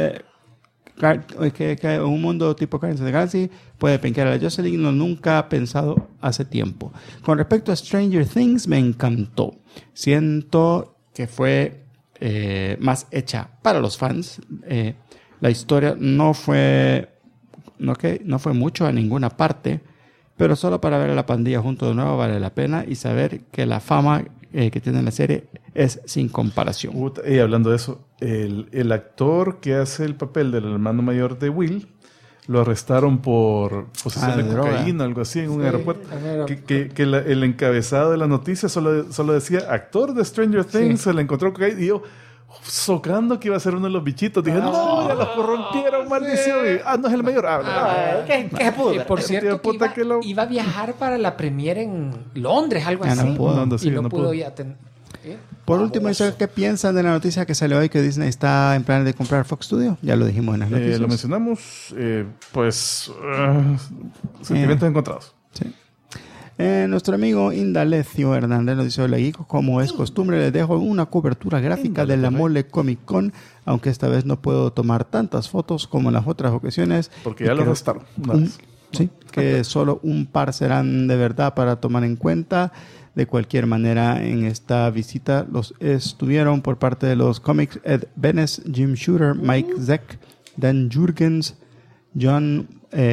que un mundo tipo Guardians of the Galaxy puede penquear a la Justice League, no nunca ha pensado hace tiempo. Con respecto a Stranger Things, me encantó. Siento que fue más hecha para los fans. La historia no fue mucho a ninguna parte, pero solo para ver a la pandilla junto de nuevo vale la pena y saber que la fama que tiene la serie es sin comparación. Y hablando de eso, el actor que hace el papel del hermano mayor de Will lo arrestaron por posesión de droga. cocaína, algo así, en un aeropuerto. en Que el encabezado de la noticia solo decía, actor de Stranger Things, se le encontró cocaína. Y yo, socando que iba a ser uno de los bichitos, dije, no, ya los corrompieron, maldición. Y, no es el mayor. ¿Qué pudo? Por cierto, que puta que lo- iba a viajar para la premiere en Londres, algo Ya no así. pudo. No, sí, y no no pudo pudo. ya Por último, ¿qué piensan de la noticia que salió hoy que Disney está en plan de comprar Fox Studio? Ya lo dijimos en las noticias. Lo mencionamos, sentimientos encontrados. Sí. Nuestro amigo Indalecio Hernández nos dice: hola Geekos, como es costumbre les dejo una cobertura gráfica de la Mole Comic Con, aunque esta vez no puedo tomar tantas fotos como en las otras ocasiones. Porque ya lo restaron. Sí, que solo un par serán de verdad para tomar en cuenta. De cualquier manera, en esta visita los estuvieron por parte de los cómics Ed Benes, Jim Shooter, Mike Zeck, Dan Jurgens, John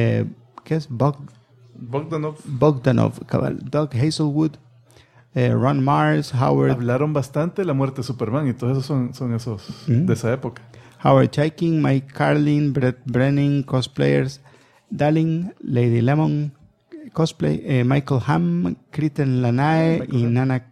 Bogdanov, cabal, Doug Hazelwood, Ron Mars, Howard. Hablaron bastante de la muerte de Superman y todos esos son esos de esa época. Howard Chaikin, Mike Carlin, Brett Brennan, cosplayers, Darling, Lady Lemon, cosplay, Michael Hamm, Kriten Lanae y Nana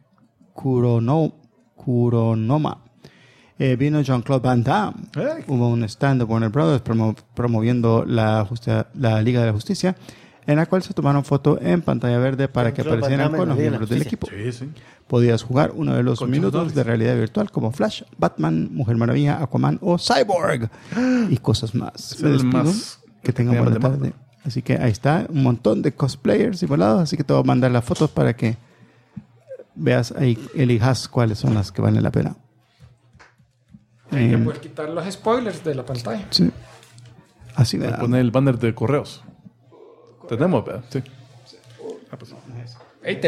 Kuronoma. Vino Jean-Claude Van Damme. Hubo un stand de Warner Brothers promoviendo la Liga de la Justicia, en la cual se tomaron fotos en pantalla verde para que aparecieran con los miembros del equipo. Sí. Podías jugar uno de los Con minutos chudores de realidad virtual como Flash, Batman, Mujer Maravilla, Aquaman o Cyborg y cosas más. Es el más que tengan buena tarde. Así que ahí está, un montón de cosplayers y volados, así que te voy a mandar las fotos para que veas ahí, elijas cuáles son las que valen la pena. Ahí puedes quitar los spoilers de la pantalla. Sí. Así de poner el banner de correos. Tenemos, ¿verdad? Sí. pues. Ahí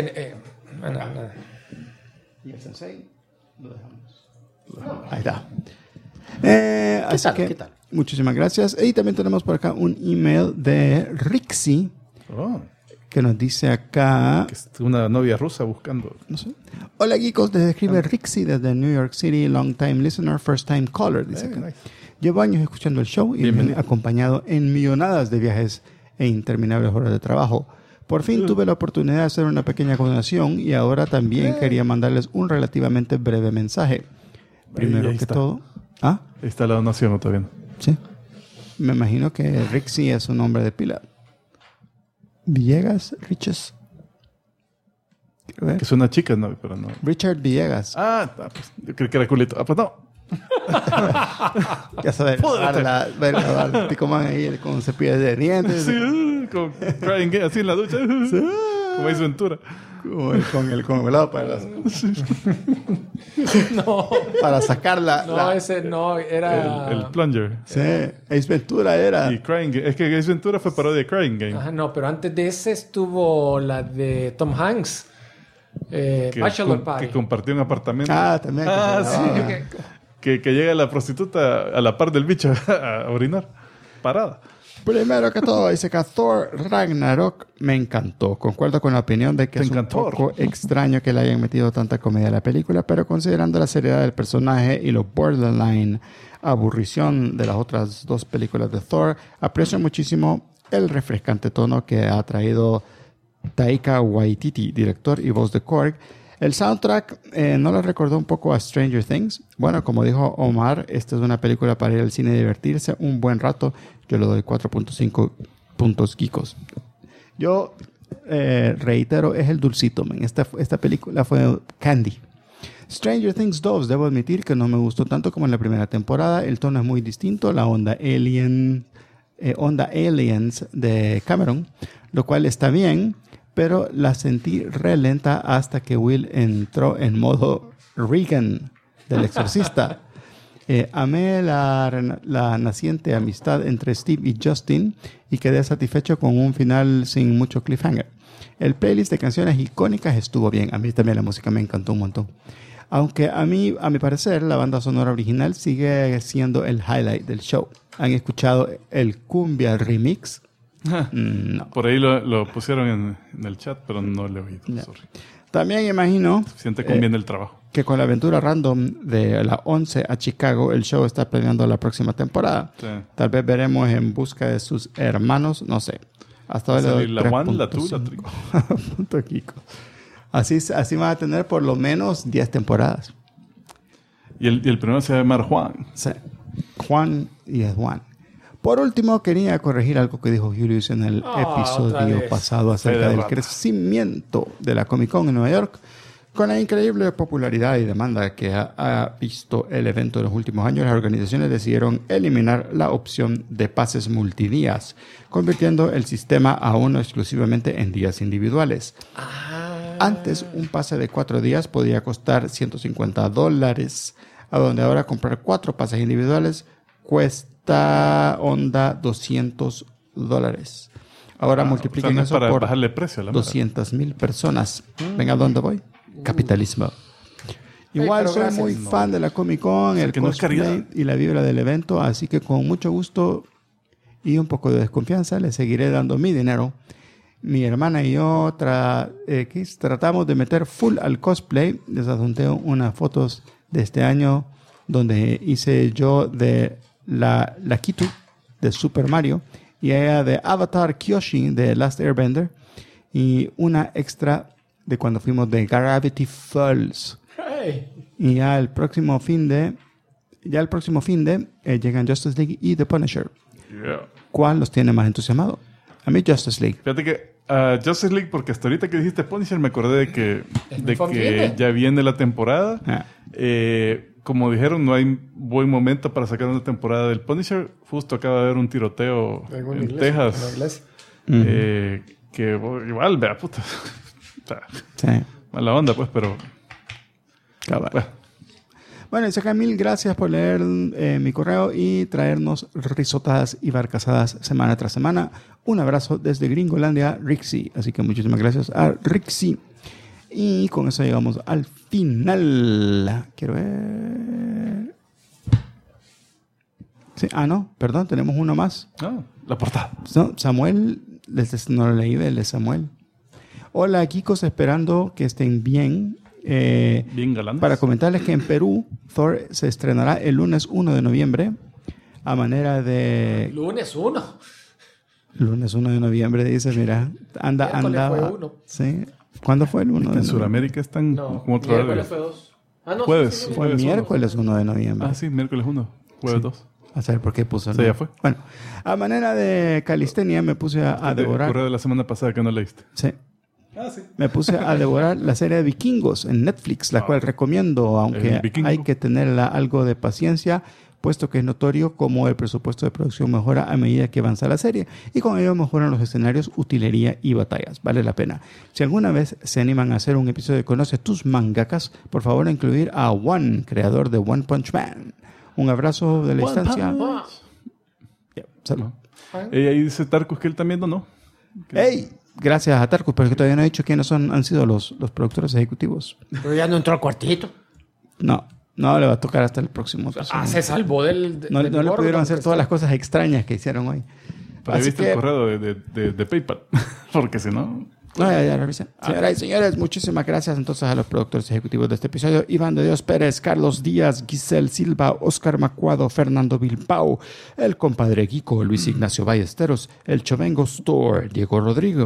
Y el sensei lo dejamos. Ahí está. Así tal? que ¿Qué tal? muchísimas gracias. Y también tenemos por acá un email de Rixi que nos dice acá, Que es una novia rusa buscando. no sé. Hola geekos, les escribe Rixi desde New York City, long time listener, first time caller, dice acá. Nice. Llevo años escuchando el show y me he acompañado en millonadas de viajes e interminables horas de trabajo. Por fin tuve la oportunidad de hacer una pequeña donación y ahora también quería mandarles un relativamente breve mensaje. Primero ahí que está. todo... ¿Ah? Ahí está la donación, ¿o está bien? Sí. Me imagino que Rixi es un nombre de pila. Villegas, Riches. Quiero ver. Que es una chica, no, pero no. Richard Villegas. Pues yo creí que era culito. Pues no. Ya sabes, ver al Picoman ahí con cepillo de dientes. Sí, con crying game, así en la ducha. Como Ace Ventura. Con el helado para No. para sacar No, ese no, era... El plunger. Sí, Ace Ventura era. Y Crying Game. Es que Ace Ventura fue parodia de Crying Game. Ajá, no, pero antes de ese estuvo la de Tom Hanks. Bachelor Party. Que compartió un apartamento. También. Que llega la prostituta a la par del bicho a orinar. Parada. Primero que todo, dice que Thor Ragnarok me encantó. Concuerdo con la opinión de que es un poco extraño que le hayan metido tanta comedia a la película, pero considerando la seriedad del personaje y lo borderline aburrición de las otras dos películas de Thor, aprecio muchísimo el refrescante tono que ha traído Taika Waititi, director y voz de Korg. El soundtrack no lo recordó un poco a Stranger Things. Bueno, como dijo Omar, esta es una película para ir al cine y divertirse un buen rato. Yo le doy 4.5 puntos geekos. Yo reitero, es el dulcito, man. Esta película fue candy. Stranger Things 2, debo admitir que no me gustó tanto como en la primera temporada. El tono es muy distinto, la onda Aliens de Cameron, lo cual está bien, pero la sentí re lenta hasta que Will entró en modo Regan del Exorcista. Amé la naciente amistad entre Steve y Justin y quedé satisfecho con un final sin mucho cliffhanger. El playlist de canciones icónicas estuvo bien. A mí también la música me encantó un montón. Aunque a mi parecer, la banda sonora original sigue siendo el highlight del show. ¿Han escuchado el Cumbia Remix? No. Por ahí lo pusieron en el chat, pero no lo he oído. No. Sorry. También imagino Siente conviene el trabajo. que con la aventura random de la 11 a Chicago, el show está planeando la próxima temporada. Sí. Tal vez veremos En busca de sus hermanos, no sé. Hasta ahora le doy la one, la two, la 3.5 punto Kiko. Así van a tener por lo menos 10 temporadas. Y el primero se va a llamar Juan. Sí. Juan y es Juan. Por último, quería corregir algo que dijo Julius en el otra episodio vez. pasado acerca Fede del rata. crecimiento de la Comic Con en Nueva York. Con la increíble popularidad y demanda que ha visto el evento en los últimos años, las organizaciones decidieron eliminar la opción de pases multidías, convirtiendo el sistema a uno exclusivamente en días individuales. Antes, un pase de 4 días podía costar $150, a donde ahora comprar 4 pases individuales cuesta $200. Ahora multipliquen eso para por bajarle precio a la 200,000 personas. ¿Ven a dónde voy? Capitalismo. Igual soy muy fan de la Comic Con, el cosplay y la vibra del evento, así que con mucho gusto y un poco de desconfianza le seguiré dando mi dinero. Mi hermana y yo tratamos de meter full al cosplay. Les adjunté unas fotos de este año donde hice yo de la Kitu de Super Mario y ella de Avatar Kyoshi de Last Airbender y una extra de cuando fuimos de Gravity Falls. Y ya el próximo fin de llegan Justice League y The Punisher. ¿Cuál los tiene más entusiasmado? A mí Justice League. Fíjate que Justice League, porque hasta ahorita que dijiste Punisher me acordé de que ya viene la temporada. Como dijeron, no hay buen momento para sacar una temporada del Punisher. Justo acaba de haber un tiroteo en Texas. Que igual, vea, puta. Sí. Mala onda, pues, pero... Bueno, Isaac, mil gracias por leer mi correo y traernos risotadas y barcazadas semana tras semana. Un abrazo desde Gringolandia, Rixi. Así que muchísimas gracias a Rixi. Y con eso llegamos al final. Quiero ver... Sí, no, perdón, tenemos uno más. La portada. No, Samuel, no lo leí de Samuel. Hola, Kikos, esperando que estén bien. Bien galantes. Para comentarles que en Perú Thor se estrenará el lunes 1 de noviembre a manera de... Lunes 1. Lunes 1 de noviembre, dice, mira, anda. Fue 1. Sí. ¿Cuándo fue el 1? En Sudamérica están como otro miércoles fue 2. Jueves. Fue el miércoles 1 de noviembre. Sí, miércoles 1. Jueves 2. A saber por qué puso. Sí, ya fue. Bueno, a manera de calistenia me puse a devorar... El correo de la semana pasada que no leíste. Sí. Me puse a devorar la serie de Vikingos en Netflix, la cual recomiendo, aunque hay que tenerla algo de paciencia, puesto que es notorio cómo el presupuesto de producción mejora a medida que avanza la serie, y con ello mejoran los escenarios, utilería y batallas. Vale la pena. Si alguna vez se animan a hacer un episodio de Conoce tus mangakas, por favor incluir a One, creador de One Punch Man. Un abrazo de la distancia. Salud. Ahí dice Tarkus que él también donó. ¡Ey! Gracias a Tarkus, pero es que todavía no he dicho quiénes han sido los productores ejecutivos. Pero ya no entró al cuartito. No, le va a tocar hasta el próximo episodio. Se salvó no le pudieron hacer todas las cosas extrañas que hicieron hoy. Pero ahí viste el correo de PayPal. Porque si no... Ya revisé. Señoras y señores, muchísimas gracias entonces a los productores ejecutivos de este episodio: Iván de Dios Pérez, Carlos Díaz, Giselle Silva, Oscar Macuado, Fernando Bilbao, el compadre Guico, Luis Ignacio Ballesteros, el Chovengo Store, Diego Rodrigo,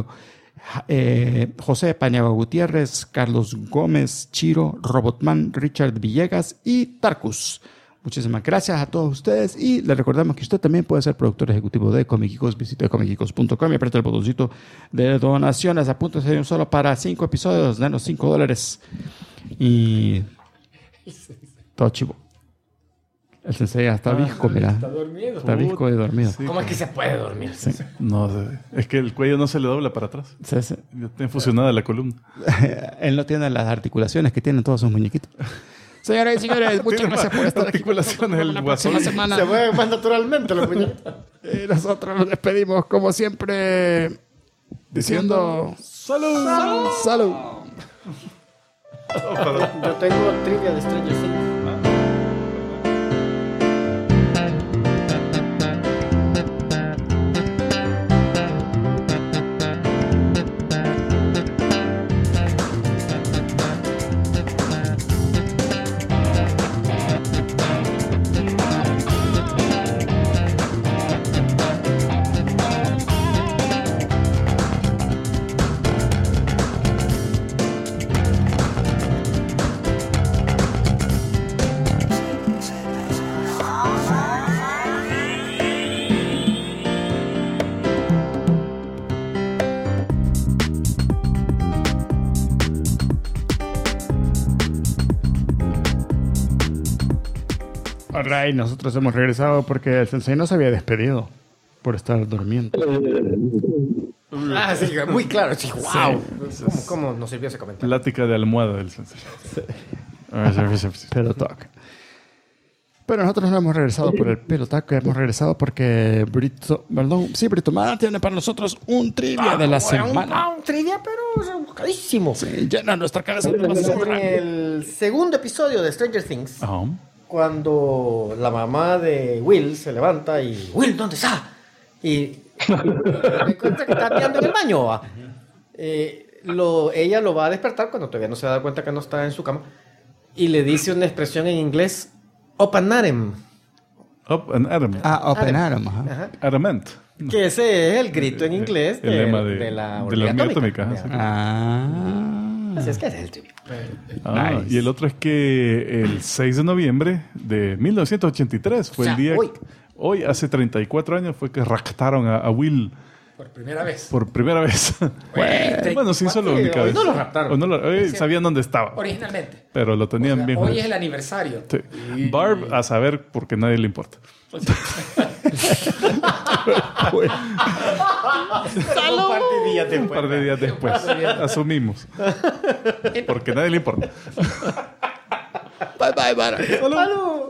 José Paniagua Gutiérrez, Carlos Gómez, Chiro, Robotman, Richard Villegas y Tarkus. Muchísimas gracias a todos ustedes y les recordamos que usted también puede ser productor ejecutivo de Comic Geekos. Visite comicgeekos.com y apriete el botoncito de donaciones. Apúntese de un solo para 5 episodios, denos $5 y todo chivo. El sensei ya está visco, mira. Está dormido. Está visco y dormido. Sí, ¿Cómo es que se puede dormir? Sí. No, es que el cuello no se le dobla para atrás. Sí. Ya está fusionada la columna. Él no tiene las articulaciones que tienen todos sus muñequitos. Señoras y señores, muchas gracias por estar aquí. El próxima semana. Se mueven más naturalmente los muñecos. Y nosotros nos despedimos como siempre diciendo ¡Salud! ¡Salud! Yo tengo trivia de Stranger Things. Alright, nosotros hemos regresado porque el sensei no se había despedido por estar durmiendo. Ah, sí, muy claro. Sí, wow. ¿Cómo nos sirvió ese comentario? Plática de almohada del sensei. Pillow Talk. Pero nosotros no hemos regresado por el Pillow Talk, hemos regresado porque Brito Mara tiene para nosotros un trivia de la semana. Un trivia, pero buscadísimo. Sí, llena nuestra cabeza de basura. En el segundo episodio de Stranger Things, cuando la mamá de Will se levanta y... Will, ¿dónde está? Y me cuenta que está mirando en el baño. ¿Va? Ella lo va a despertar cuando todavía no se da cuenta que no está en su cama. Y le dice una expresión en inglés... Up and Atom. Up and Atom. Open Atom. Ajá. Adamant. Que ese es el grito en inglés El lema de la hormiga atómica. Así es que ese es el trivia. Nice. Y el otro es que el 6 de noviembre de 1983 fue el día... Hoy, hace 34 años, fue que raptaron a Will. Por primera vez. Por primera vez. Bueno, sí, solo la única vez. No lo raptaron. Hoy sabían dónde estaba. Originalmente. Pero lo tenían bien. Hoy es el aniversario. Sí. Barb, a saber, porque a nadie le importa. Un par de días después. Asumimos. Porque a nadie le importa. Bye, Mara. ¡Salud!